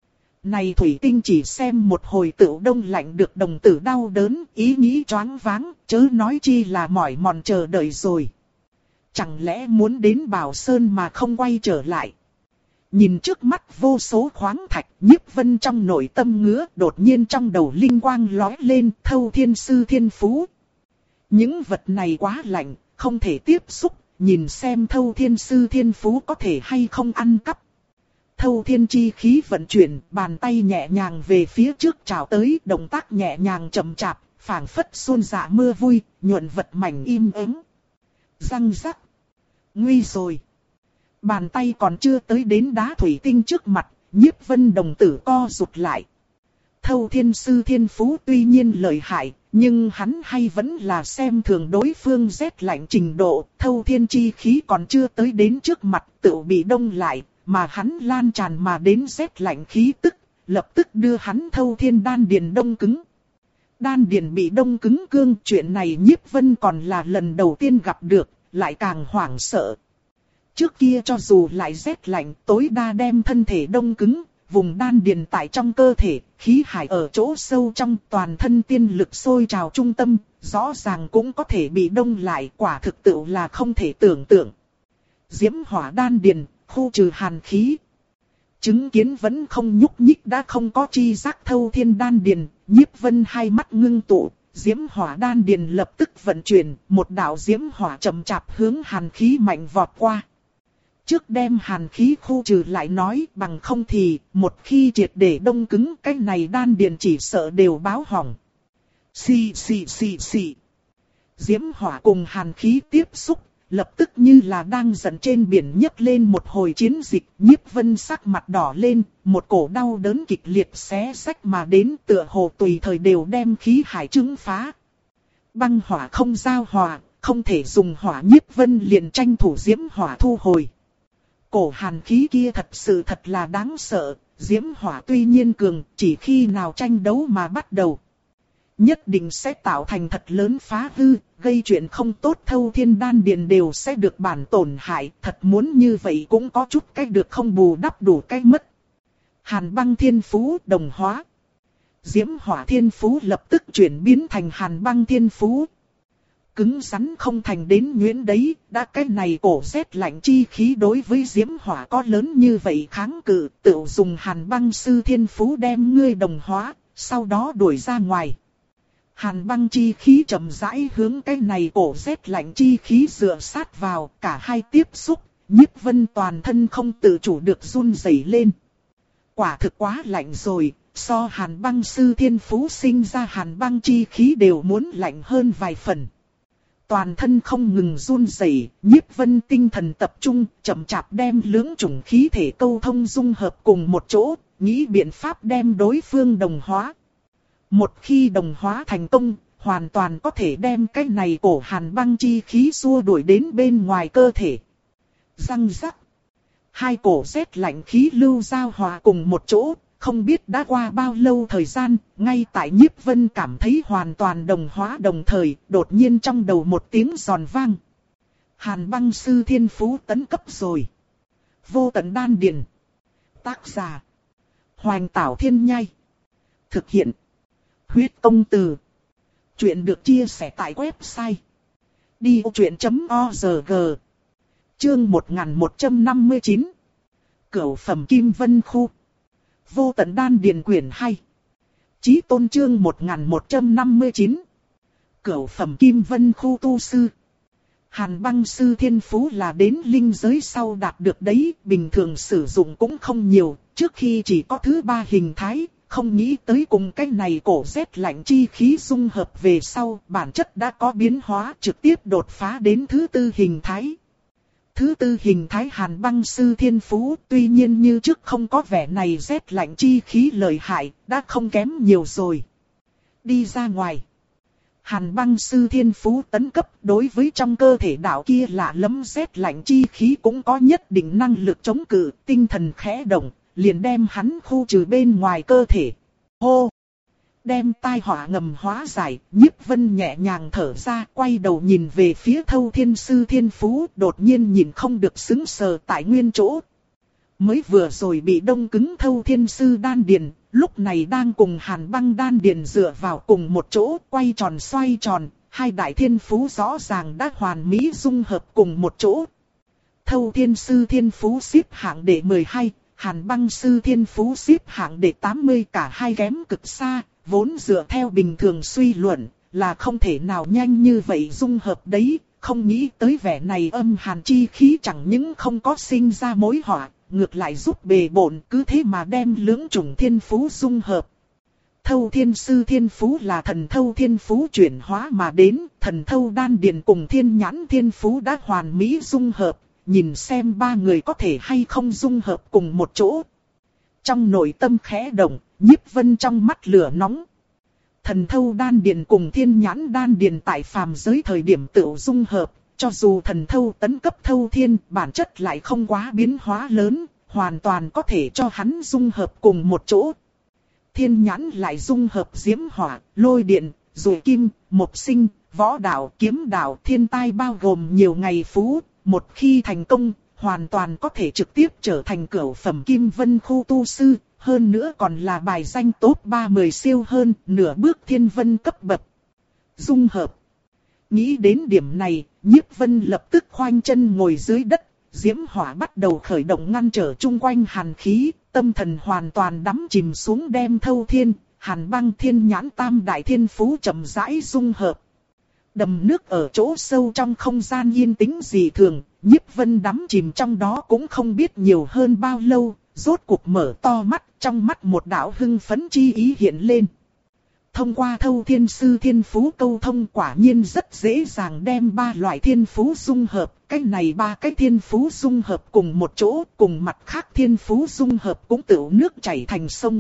này thủy tinh chỉ xem một hồi tựu đông lạnh được đồng tử đau đớn, ý nghĩ choáng váng, chớ nói chi là mỏi mòn chờ đợi rồi. Chẳng lẽ muốn đến Bảo Sơn mà không quay trở lại? Nhìn trước mắt vô số khoáng thạch, Nhiếp Vân trong nội tâm ngứa, đột nhiên trong đầu linh quang lóe lên, Thâu Thiên Sư thiên phú. Những vật này quá lạnh, không thể tiếp xúc, nhìn xem Thâu Thiên Sư thiên phú có thể hay không ăn cắp. Thâu Thiên chi khí vận chuyển, bàn tay nhẹ nhàng về phía trước trào tới, động tác nhẹ nhàng chậm chạp, phảng phất xuân dạ mưa vui, nhuận vật mảnh im ắng. Răng rắc. Nguy rồi. Bàn tay còn chưa tới đến đá thủy tinh trước mặt, Nhiếp Vân đồng tử co rụt lại. Thâu Thiên Sư Thiên Phú tuy nhiên lợi hại, nhưng hắn hay vẫn là xem thường đối phương rét lạnh trình độ. Thâu Thiên chi khí còn chưa tới đến trước mặt tự bị đông lại, mà hắn lan tràn mà đến rét lạnh khí tức, lập tức đưa hắn Thâu Thiên đan điền đông cứng. Đan điền bị đông cứng cương, chuyện này Nhiếp Vân còn là lần đầu tiên gặp được, lại càng hoảng sợ. Trước kia cho dù lại rét lạnh, tối đa đem thân thể đông cứng, vùng đan điền tại trong cơ thể, khí hải ở chỗ sâu trong, toàn thân tiên lực sôi trào trung tâm, rõ ràng cũng có thể bị đông lại, quả thực tự là không thể tưởng tượng. Diễm hỏa đan điền, khu trừ hàn khí. Chứng kiến vẫn không nhúc nhích đã không có chi giác Thâu Thiên đan điền, Nhiếp Vân hai mắt ngưng tụ, diễm hỏa đan điền lập tức vận chuyển, một đạo diễm hỏa chậm chạp hướng hàn khí mạnh vọt qua. Trước đem hàn khí khu trừ lại nói, bằng không thì, một khi triệt để đông cứng, cái này đan điền chỉ sợ đều báo hỏng. Xì xì xì xì. Diễm hỏa cùng hàn khí tiếp xúc, lập tức như là đang dẫn trên biển nhấc lên một hồi chiến dịch. Nhiếp Vân sắc mặt đỏ lên, một cổ đau đớn kịch liệt xé rách mà đến, tựa hồ tùy thời đều đem khí hải trứng phá. Băng hỏa không giao hòa, không thể dùng hỏa. Nhiếp Vân liền tranh thủ diễm hỏa thu hồi. Cổ hàn khí kia thật sự thật là đáng sợ, diễm hỏa tuy nhiên cường, chỉ khi nào tranh đấu mà bắt đầu, nhất định sẽ tạo thành thật lớn phá hư, gây chuyện không tốt. Thâu Thiên đan điền đều sẽ được bản tổn hại, thật muốn như vậy cũng có chút cách được không bù đắp đủ cách mất. Hàn băng thiên phú đồng hóa. Diễm hỏa thiên phú lập tức chuyển biến thành hàn băng thiên phú. Cứng rắn không thành đến nhuyễn đấy, đã cái này cổ rét lạnh chi khí đối với diễm hỏa có lớn như vậy kháng cự, tự dùng hàn băng sư thiên phú đem ngươi đồng hóa, sau đó đuổi ra ngoài. Hàn băng chi khí chậm rãi hướng cái này cổ rét lạnh chi khí dựa sát vào, cả hai tiếp xúc, Nhiếp Vân toàn thân không tự chủ được run rẩy lên. Quả thực quá lạnh rồi, so hàn băng sư thiên phú sinh ra hàn băng chi khí đều muốn lạnh hơn vài phần. Toàn thân không ngừng run rẩy, Nhiếp Vân tinh thần tập trung, chậm chạp đem lưỡng chủng khí thể câu thông dung hợp cùng một chỗ, nghĩ biện pháp đem đối phương đồng hóa. Một khi đồng hóa thành công, hoàn toàn có thể đem cái này cổ hàn băng chi khí xua đuổi đến bên ngoài cơ thể. Răng rắc. Hai cổ rét lạnh khí lưu giao hòa cùng một chỗ, không biết đã qua bao lâu thời gian, ngay tại Nhiếp Vân cảm thấy hoàn toàn đồng hóa đồng thời, đột nhiên trong đầu một tiếng giòn vang. Hàn băng sư thiên phú tấn cấp rồi. Vô tận đan điền. Tác giả. Hoành Tảo Thiên Nhai. Thực hiện. Huyết Công Từ. Chuyện được chia sẻ tại website đi ô chuyện chấm org. Chương một nghìn một trăm năm mươi chín. Cửu phẩm Kim Vân Khu. Vô tận đan điền quyển hai. Chí tôn chương một nghìn một trăm năm mươi chín. Cửu phẩm Kim Vân Khu tu sư. Hàn băng sư thiên phú là đến linh giới sau đạt được đấy, bình thường sử dụng cũng không nhiều, trước khi chỉ có thứ ba hình thái, không nghĩ tới cùng cái này cổ rét lạnh chi khí dung hợp về sau, bản chất đã có biến hóa, trực tiếp đột phá đến thứ tư hình thái. Thứ tư hình thái hàn băng sư thiên phú, tuy nhiên như trước không có vẻ này rét lạnh chi khí lợi hại, đã không kém nhiều rồi. Đi ra ngoài. Hàn băng sư thiên phú tấn cấp, đối với trong cơ thể đạo kia lạ lẫm rét lạnh chi khí cũng có nhất định năng lực chống cự, tinh thần khẽ động, liền đem hắn khu trừ bên ngoài cơ thể. Hô! Đem tai họa ngầm hóa giải, Nhiếp Vân nhẹ nhàng thở ra, quay đầu nhìn về phía Thâu Thiên sư thiên phú, đột nhiên nhìn không được sững sờ tại nguyên chỗ. Mới vừa rồi bị đông cứng Thâu Thiên sư đan điền, lúc này đang cùng hàn băng đan điền dựa vào cùng một chỗ, quay tròn xoay tròn, hai đại thiên phú rõ ràng đã hoàn mỹ dung hợp cùng một chỗ. Thâu Thiên sư thiên phú xếp hạng đệ mười hai, hàn băng sư thiên phú xếp hạng đệ tám mươi, cả hai kém cực xa. Vốn dựa theo bình thường suy luận, là không thể nào nhanh như vậy dung hợp đấy, không nghĩ tới vẻ này âm hàn chi khí chẳng những không có sinh ra mối họa, ngược lại giúp bề bộn, cứ thế mà đem lưỡng chủng thiên phú dung hợp. Thâu thiên sư thiên phú là thần thâu thiên phú chuyển hóa mà đến, thần thâu đan điền cùng thiên nhãn thiên phú đã hoàn mỹ dung hợp, nhìn xem ba người có thể hay không dung hợp cùng một chỗ. Trong nội tâm khẽ động, Nhiếp Vân trong mắt lửa nóng. Thần thâu đan điền cùng thiên nhãn đan điền tại phàm giới thời điểm tự dung hợp, cho dù thần thâu tấn cấp thâu thiên, bản chất lại không quá biến hóa lớn, hoàn toàn có thể cho hắn dung hợp cùng một chỗ. Thiên nhãn lại dung hợp diễm hỏa, lôi điện, rồi kim, mộc sinh, võ đạo, kiếm đạo, thiên tai bao gồm nhiều ngày phú, một khi thành công, hoàn toàn có thể trực tiếp trở thành cửu phẩm kim vân khu tu sư, hơn nữa còn là bài danh top ba mươi siêu hơn, nửa bước thiên vân cấp bậc. Dung hợp. Nghĩ đến điểm này, Nhiếp Vân lập tức khoanh chân ngồi dưới đất, diễm hỏa bắt đầu khởi động ngăn trở chung quanh hàn khí, tâm thần hoàn toàn đắm chìm xuống đem thâu thiên, hàn băng thiên nhãn tam đại thiên phú chậm rãi dung hợp. Đầm nước ở chỗ sâu trong không gian yên tĩnh dị thường, Nhiếp Vân đắm chìm trong đó cũng không biết nhiều hơn bao lâu, rốt cuộc mở to mắt, trong mắt một đạo hưng phấn chi ý hiện lên. Thông qua thâu thiên sư thiên phú câu thông quả nhiên rất dễ dàng đem ba loại thiên phú dung hợp, cái này ba cái thiên phú dung hợp cùng một chỗ, cùng mặt khác thiên phú dung hợp cũng tựu nước chảy thành sông.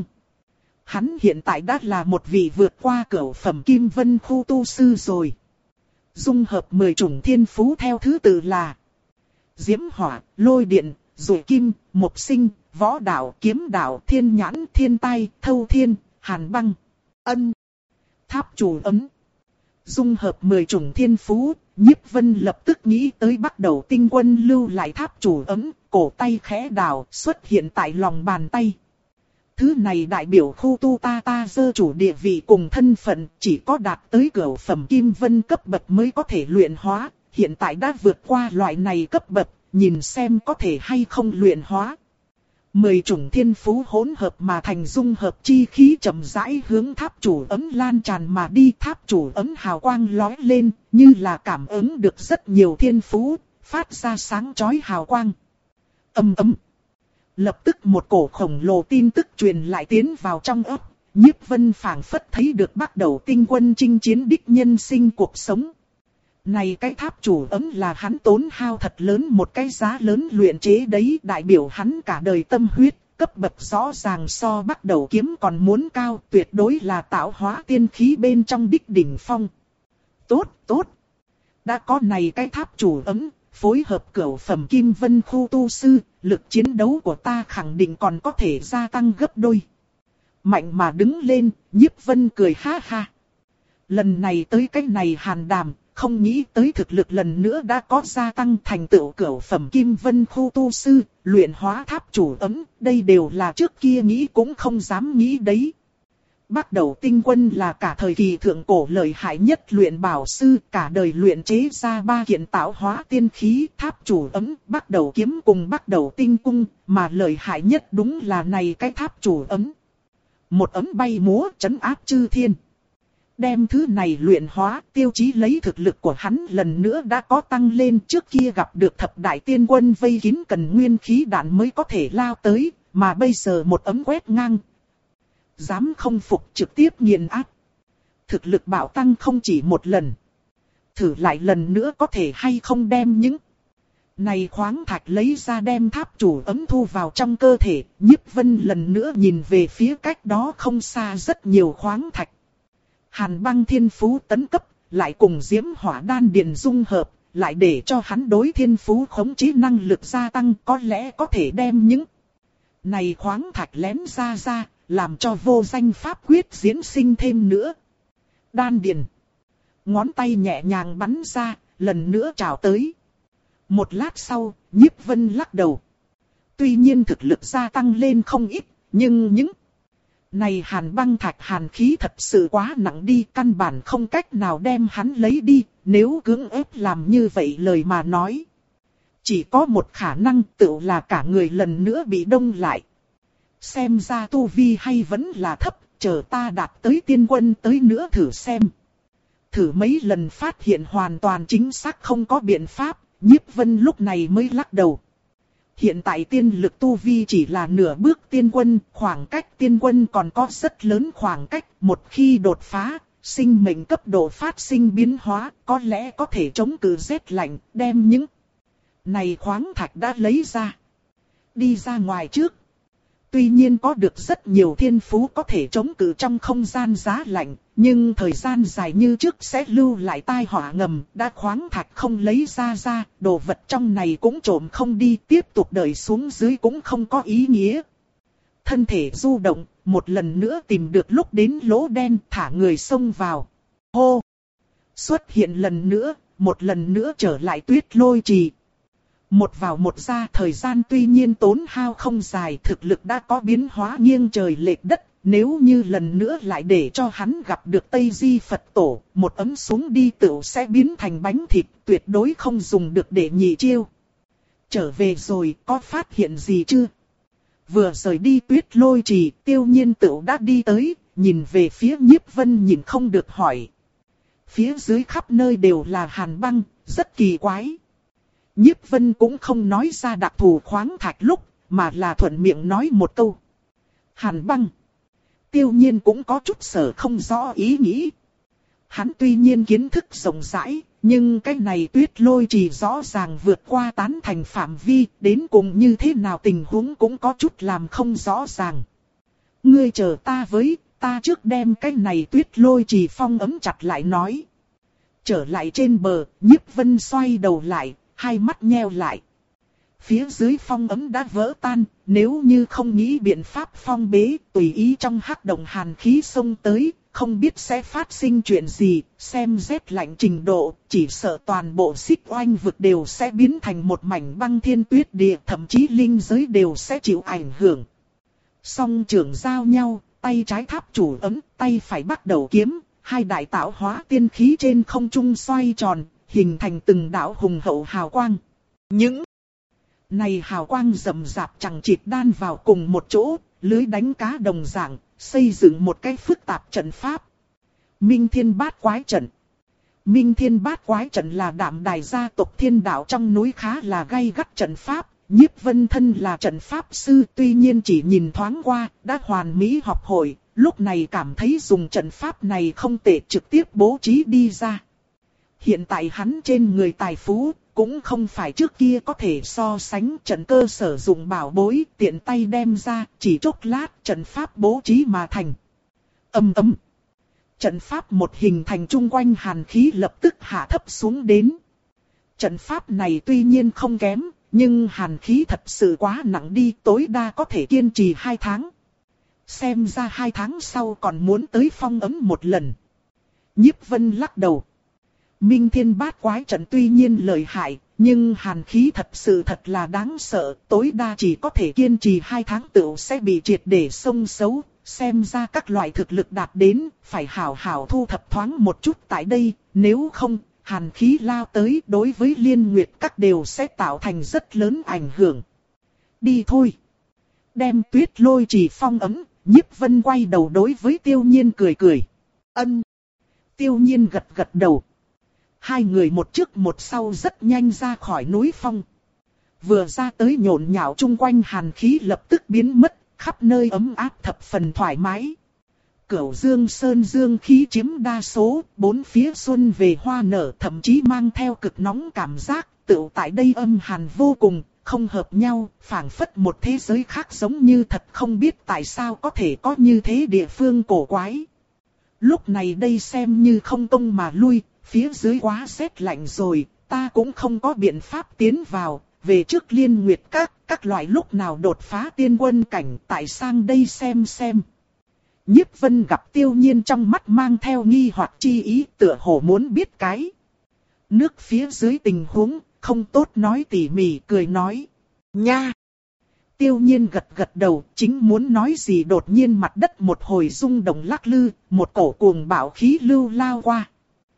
Hắn hiện tại đã là một vị vượt qua cửu phẩm kim vân khu tu sư rồi. Dung hợp mười chủng thiên phú theo thứ tự là diễm hỏa, lôi điện, rồi kim, mộc sinh, võ đạo, kiếm đạo, thiên nhãn, thiên tai, thâu thiên, hàn băng, ân, tháp chủ ấm. Dung hợp mười chủng thiên phú, Nhiếp Vân lập tức nghĩ tới bắt đầu tinh quân lưu lại tháp chủ ấm, cổ tay khẽ đảo xuất hiện tại lòng bàn tay. Thứ này đại biểu khu tu ta ta dơ chủ địa vị cùng thân phận, chỉ có đạt tới cửu phẩm kim vân cấp bậc mới có thể luyện hóa, hiện tại đã vượt qua loại này cấp bậc, nhìn xem có thể hay không luyện hóa. Mười chủng thiên phú hỗn hợp mà thành dung hợp chi khí chậm rãi hướng tháp chủ ấm lan tràn mà đi, tháp chủ ấm hào quang lóe lên, như là cảm ứng được rất nhiều thiên phú, phát ra sáng chói hào quang. Ầm ầm. Lập tức một cổ khổng lồ tin tức truyền lại tiến vào trong óc, Nhiếp Vân phảng phất thấy được bắt đầu tinh quân chinh chiến đích nhân sinh cuộc sống. Này cái tháp chủ ấm là hắn tốn hao thật lớn một cái giá lớn luyện chế đấy, đại biểu hắn cả đời tâm huyết, cấp bậc rõ ràng so bắt đầu kiếm còn muốn cao, tuyệt đối là tạo hóa tiên khí bên trong đích đỉnh phong. Tốt, tốt. Đã có này cái tháp chủ ấm, phối hợp cửu phẩm kim vân khu tu sư, lực chiến đấu của ta khẳng định còn có thể gia tăng gấp đôi. Mạnh mà đứng lên, Nhiếp Vân cười ha ha. Lần này tới cái này hàn đàm, không nghĩ tới thực lực lần nữa đã có gia tăng thành tựu cửu phẩm kim vân khu tu sư, luyện hóa tháp chủ ấm, đây đều là trước kia nghĩ cũng không dám nghĩ đấy. Bắt đầu tinh quân là cả thời kỳ thượng cổ lợi hại nhất luyện bảo sư, cả đời luyện chế ra ba kiện tạo hóa tiên khí, tháp chủ ấm, bắt đầu kiếm cùng bắt đầu tinh cung, mà lợi hại nhất đúng là này cái tháp chủ ấm. Một ấm bay múa trấn áp chư thiên. Đem thứ này luyện hóa, tiêu chí lấy thực lực của hắn lần nữa đã có tăng lên, trước kia gặp được thập đại tiên quân vây kín cần nguyên khí đạn mới có thể lao tới, mà bây giờ một ấm quét ngang. Dám không phục trực tiếp nghiền áp. Thực lực bạo tăng không chỉ một lần. Thử lại lần nữa có thể hay không đem những này khoáng thạch lấy ra đem tháp chủ ấm thu vào trong cơ thể. Nhiếp Vân lần nữa nhìn về phía cách đó không xa rất nhiều khoáng thạch. Hàn băng thiên phú tấn cấp, lại cùng diễm hỏa đan điền dung hợp, lại để cho hắn đối thiên phú khống chế năng lực gia tăng, có lẽ có thể đem những này khoáng thạch lén ra ra, làm cho vô danh pháp quyết diễn sinh thêm nữa. Đan điền. Ngón tay nhẹ nhàng bắn ra, lần nữa trào tới. Một lát sau, Nhiếp Vân lắc đầu. Tuy nhiên thực lực gia tăng lên không ít, nhưng những này hàn băng thạch hàn khí thật sự quá nặng đi, căn bản không cách nào đem hắn lấy đi, nếu cưỡng ép làm như vậy lời mà nói. Chỉ có một khả năng tự là cả người lần nữa bị đông lại. Xem ra tu vi hay vẫn là thấp, chờ ta đạt tới tiên quân tới nữa thử xem. Thử mấy lần phát hiện hoàn toàn chính xác không có biện pháp, Nhiếp Vân lúc này mới lắc đầu. Hiện tại tiên lực tu vi chỉ là nửa bước tiên quân, khoảng cách tiên quân còn có rất lớn khoảng cách. Một khi đột phá, sinh mệnh cấp độ phát sinh biến hóa, có lẽ có thể chống cự rét lạnh, đem những này khoáng thạch đã lấy ra. Đi ra ngoài trước. Tuy nhiên có được rất nhiều thiên phú có thể chống cự trong không gian giá lạnh, nhưng thời gian dài như trước sẽ lưu lại tai họa ngầm, đã khoáng thạch không lấy ra ra, đồ vật trong này cũng trộm không đi, tiếp tục đợi xuống dưới cũng không có ý nghĩa. Thân thể du động, một lần nữa tìm được lúc đến lỗ đen, thả người xông vào. Hô! Xuất hiện lần nữa, một lần nữa trở lại tuyết lôi trì. Một vào một ra, thời gian tuy nhiên tốn hao không dài, thực lực đã có biến hóa nghiêng trời lệch đất. Nếu như lần nữa lại để cho hắn gặp được Tây Di Phật Tổ, một ấm xuống đi tựu sẽ biến thành bánh thịt, tuyệt đối không dùng được để nhị chiêu. Trở về rồi, có phát hiện gì chưa? Vừa rời đi tuyết lôi trì, Tiêu Nhiên tựu đã đi tới, nhìn về phía Nhiếp Vân nhìn không được hỏi. Phía dưới khắp nơi đều là hàn băng, rất kỳ quái. Nhiếp Vân cũng không nói ra đặc thù khoáng thạch lúc, mà là thuận miệng nói một câu. Hàn băng. Tiêu Nhiên cũng có chút sở không rõ ý nghĩ. Hắn tuy nhiên kiến thức rộng rãi, nhưng cái này tuyết lôi trì rõ ràng vượt qua tán thành phạm vi, đến cùng như thế nào tình huống cũng có chút làm không rõ ràng. Ngươi chờ ta với, ta trước đem cái này tuyết lôi trì phong ấm chặt lại nói. Trở lại trên bờ, Nhiếp Vân xoay đầu lại, hai mắt nheo lại. Phía dưới phong ấm đã vỡ tan, nếu như không nghĩ biện pháp phong bế, tùy ý trong hắc động hàn khí xông tới, không biết sẽ phát sinh chuyện gì, xem rét lạnh trình độ, chỉ sợ toàn bộ xích oanh vực đều sẽ biến thành một mảnh băng thiên tuyết địa, thậm chí linh giới đều sẽ chịu ảnh hưởng. Song trưởng giao nhau, tay trái tháp chủ ấm, tay phải bắt đầu kiếm, hai đại tạo hóa tiên khí trên không trung xoay tròn, hình thành từng đạo hùng hậu hào quang. Những này hào quang rầm rạp chằng chịt đan vào cùng một chỗ, lưới đánh cá đồng dạng, xây dựng một cái phức tạp trận pháp. Minh Thiên Bát Quái Trận. Minh Thiên Bát Quái Trận là đạm đài gia tộc thiên đạo trong núi khá là gay gắt trận pháp. Nhiếp Vân thân là trận pháp sư, tuy nhiên chỉ nhìn thoáng qua, đã hoàn mỹ học hội, lúc này cảm thấy dùng trận pháp này không tệ, trực tiếp bố trí đi ra. Hiện tại hắn trên người tài phú, cũng không phải trước kia có thể so sánh, trận cơ sở dụng bảo bối, tiện tay đem ra, chỉ chốc lát trận pháp bố trí mà thành. Ầm ầm. Trận pháp một hình thành, chung quanh hàn khí lập tức hạ thấp xuống đến. Trận pháp này tuy nhiên không kém, nhưng hàn khí thật sự quá nặng đi, tối đa có thể kiên trì hai tháng. Xem ra hai tháng sau còn muốn tới phong ấm một lần. Nhiếp Vân lắc đầu. Minh Thiên Bát Quái Trận tuy nhiên lợi hại, nhưng hàn khí thật sự thật là đáng sợ, tối đa chỉ có thể kiên trì hai tháng tựu sẽ bị triệt để xông xấu. Xem ra các loại thực lực đạt đến, phải hảo hảo thu thập thoáng một chút tại đây, nếu không, hàn khí lao tới đối với Liên Nguyệt Các đều sẽ tạo thành rất lớn ảnh hưởng. Đi thôi. Đem tuyết lôi trì phong ấm, Nhiếp Vân quay đầu đối với Tiêu Nhiên cười cười. Ân. Tiêu Nhiên gật gật đầu. Hai người một trước một sau rất nhanh ra khỏi núi phong. Vừa ra tới nhộn nhạo chung quanh hàn khí lập tức biến mất, khắp nơi ấm áp thập phần thoải mái. Cửu Dương Sơn dương khí chiếm đa số, bốn phía xuân về hoa nở, thậm chí mang theo cực nóng cảm giác, tựu tại đây âm hàn vô cùng, không hợp nhau, phảng phất một thế giới khác, giống như thật không biết tại sao có thể có như thế địa phương cổ quái. Lúc này đây xem như không công mà lui, phía dưới quá rét lạnh rồi, ta cũng không có biện pháp tiến vào, về trước Liên Nguyệt Các, các loại lúc nào đột phá tiên quân cảnh, tại sang đây xem xem. Nhiếp Vân gặp Tiêu Nhiên trong mắt mang theo nghi hoặc chi ý, tựa hồ muốn biết cái nước phía dưới tình huống, không tốt nói tỉ mỉ, cười nói. Nha! Tiêu Nhiên gật gật đầu, chính muốn nói gì đột nhiên mặt đất một hồi rung động lắc lư, một cổ cuồng bạo khí lưu lao qua.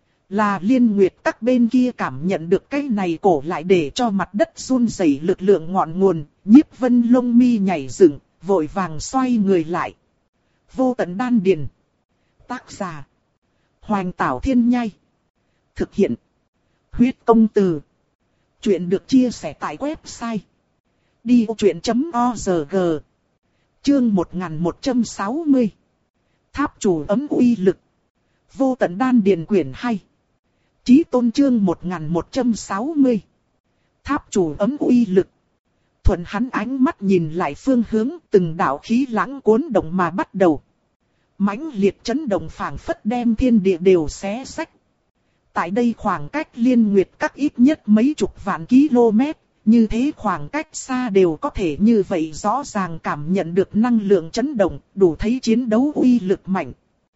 Là Liên Nguyệt Các bên kia cảm nhận được cái này cổ lại để cho mặt đất run rẩy lực lượng ngọn nguồn, Nhiếp Vân lông mi nhảy dựng, vội vàng xoay người lại. Vô Tận Đan Điền. Tác giả: Hoành Tảo Thiên Nhai. Thực hiện: Huyết Công Từ. Chuyện được chia sẻ tại website audio.org. Chương một nghìn một trăm sáu mươi. Tháp chủ ấm uy lực. Vô tận đan điền quyển hai. Chí tôn chương một nghìn một trăm sáu mươi. Tháp chủ ấm uy lực. Thuận hắn ánh mắt nhìn lại phương hướng, từng đạo khí lãng cuốn động mà bắt đầu. Mãnh liệt chấn động phảng phất đem thiên địa đều xé xách. Tại đây khoảng cách liên nguyệt các ít nhất mấy chục vạn km, như thế khoảng cách xa đều có thể như vậy rõ ràng cảm nhận được năng lượng chấn động, đủ thấy chiến đấu uy lực mạnh.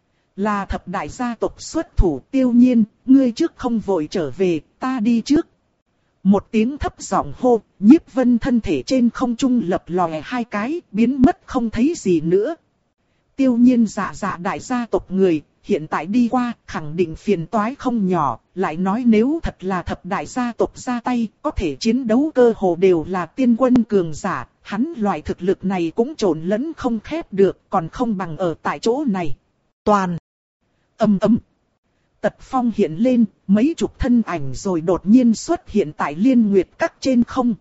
Là thập đại gia tộc xuất thủ. Tiêu Nhiên, ngươi trước không vội trở về, ta đi trước. Một tiếng thấp giọng hô, Nhiếp Vân thân thể trên không trung lập lòe hai cái, biến mất không thấy gì nữa. Tiêu Nhiên dạ dạ đại gia tộc người, hiện tại đi qua, khẳng định phiền toái không nhỏ, lại nói nếu thật là thập đại gia tộc ra tay, có thể chiến đấu cơ hồ đều là tiên quân cường giả, hắn loại thực lực này cũng trộn lẫn không khép được, còn không bằng ở tại chỗ này. Toàn. Âm ầm. Tật phong hiện lên, mấy chục thân ảnh rồi đột nhiên xuất hiện tại liên nguyệt các trên không.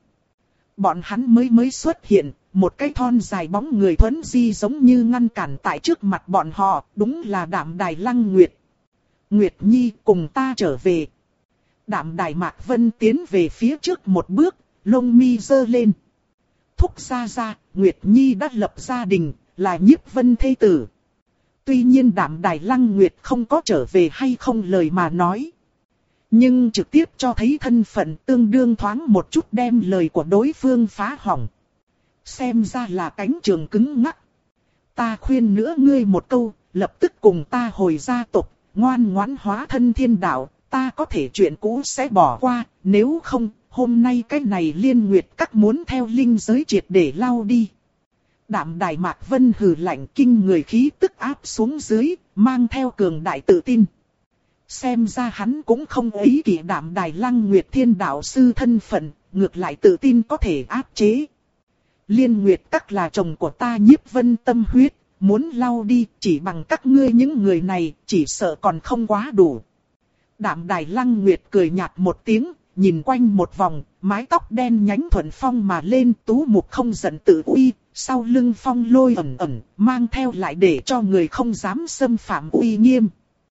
Bọn hắn mới mới xuất hiện, một cái thon dài bóng người thuấn di giống như ngăn cản tại trước mặt bọn họ, đúng là Đạm Đài Lăng Nguyệt. Nguyệt Nhi, cùng ta trở về. Đạm Đài Mạc Vân tiến về phía trước một bước, lông mi giơ lên. Thúc gia gia, Nguyệt Nhi đã lập gia đình, là Nhiếp Vân thê tử. Tuy nhiên Đạm Đài Lăng Nguyệt không có trở về hay không lời mà nói. Nhưng trực tiếp cho thấy thân phận tương đương thoáng một chút đem lời của đối phương phá hỏng. Xem ra là cánh trường cứng ngắc. Ta khuyên nữa ngươi một câu, lập tức cùng ta hồi gia tộc, ngoan ngoãn hóa thân thiên đạo, ta có thể chuyện cũ sẽ bỏ qua, nếu không, hôm nay cái này liên nguyệt các muốn theo linh giới triệt để lao đi. Đạm Đài Mạc Vân hừ lạnh, kinh người khí tức áp xuống dưới, mang theo cường đại tự tin. Xem ra hắn cũng không ý kỵ Đạm Đài Lăng Nguyệt thiên đạo sư thân phận, ngược lại tự tin có thể áp chế. Liên nguyệt các là chồng của ta Nhiếp Vân tâm huyết, muốn lau đi chỉ bằng các ngươi những người này, chỉ sợ còn không quá đủ. Đạm Đài Lăng Nguyệt cười nhạt một tiếng, nhìn quanh một vòng, mái tóc đen nhánh thuận phong mà lên, tú mục không giận tự uy, sau lưng phong lôi ẩn ẩn, mang theo lại để cho người không dám xâm phạm uy nghiêm.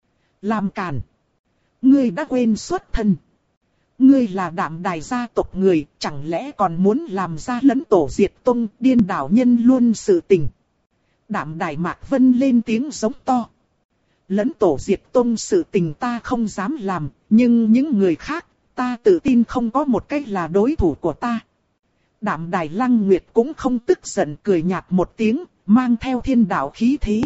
Làm cản. Ngươi đã quên xuất thân. Ngươi là Đạm Đài gia tộc người, chẳng lẽ còn muốn làm ra lẫn tổ diệt tông, điên đảo nhân luôn sự tình. Đạm Đài Mạc Vân lên tiếng giống to. Lẫn tổ diệt tông sự tình ta không dám làm, nhưng những người khác, ta tự tin không có một cách là đối thủ của ta. Đạm Đài Lăng Nguyệt cũng không tức giận, cười nhạt một tiếng, mang theo thiên đạo khí thế.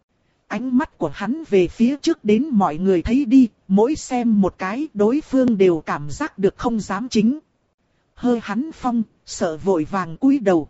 Ánh mắt của hắn về phía trước đến mọi người thấy đi, mỗi xem một cái đối phương đều cảm giác được không dám chính. Hơi hắn phong, sợ vội vàng cúi đầu.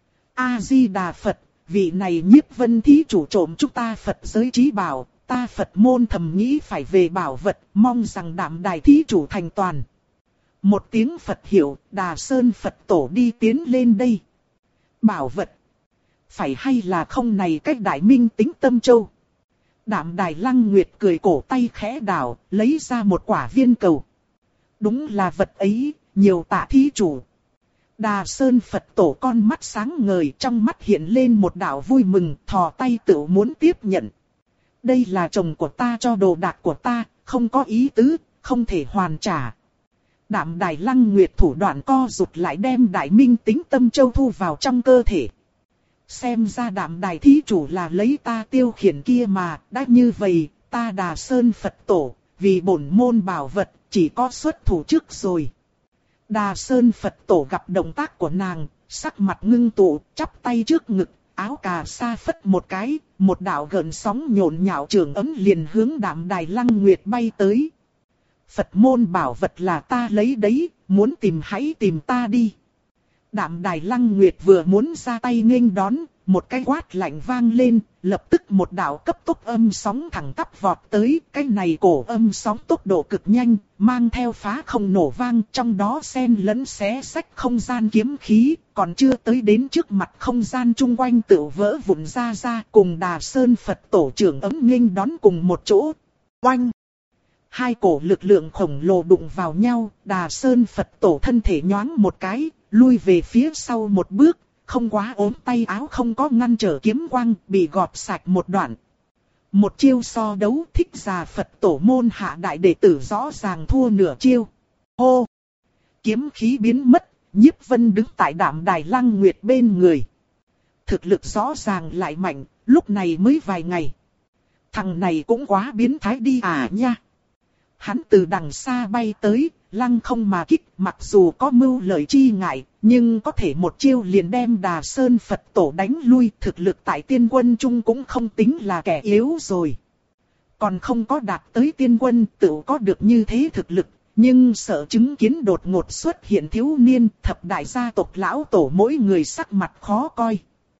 A-di-đà Phật, vị này Nhiếp Vân thí chủ trộm chúng ta Phật giới trí bảo, ta Phật môn thầm nghĩ phải về bảo vật, mong rằng Đạm Đài thí chủ thành toàn. Một tiếng Phật hiệu, Đà Sơn Phật tổ đi tiến lên đây. Bảo vật. Phải hay là không này cách đại minh tính tâm châu. Đạm Đài Lăng Nguyệt cười cổ tay khẽ đảo, lấy ra một quả viên cầu. Đúng là vật ấy, nhiều tạ thí chủ. Đà Sơn Phật tổ con mắt sáng ngời, trong mắt hiện lên một đạo vui mừng, thò tay tự muốn tiếp nhận. Đây là chồng của ta cho đồ đạc của ta, không có ý tứ, không thể hoàn trả. Đạm Đài Lăng Nguyệt thủ đoạn co rụt lại đem đại minh tính tâm châu thu vào trong cơ thể. Xem ra Đạm Đài thí chủ là lấy ta tiêu khiển kia mà, đã như vậy, ta Đà Sơn Phật tổ, vì bổn môn bảo vật, chỉ có xuất thủ trước rồi. Đà Sơn Phật tổ gặp động tác của nàng, sắc mặt ngưng tụ, chắp tay trước ngực, áo cà sa phất một cái, một đạo gợn sóng nhộn nhạo trường ấm liền hướng Đạm Đài Lăng Nguyệt bay tới. Phật môn bảo vật là ta lấy đấy, muốn tìm hãy tìm ta đi. Đạm Đài Lăng Nguyệt vừa muốn ra tay nghênh đón, một cái quát lạnh vang lên, lập tức một đạo cấp tốc âm sóng thẳng tắp vọt tới. Cái này cổ âm sóng tốc độ cực nhanh, mang theo phá không nổ vang, trong đó xen lẫn xé xách không gian kiếm khí, còn chưa tới đến trước mặt không gian chung quanh tự vỡ vụn ra ra, cùng Đà Sơn Phật tổ trưởng ấm nghênh đón cùng một chỗ. Oanh! Hai cổ lực lượng khổng lồ đụng vào nhau, Đà Sơn Phật tổ thân thể nhoáng một cái, lui về phía sau một bước, không quá ốm tay áo không có ngăn trở kiếm quang, bị gọt sạch một đoạn. Một chiêu so đấu Thích Già Phật tổ môn hạ đại đệ tử rõ ràng thua nửa chiêu. Hô! Kiếm khí biến mất, Nhiếp Vân đứng tại Đạm Đài Lăng Nguyệt bên người. Thực lực rõ ràng lại mạnh, lúc này mới vài ngày. Thằng này cũng quá biến thái đi à nha. Hắn từ đằng xa bay tới, lăng không mà kích, mặc dù có mưu lợi chi ngại, nhưng có thể một chiêu liền đem Đà Sơn Phật tổ đánh lui, thực lực tại tiên quân trung cũng không tính là kẻ yếu rồi. Còn không có đạt tới tiên quân tự có được như thế thực lực, nhưng sợ chứng kiến đột ngột xuất hiện thiếu niên, thập đại gia tộc lão tổ mỗi người sắc mặt khó coi.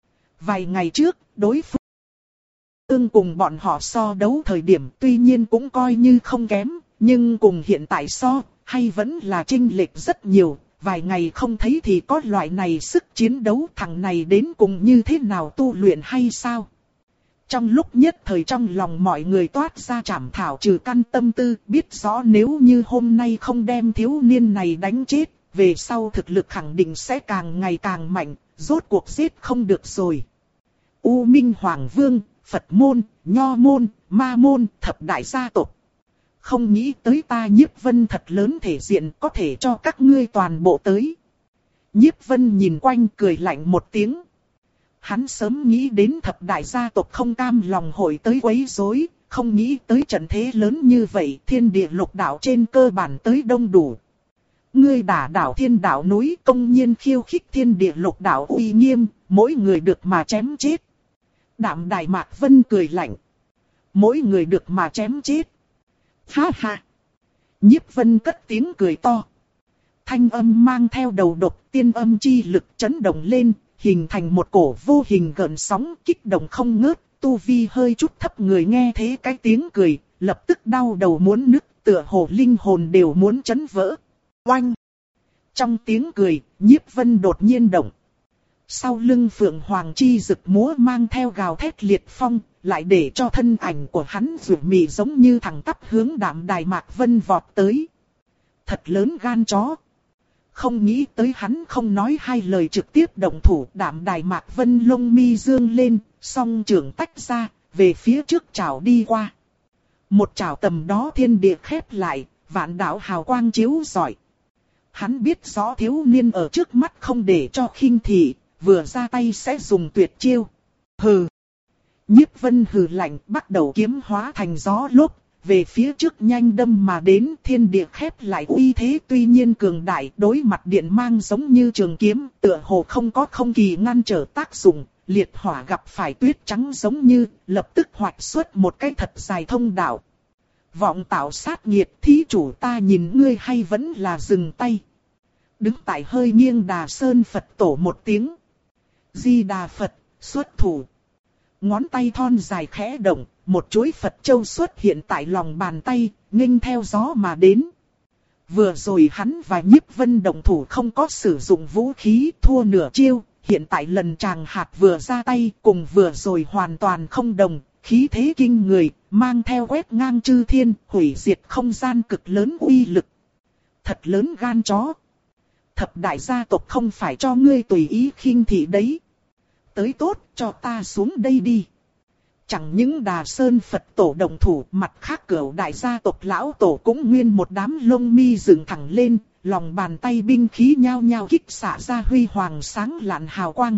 Vài ngày trước, đối phương tương cùng bọn họ so đấu thời điểm tuy nhiên cũng coi như không kém, nhưng cùng hiện tại so, hay vẫn là chênh lệch rất nhiều, vài ngày không thấy thì có loại này sức chiến đấu, thằng này đến cùng như thế nào tu luyện hay sao? Trong lúc nhất thời trong lòng mọi người toát ra trảm thảo trừ căn tâm tư, biết rõ nếu như hôm nay không đem thiếu niên này đánh chết, về sau thực lực khẳng định sẽ càng ngày càng mạnh, rốt cuộc giết không được rồi. U Minh Hoàng Vương, Phật môn, Nho môn, Ma môn, thập đại gia tộc. Không nghĩ tới ta Nhiếp Vân thật lớn thể diện, có thể cho các ngươi toàn bộ tới. Nhiếp Vân nhìn quanh cười lạnh một tiếng. Hắn sớm nghĩ đến thập đại gia tộc không cam lòng hội tới quấy rối, không nghĩ tới trận thế lớn như vậy, thiên địa lục đạo trên cơ bản tới đông đủ. Ngươi đả đảo thiên đạo núi, công nhiên khiêu khích thiên địa lục đạo uy nghiêm, mỗi người được mà chém chết. Đạm Đài Mạc Vân cười lạnh. Mỗi người được mà chém chết. Ha ha. Nhiếp Vân cất tiếng cười to. Thanh âm mang theo đầu độc, tiên âm chi lực chấn động lên, hình thành một cổ vô hình gợn sóng kích động không ngớt. Tu vi hơi chút thấp người nghe thế cái tiếng cười, lập tức đau đầu muốn nứt, tựa hồ linh hồn đều muốn chấn vỡ. Oanh! Trong tiếng cười, Nhiếp Vân đột nhiên động. Sau lưng Phượng Hoàng chi rực múa mang theo gào thét liệt phong, lại để cho thân ảnh của hắn rủ mì giống như thẳng tắp hướng Đạm Đài Mạc Vân vọt tới. Thật lớn gan chó. Không nghĩ tới hắn không nói hai lời trực tiếp động thủ, Đạm Đài Mạc Vân lông mi dương lên, song trưởng tách ra, về phía trước chảo đi qua. Một chảo tầm đó thiên địa khép lại, vạn đạo hào quang chiếu rọi. Hắn biết rõ thiếu niên ở trước mắt không để cho khinh thị, vừa ra tay sẽ dùng tuyệt chiêu. Hừ. Nhiếp Vân hừ lạnh, bắt đầu kiếm hóa thành gió lốc, về phía trước nhanh đâm mà đến, thiên địa khép lại uy thế tuy nhiên cường đại, đối mặt điện mang giống như trường kiếm, tựa hồ không có không kỳ ngăn trở tác dụng, liệt hỏa gặp phải tuyết trắng giống như, lập tức hoạch xuất một cái thật dài thông đạo. Vọng tạo sát nghiệt, thí chủ ta nhìn ngươi hay vẫn là dừng tay. Đứng tại hơi nghiêng Đà Sơn Phật tổ một tiếng. Di Đà Phật, xuất thủ. Ngón tay thon dài khẽ động, một chuỗi Phật châu xuất hiện tại lòng bàn tay, nghênh theo gió mà đến. Vừa rồi hắn và Nhiếp Vân động thủ không có sử dụng vũ khí, thua nửa chiêu, hiện tại lần chàng hạt vừa ra tay cùng vừa rồi hoàn toàn không đồng, khí thế kinh người, mang theo quét ngang chư thiên, hủy diệt không gian cực lớn uy lực. Thật lớn gan chó. Thập đại gia tộc không phải cho ngươi tùy ý khinh thị đấy. Tới tốt, cho ta xuống đây đi. Chẳng những Đà Sơn Phật tổ đồng thủ, mặt khác cửu đại gia tộc lão tổ cũng nguyên một đám lông mi dựng thẳng lên, lòng bàn tay binh khí nhao nhao kích xạ ra huy hoàng sáng lạn hào quang.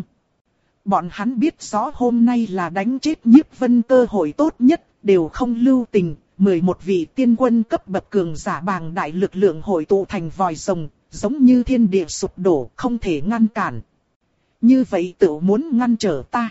Bọn hắn biết rõ hôm nay là đánh chết Nhiếp Vân cơ hội tốt nhất, đều không lưu tình, mười một vị tiên quân cấp bậc cường giả bàng đại lực lượng hội tụ thành vòi rồng, giống như thiên địa sụp đổ, không thể ngăn cản. Như vậy tự muốn ngăn trở ta.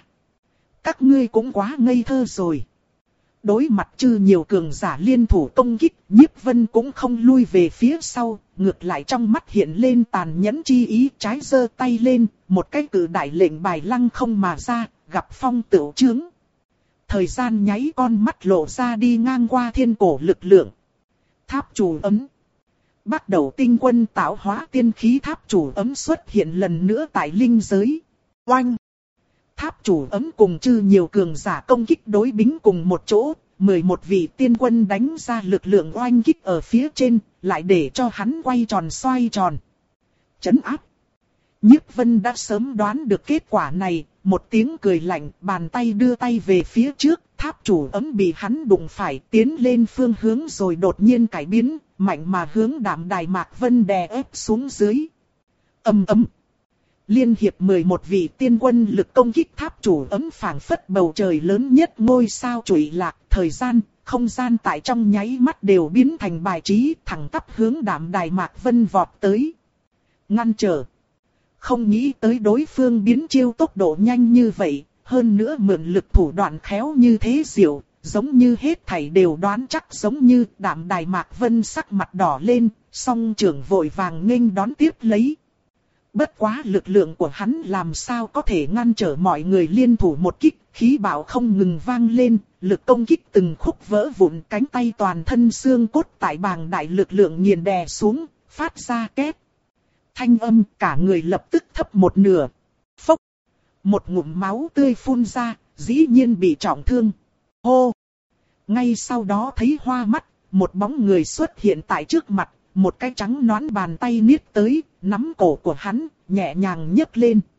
Các ngươi cũng quá ngây thơ rồi. Đối mặt chư nhiều cường giả liên thủ công kích, Nhiếp Vân cũng không lui về phía sau, ngược lại trong mắt hiện lên tàn nhẫn chi ý, trái giơ tay lên, một cái cử đại lệnh bài lăng không mà ra, gặp phong tửu chướng. Thời gian nháy con mắt lộ ra đi ngang qua thiên cổ lực lượng. Tháp chủ ấm. Bắt đầu tinh quân tạo hóa tiên khí tháp chủ ấm xuất hiện lần nữa tại linh giới. Oanh! Tháp chủ ấm cùng chư nhiều cường giả công kích đối bính cùng một chỗ, mười một vị tiên quân đánh ra lực lượng oanh kích ở phía trên, lại để cho hắn quay tròn xoay tròn. Chấn áp! Nhiếp Vân đã sớm đoán được kết quả này, một tiếng cười lạnh, bàn tay đưa tay về phía trước, tháp chủ ấm bị hắn đụng phải, tiến lên phương hướng rồi đột nhiên cải biến, mạnh mà hướng Đạm Đài Mạc Vân đè ép xuống dưới. Ầm ầm. Liên hiệp mười một vị tiên quân lực công kích tháp chủ ấm phảng phất bầu trời lớn nhất ngôi sao trụy lạc, thời gian, không gian tại trong nháy mắt đều biến thành bài trí, thẳng tắp hướng Đạm Đài Mạc Vân vọt tới. Ngăn trở. Không nghĩ tới đối phương biến chiêu tốc độ nhanh như vậy, hơn nữa mượn lực thủ đoạn khéo như thế diệu, giống như hết thảy đều đoán chắc, giống như Đạm Đài Mạc Vân sắc mặt đỏ lên, song trưởng vội vàng nghênh đón tiếp lấy. Bất quá lực lượng của hắn làm sao có thể ngăn trở mọi người liên thủ một kích, khí bạo không ngừng vang lên, lực công kích từng khúc vỡ vụn, cánh tay toàn thân xương cốt tại bàng đại lực lượng nghiền đè xuống, phát ra két. Thanh âm, cả người lập tức thấp một nửa. Phốc. Một ngụm máu tươi phun ra, dĩ nhiên bị trọng thương. Hô. Ngay sau đó thấy hoa mắt, một bóng người xuất hiện tại trước mặt, một cái trắng nõn bàn tay niết tới, nắm cổ của hắn, nhẹ nhàng nhấc lên.